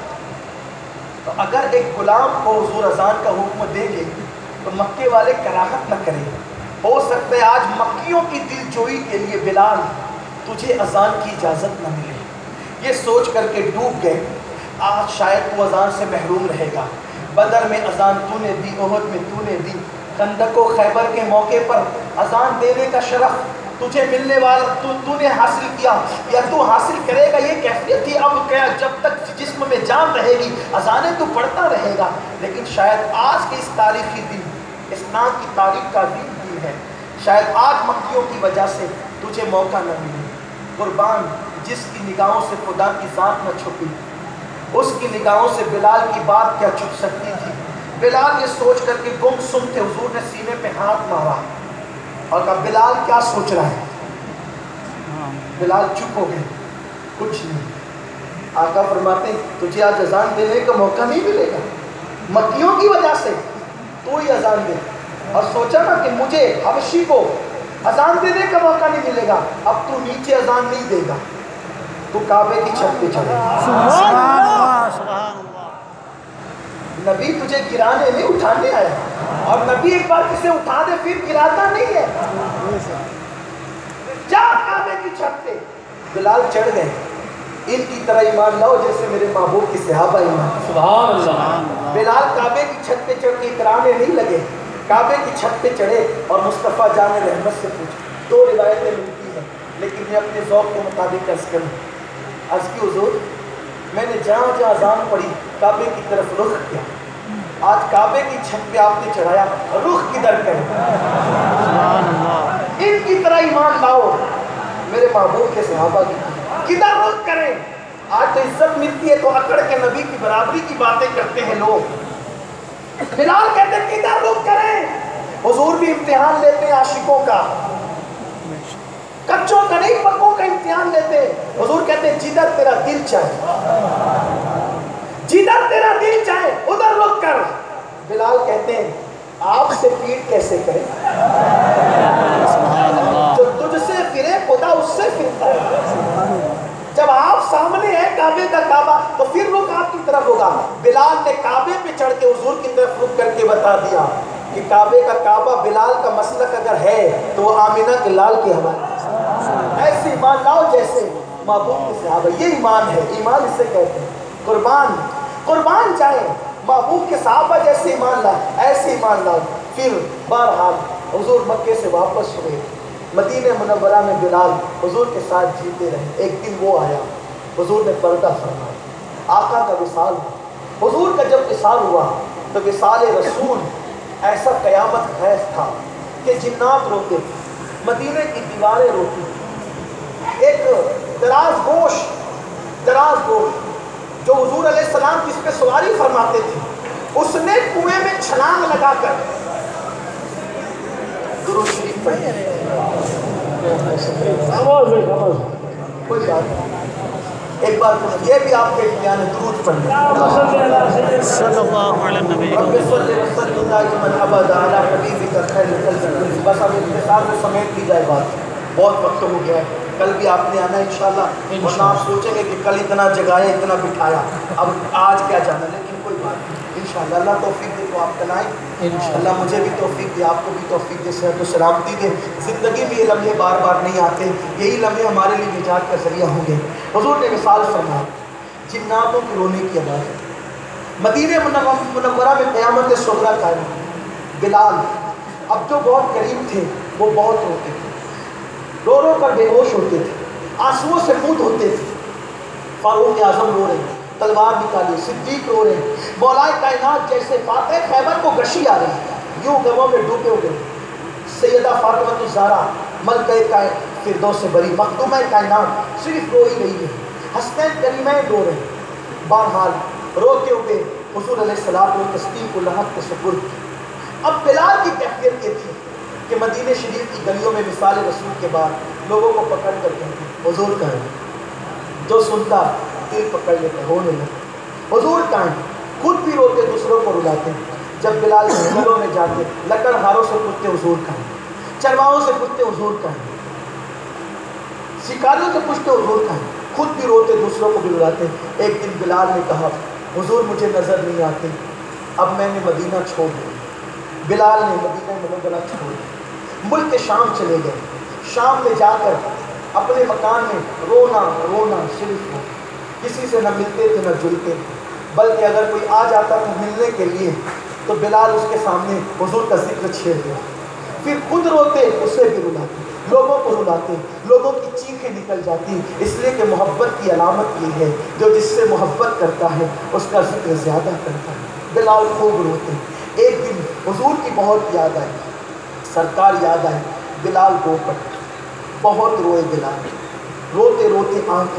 تو اگر ایک غلام کو حضور اذان کا حکم دے گے تو مکے والے کراہت نہ کریں، ہو سکتا ہے آج مکیوں کی دل جوئی کے لیے بلال تجھے اذان کی اجازت نہ ملے، یہ سوچ کر کے ڈوب گئے، آج شاید تو اذان سے محروم رہے گا، بدر میں اذان تو نے دی، احد میں تو نے دی، خندق و خیبر کے موقع پر اذان دینے کا شرف تجھے ملنے والا تو نے حاصل کیا یا تو حاصل کرے گا، یہ کیفیت تھی۔ اب کیا جب تک جسم میں جان رہے گی اذانیں تو پڑھتا رہے گا، لیکن شاید آج کے اس تاریخی دن، اسلام کی تاریخ کا دن ہے، شاید آج مکیوں کی وجہ سے تجھے موقع نہ ملے۔ قربان جس کی نگاہوں سے خدا کی ذات نہ چھپی، اس کی نگاہوں سے بلال کی بات کیا چھپ سکتی تھی۔ بلال یہ سوچ کر کے گم سم تھے، حضور نے سینے پہ ہاتھ مارا اور کہا بلال کیا سوچ رہا ہے؟ بلال چپ ہو گئے، کچھ نہیں۔ آقا فرماتے ہیں تجھے آج اذان دینے کا موقع نہیں ملے گا، مکیوں کی وجہ سے تو ہی اذان دے، اور سوچا نا کہ مجھے حبشی کو اذان دینے کا موقع نہیں ملے گا، اب تو نیچے اذان نہیں دے گا، تو کعبے کی چھت پہ چڑھے گا۔ سبحان اللہ، سبحان اللہ۔ نبی تجھے گرانے نہیں اٹھانے آیا، اور نبی ایک بار کسے اٹھا دے پھر گراتا نہیں ہے، جا کعبے کی چھت پہ۔ بلال چڑھ گئے، ان کی طرح ایمان لاؤ جیسے میرے محبوب کی صحابہ ایمان۔ سبحان اللہ۔ بلال کعبے کی چھت پہ چڑھ کے اترانے نہیں لگے، کعبے کی چھت پہ چڑھے اور مصطفیٰ جان رحمت سے پوچھے۔ 2 روایتیں ملتی ہیں لیکن میں اپنے ذوق کے مطابق عرض کروں۔ عرض کی حضور میں نے جہاں جہاں اذان پڑھی کعبے کی طرف رخ کیا، آج کعبے کی چھت پہ آپ نے چڑھایا، رخ کدھر کریں؟ ان کی طرح ایمان لاؤ میرے محبوب کے صحابہ کی، کدھر رخ کریں؟ آج تو عزت ملتی ہے تو اکڑ کے نبی کی برابری کی باتیں کرتے ہیں لوگ۔ بلال کہتے ہیں کدھر رخ کریں؟ حضور بھی امتحان لیتے ہیں عاشقوں کا، کچوں کا نہیں پکوں کا امتحان لیتے ہیں۔ حضور کہتے ہیں جدھر تیرا دل چاہے، جدھر تیرا دل چاہے ادھر رخ کر۔ بلال کہتے ہیں آپ سے پیٹ کیسے کریں؟ جو تجھ سے پھرے خدا اس سے پھرتا ہے۔ جب آپ سامنے ہیں کعبے کا کعبہ تو پھر رخ آپ کی طرف ہوگا۔ بلال نے کعبے پہ چڑھ کے حضور کی طرف رخ کر کے بتا دیا کہ کعبے کا کعبہ بلال کا مسلک اگر ہے تو وہ آمینہ کے لال کے حوالے۔ ایسے ایمان لاؤ جیسے محبوب کے صحابہ، یہ ایمان ہے، ایمان اسے کہتے ہیں۔ قربان جائیں محبوب کے صحابہ جیسے ایمان لائے ایسے ایمان لائے. پھر بہرحال حضور مکے سے واپس ہوئے, مدینہ منورہ میں بلال حضور کے ساتھ جیتے رہے. ایک دن وہ آیا, حضور نے پردہ فرمایا, آقا کا وصال ہوا. حضور کا جب وصال ہوا تو وصال رسول ایسا قیامت خیز تھا کہ جنات روتے تھے, مدینہ کی دیواریں روتی تھیں. ایک دراز گوش جو حضور علیہ السلام جس پہ سواری فرماتے تھے, اس نے کنویں میں چھلانگ لگا کر درود شریف پڑھی. کوئی بات نہیں, ایک بار یہ بھی آپ کے بیان درود پڑھیں. صلی اللہ علیہ نبی. بس اب اختصار میں سمیٹ لی جائے بات, بہت وقت ہو گیا ہے. کل بھی آپ نے آنا انشاءاللہ, ورنہ آپ سوچیں گے کہ کل اتنا جگایا اتنا بٹھایا, اب آج کیا جانا. لیکن کوئی بات نہیں, انشاءاللہ اللہ توفیق دے تو آپ کل آئیں. اللہ مجھے بھی توفیق دے, آپ کو بھی توفیق دے, صحت و سلامتی دے. زندگی میں یہ لمحے بار بار نہیں آتے, یہی لمحے ہمارے لیے نجات کا ذریعہ ہوں گے. حضور نے مثال فرمایا, جناتوں کے رونے کی آواز. مدینہ منورہ میں قیامت صغریٰ قائم. بلال اب جو بہت قریب تھے وہ بہت روتے تھے, رو رو کر بے ہوش ہوتے تھے, آنسوؤں سے منہ دھوتے تھے. فاروق اعظم رو رہے ہیں, تلوار نکالی. صدیق رو رہے ہیں, مولا کائنات جیسے فاتح خیبر کو گشی آ رہی ہے, یوں غموں میں ڈوبے ہوئے. سیدہ فاطمہ الزہرا ملکہ فردوس بری مخدومہ کائنات صرف رو ہی رہی ہے. حسنین کریمین رو رہے ہیں. بہرحال روتے ہوئے حضور علیہ السلام نے تسلیم کو لحق کے سپرد. اب بلال کی کیفیت یہ تھی کہ مدینہ شریف کی گلیوں میں مثال رسول کے بعد لوگوں کو پکڑ کر کہتے حضور کا ہے. جو سنتا دل پکڑ لیتا, ہونے لگتا. حضور کا ہے, خود بھی روتے دوسروں کو رلاتے. جب بلال جنگلوں میں جاتے لکڑ ہاروں سے پوچھتے حضور کا ہے, چرواہوں سے پوچھتے حضور کا ہے, شکاریوں سے پوچھتے حضور کا ہے, خود بھی روتے دوسروں کو بھی رلاتے. ایک دن بلال نے کہا حضور مجھے نظر نہیں آتے, اب میں نے مدینہ چھوڑ دیا. بلال نے مدینہ منورہ چھوڑ دیا, ملک شام چلے گئے. شام میں جا کر اپنے مکان میں رونا صرف ہو. کسی سے نہ ملتے تھے نہ جلتے تھے, بلکہ اگر کوئی آ جاتا تھا ملنے کے لیے تو بلال اس کے سامنے حضور کا ذکر چھیڑ دیا. پھر خود روتے, اسے بھی رلاتے, لوگوں کو رلاتے, لوگوں کی چیخیں نکل جاتی. اس لیے کہ محبت کی علامت یہ ہے, جو جس سے محبت کرتا ہے اس کا ذکر زیادہ کرتا ہے. بلال خوب روتے. ایک دن حضور کی بہت یاد آئی, سرکار یاد آئی. بلال رو پڑے, بہت روئے. بلال روتے روتے آنکھ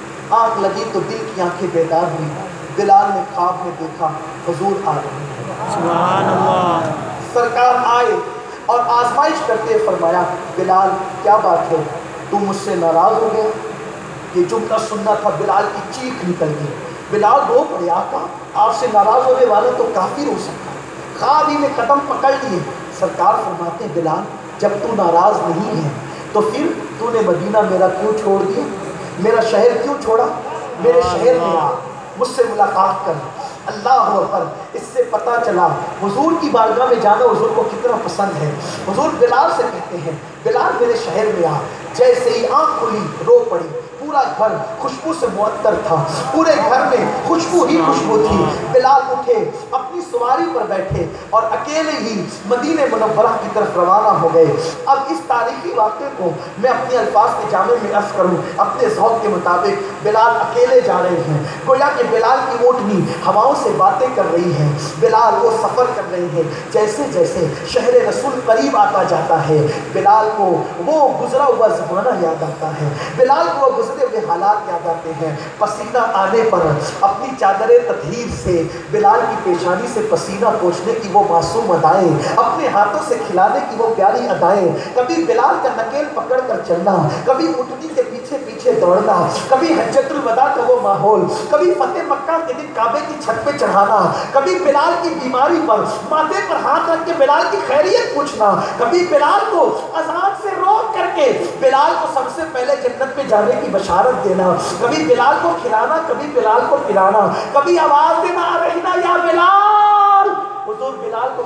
لگی تو دل کی آنکھیں بیدار ہوئی. بلال نے خواب میں دیکھا حضور آ رہے ہیں. سبحان اللہ. سرکار آئے اور آزمائش کرتے فرمایا بلال کیا بات ہے, تم مجھ سے ناراض ہو گیا. یہ جملہ سننا تھا, بلال کی چیخ نکل گئی. بلال رو پڑے, آقا آپ سے ناراض ہونے والا تو کافر ہو سکتا ہے. خواب ہی میں قدم پکڑ لیے. سرکار فرماتے بلال جب تو ناراض نہیں ہے تو پھر تو نے مدینہ میرا کیوں چھوڑ دیا, میرا شہر کیوں چھوڑا. میرے شہر میں آ, مجھ سے ملاقات کر. اللہ اکبر. اس سے پتہ چلا حضور کی بارگاہ میں جانا حضور کو کتنا پسند ہے. حضور بلال سے کہتے ہیں بلال میرے شہر میں آ. جیسے ہی آنکھ کھلی رو پڑی. پورا گھر خوشبو سے معطر تھا, پورے گھر میں خوشبو ہی خوشبو تھی. بلال اٹھے, اپنی سواری پر بیٹھے اور اکیلے ہی مدینہ منورہ کی طرف روانہ ہو گئے. اب اس تاریخی واقعے کو میں اپنے الفاظ کے جامع میں عرض کروں اپنے ذوق کے مطابق. بلال اکیلے جا رہے ہیں, گویا کہ بلال کی اونٹنی ہواؤں سے باتیں کر رہی ہے. بلال وہ سفر کر رہے ہیں. جیسے جیسے شہر رسول قریب آتا جاتا ہے بلال کو وہ گزرا ہوا زمانہ یاد آتا ہے. بلال کو وہ گزرے ہوئے حالات یاد آتے ہیں. پسینہ آنے پر اپنی چادر تطہیر سے بلال کی پیشانی سے پسینہ پوچھنے کی وہ معصوم ادائیں, اپنے ہاتھوں سے کھلانے کی وہ پیاری ادائیں. کبھی بلال کا نکیل پکڑ کر چلنا, کبھی اونٹنی کے پیچھے پیچھے دوڑنا, کبھی حجۃ الوداع کا وہ ماحول, کبھی فتح مکہ کے دن کعبے کی چھت پہ چڑھانا, کبھی بلال کی بیماری پر ماتھے پر ہاتھ رکھ کے بلال کی خیریت پوچھنا, کبھی بلال کو اذان سے روک کر کے بلال کو سب سے پہلے جنت میں جانے کی بشارت دینا, کبھی بلال کو کھلانا, کبھی بلال کو پلانا, کبھی آواز دینا رہنا یا بلال. حضور بلال کو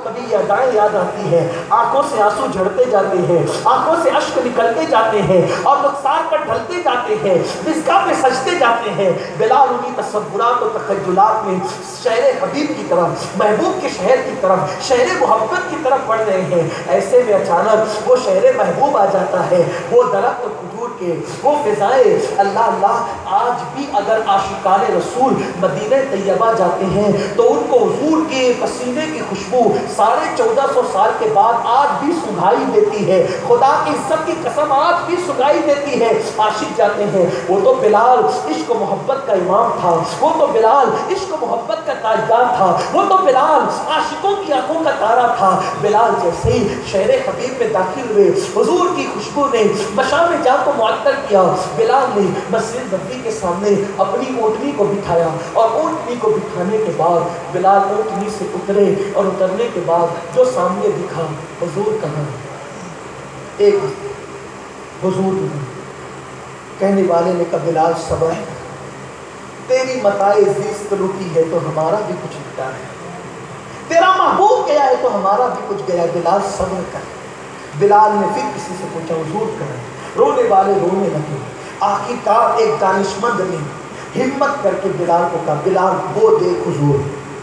کبھی یہ ادائیں یاد آتی ہے، آنکھوں سے آنسو جھڑتے جاتے ہیں، آنکھوں سے اشک نکلتے جاتے ہیں اور رخسار پر ڈھلتے جاتے ہیں، مسکا پہ سجتے جاتے ہیں۔ بلال انہی تصورات و تخیلات میں شہر حبیب کی طرف، محبوب کے شہر کی طرف، شہر محبت کی طرف بڑھ رہے ہیں۔ ایسے میں اچانک وہ شہر محبوب آ جاتا ہے، وہ درخت کھجور کے، وہ فضائیں۔ اللہ اللہ، آج بھی اگر عاشقان رسول مدینہ طیبہ جاتے ہیں تو ان کو حضور کے پسینے کی خوشبو 1450 سال کے بعد آج بھی سنگھائی دیتی ہے، خدا کی عزت کی قسم آج بھی سنگھائی دیتی ہے۔ عاشق جاتے ہیں، وہ تو بلال عشق و محبت کا امام تھا، وہ تو بلال عشق و محبت کا تاجدار تھا، وہ تو بلال عاشقوں کی آنکھوں کا تارا تھا۔ بلال جیسے ہی شہر حبیب میں داخل ہوئے، حضور کی خوشبو نے مشام جاں کو معطر کیا۔ بلال نے مسجد نبوی کے سامنے اپنی اونٹنی کو بٹھایا اور اونٹنی کو بٹھانے کے بعد بلال اونٹنی سے اترے اور اترنے کے بعد جو سامنے دکھا، حضور کہاں؟ ایک حضور نہیں، کہنے والے نے کہا بلال صبر ہے، تیری متاع زیست لٹی ہے تو ہمارا بھی کچھ لٹا ہے، تیرا محبوب گیا ہے تو ہمارا بھی کچھ گیا، بلال صبر کر۔ بلال نے پھر کسی سے پوچھا حضور کہاں؟ رونے والے رونے لگے۔ آخرکار ایک دانشمند نے ہمت کر کے بلال کو کہا بلال وہ دیکھ حضور،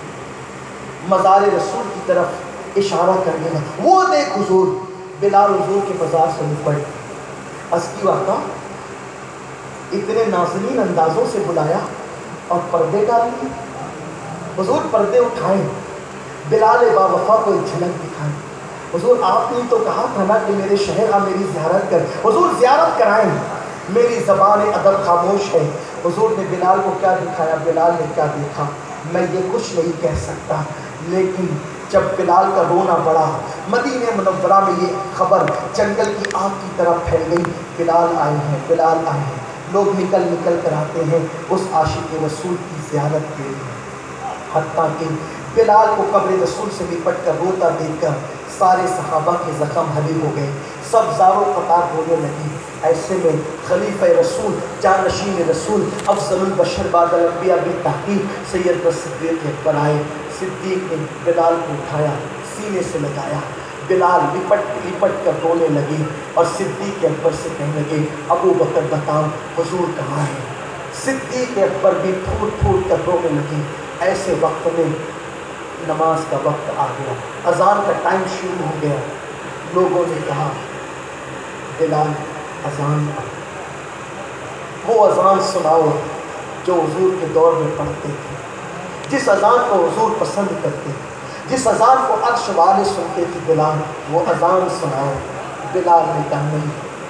مزار رسول کی طرف اشارہ کرنے لگا، وہ دیکھ حضور۔ بلال حضور کے مزار سے نپٹ، عرض کی آقا اتنے نازنین اندازوں سے بلایا اور پردے ڈال دیے۔ حضور پردے اٹھائیں، بلال باوفا کو ایک جھلک دکھائیں۔ حضور آپ نے تو کہا تھا نا کہ میرے شہر آ میری زیارت کر، حضور زیارت کرائیں، میری زبان ادب خاموش ہے۔ حضور نے بلال کو کیا دکھایا؟ بلال نے کیا دیکھا میں یہ کچھ نہیں کہہ سکتا، لیکن جب بلال کا رونا بڑھا، مدینہ منورہ میں یہ خبر جنگل کی آگ کی طرح پھیل گئی، بلال آئے ہیں، بلال آئے ہیں۔ لوگ نکل نکل کر آتے ہیں اس عاشق رسول کی زیارت کے لیے، حتیٰ کہ بلال کو قبر رسول سے لپٹ کر روتا دیکھ کر سارے صحابہ کے زخم حلی ہو گئے، سب زاروں قطار رونے لگی۔ ایسے میں خلیفہ رسول، جانشین رسول، افضل البشر بعد الانبیاء بالتحقیق سید صدیق اکبر آئے۔ صدیق نے بلال کو اٹھایا، سینے سے لگایا، بلال لپٹ لپٹ کر رونے لگے اور صدیق اکبر سے کہنے لگے ابو بکر بتاؤ حضور کہاں ہے؟ صدیق اکبر بھی پھوٹ پھوٹ کر رونے لگے۔ ایسے وقت میں نماز کا وقت آ گیا، اذان کا ٹائم شروع ہو گیا۔ لوگوں نے کہا بلال اذان پڑھ، وہ اذان سناؤ جو حضور کے دور میں پڑھتے تھے، جس اذان کو حضور پسند کرتے، جس اذان کو عرش والے سنتے تھے، بلال وہ اذان سناؤ۔ بلال نے کہا نہیں،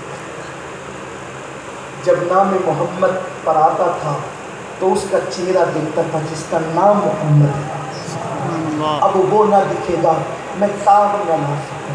جب نام محمد پر آتا تھا تو اس کا چہرہ دیکھتا تھا جس کا نام محمد ہے، اب وہ نہ دکھے گا میں تاب نہ لا سکوں،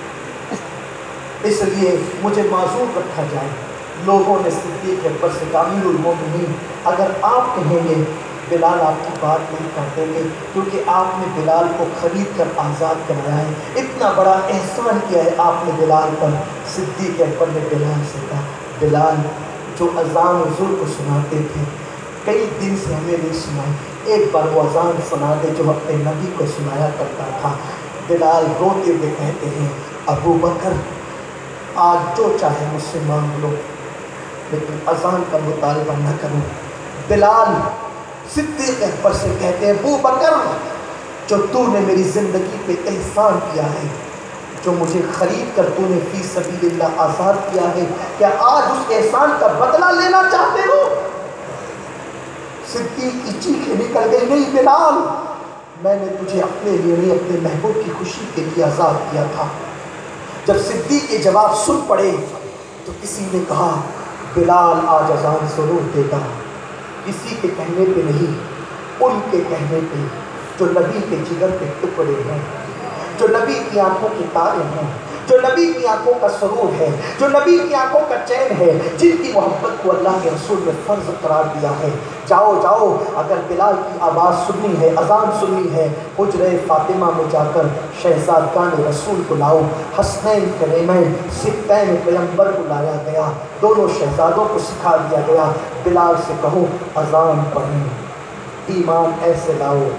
اس لیے مجھے معذور رکھا جائے۔ لوگوں نے صدیق اکبر سے کہا امیر المومنین اگر آپ کہیں گے بلال آپ کی بات نہیں کر دیں گے، کیونکہ آپ نے بلال کو خرید کر آزاد کرایا ہے، اتنا بڑا احسان کیا ہے آپ نے بلال پر۔ صدیق اکبر نے بلال سے کہا بلال جو اذان حضور کو سناتے تھے کئی دن سے ہمیں نہیں سنائی، ایک بار وہ اذان سنا دے جو اپنے نبی کو سنایا کرتا تھا۔ بلال روتے ہوئے کہتے ہیں ابو بکر آج جو چاہے مجھ سے مانگ لو لیکن اذان کا مطالبہ نہ کرو۔ بلال صدیق اکبر سے کہتے ہیں ابو بکر جو تو نے میری زندگی پہ احسان کیا ہے، جو مجھے خرید کر تو نے فی سبیل اللہ آزاد کیا ہے، کیا آج اس احسان کا بدلہ لینا چاہتے ہو؟ صدیق کی چیخیں نکل گئی نہیں بلال میں نے تجھے اپنے لیے نہیں اپنے محبوب کی خوشی کے لیے آزاد کیا تھا۔ جب صدیق کے جواب سن پڑے تو کسی نے کہا بلال آج اذان ضرور دے گا، کسی کے کہنے پہ نہیں، ان کے کہنے پہ جو نبی کے جگر کے ٹکڑے ہیں، جو نبی کی آنکھوں کے تارے ہیں، جو نبی کی آنکھوں کا سرور ہے، جو نبی کی آنکھوں کا چین ہے، جن کی محبت کو اللہ کے رسول نے فرض قرار دیا ہے۔ جاؤ جاؤ اگر بلال کی آواز سننی ہے، اذان سننی ہے، حجرہ فاطمہ میں جا کر شہزادگان رسول کو لاؤ۔ حسنین کریمین سبتین پیغمبر کو لایا گیا، دونوں شہزادوں کو سکھا دیا گیا۔ بلال سے کہو اذان پڑھیں، ایمان ایسے لاؤ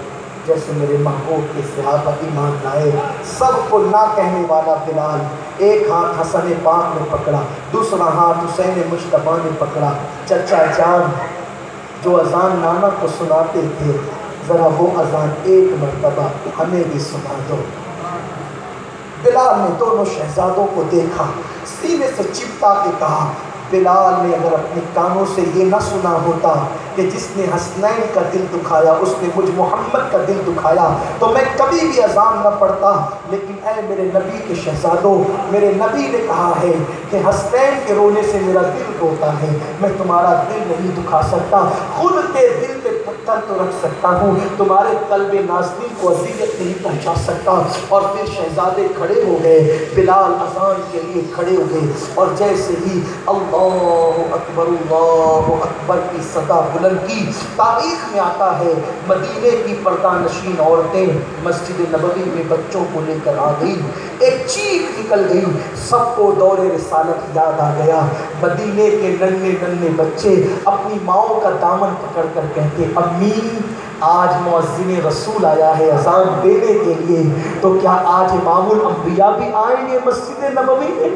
جیسے میرے محبوب کے صحابہ ایمان لائے. سب کو نہ کہنے والا بلال ایک ہاتھ حسن پاک نے پکڑا, دوسرا ہاتھ حسین مجتبیٰ نے پکڑا. چچا جان جو اذان نانا کو سناتے تھے, ذرا وہ اذان ایک مرتبہ ہمیں بھی سنا دو. بلال نے دونوں شہزادوں کو دیکھا, سینے سے چپتا کے کہا, بلال نے اگر اپنے کانوں سے یہ نہ سنا ہوتا کہ جس نے حسنین کا دل دکھایا اس نے مجھ محمد کا دل دکھایا, تو میں کبھی بھی اذان نہ پڑھتا. لیکن اے میرے نبی کے شہزادوں, میرے نبی نے کہا ہے کہ حسنین کے رونے سے میرا دل روتا ہے, میں تمہارا دل نہیں دکھا سکتا, خود کے دل پہ پتھر تو رکھ سکتا ہوں, تمہارے قلب نازنین کو اذیت نہیں پہنچا سکتا. اور پھر شہزادے کھڑے ہو گئے, بلال اذان کے لیے کھڑے ہو گئے, اور جیسے ہی اللہ اکبر کی صدا بلند کی, تاریخ میں آتا ہے مدینے کی پردہ نشین عورتیں مسجد نبوی میں بچوں کو لے کر آ گئی, ایک چیخ نکل گئی, سب کو دور رسالت یاد آ گیا. مدینے کے ننھے ننھے بچے اپنی ماؤں کا دامن پکڑ کر کہتے, امی آج مؤذن رسول آیا ہے اذان دینے کے لیے, تو کیا آج امام الانبیاء بھی آئیں گے مسجد نبوی میں؟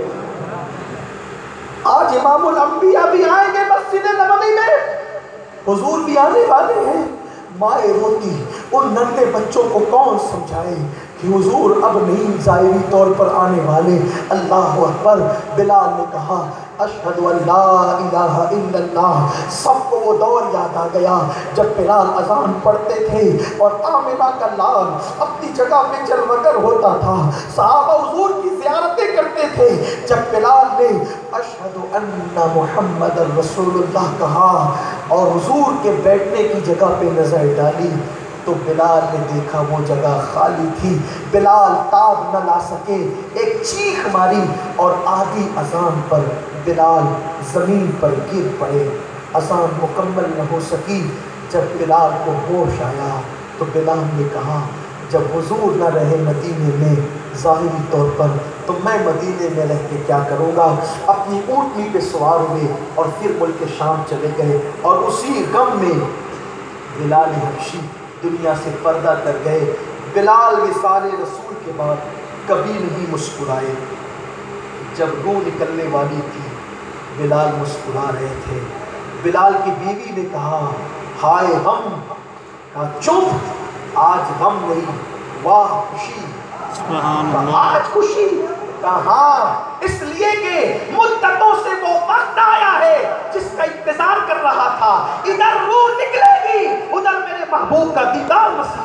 آج امام الانبیاء بھی آئیں گے مسجد نبوی میں, حضور بھی آنے والے ہیں. مائیں روتی, ان ننھے بچوں کو کون سمجھائے کہ حضور اب نہیں ظاہری طور پر آنے والے. اللہ اکبر. بلال نے کہا اشہد ان لا الہ الا اللہ. سب کو وہ دور یاد آ گیا جب بلال اذان پڑھتے تھے اور آمنہ کا لال اپنی جگہ پہ جلوگر ہوتا تھا, صحابہ حضور کی زیارتیں کرتے تھے. جب بلال نے اشہد ان محمد رسول اللہ کہا اور حضور کے بیٹھنے کی جگہ پہ نظر ڈالی, تو بلال نے دیکھا وہ جگہ خالی تھی. بلال تاب نہ لا سکے, ایک چیخ ماری اور آدھی اذان پر بلال زمین پر گر پڑے. اذان مکمل نہ ہو سکی. جب بلال کو ہوش آیا تو بلال نے کہا جب حضور نہ رہے مدینے میں ظاہری طور پر, تو میں مدینے میں رہ کے کیا کروں گا. اپنی اونٹنی پہ سوار ہوئے اور پھر ملک شام چلے گئے, اور اسی غم میں بلال حبشی دنیا سے پردہ کر گئے. بلال وصال رسول کے بعد کبھی نہیں مسکرائے. جب روح نکلنے والی تھی بلال مسکرا رہے تھے. بلال کی بیوی نے کہا ہائے غم, کہا چپ آج غم نہیں, واہ خوشی. آج خوشی, کہاں اس لیے کہ مدتوں سے وہ وقت آیا ہے جس کا انتظار کر رہا تھا. ادھر روح نکلے گی, ادھر میرے محبوب کا دیدار نصیب.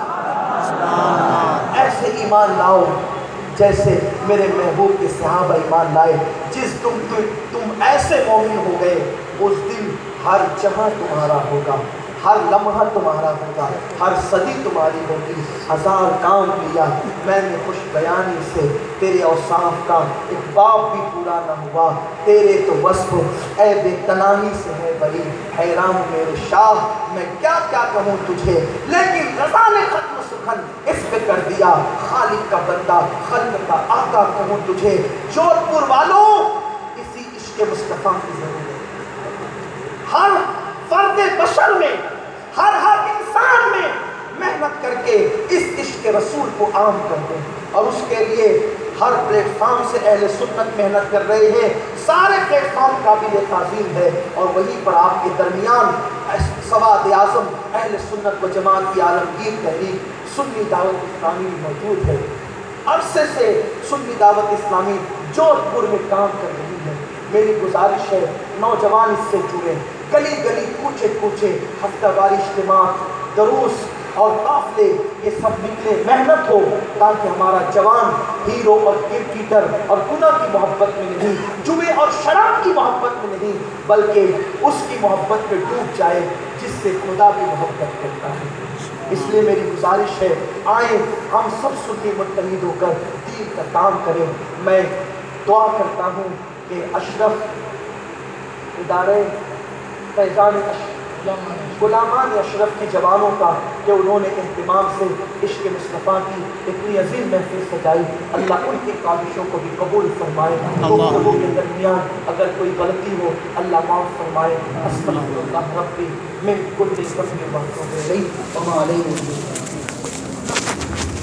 ایسے ایمان لاؤ جیسے میرے محبوب کے صحابہ ایمان لائے. جس تم ایسے مومن ہو گئے, اس دن ہر جہاں تمہارا ہوگا, ہر لمحہ تمہارا ہوگا, ہر صدی تمہاری ہوگی. ہزار کام کیا میں نے خوش بیانی سے, تیرے اوصاف کا ایک باب بھی پورا نہ ہوا. تیرے تو وصف اے بے تناہی سے ہے بری, حیران میرے شاہ میں کیا کیا کہوں تجھے. لیکن رضا نے ختم سخن اس پہ کر دیا, خالق کا بندہ خلق کا آقا کہوں تجھے. جودھ پور والوں اسی عشق مصطفیٰ کی ضرورت ہے. ہر فرد بشر میں, ہر انسان میں محنت کر کے اس عشق رسول کو عام کر دیں. اور اس کے لیے ہر پلیٹ فارم سے اہل سنت محنت کر رہے ہیں. سارے پلیٹ فارم قابل تعظیم ہے, اور وہیں پر آپ کے درمیان سواد اعظم اہل سنت و جماعت کی عالمگیر تحریک سنی دعوت اسلامی موجود ہے. عرصے سے سنی دعوت اسلامی جودھ پور میں کام کر رہی ہے. میری گزارش ہے نوجوان اس سے جڑے, گلی گلی کوچے کوچے ہفتہ واری اجتماعات, دروس اور قافلے یہ سب نکلے, محنت ہو تاکہ ہمارا جوان ہیرو اور کرکٹر اور گناہ کی محبت میں نہیں, جوئے اور شراب کی محبت میں نہیں, بلکہ اس کی محبت میں ڈوب جائے جس سے خدا بھی محبت کرتا ہے. اس لیے میری گزارش ہے آئیں ہم سب سنی متحد ہو کر دین کا کام کریں. میں دعا کرتا ہوں کہ اشرف ادارے فیضان غلامان اشرف کی جوانوں کا کہ انہوں نے اہتمام سے عشق مصطفیٰ کی اتنی عظیم محفل سجائی, اللہ ان کی کاوشوں کو بھی قبول فرمائے. گفتگو کے درمیان اگر کوئی غلطی ہو اللہ معاف فرمائے. استغفر اللہ ربی من کل ذنب و خطیئۃ وما علیہ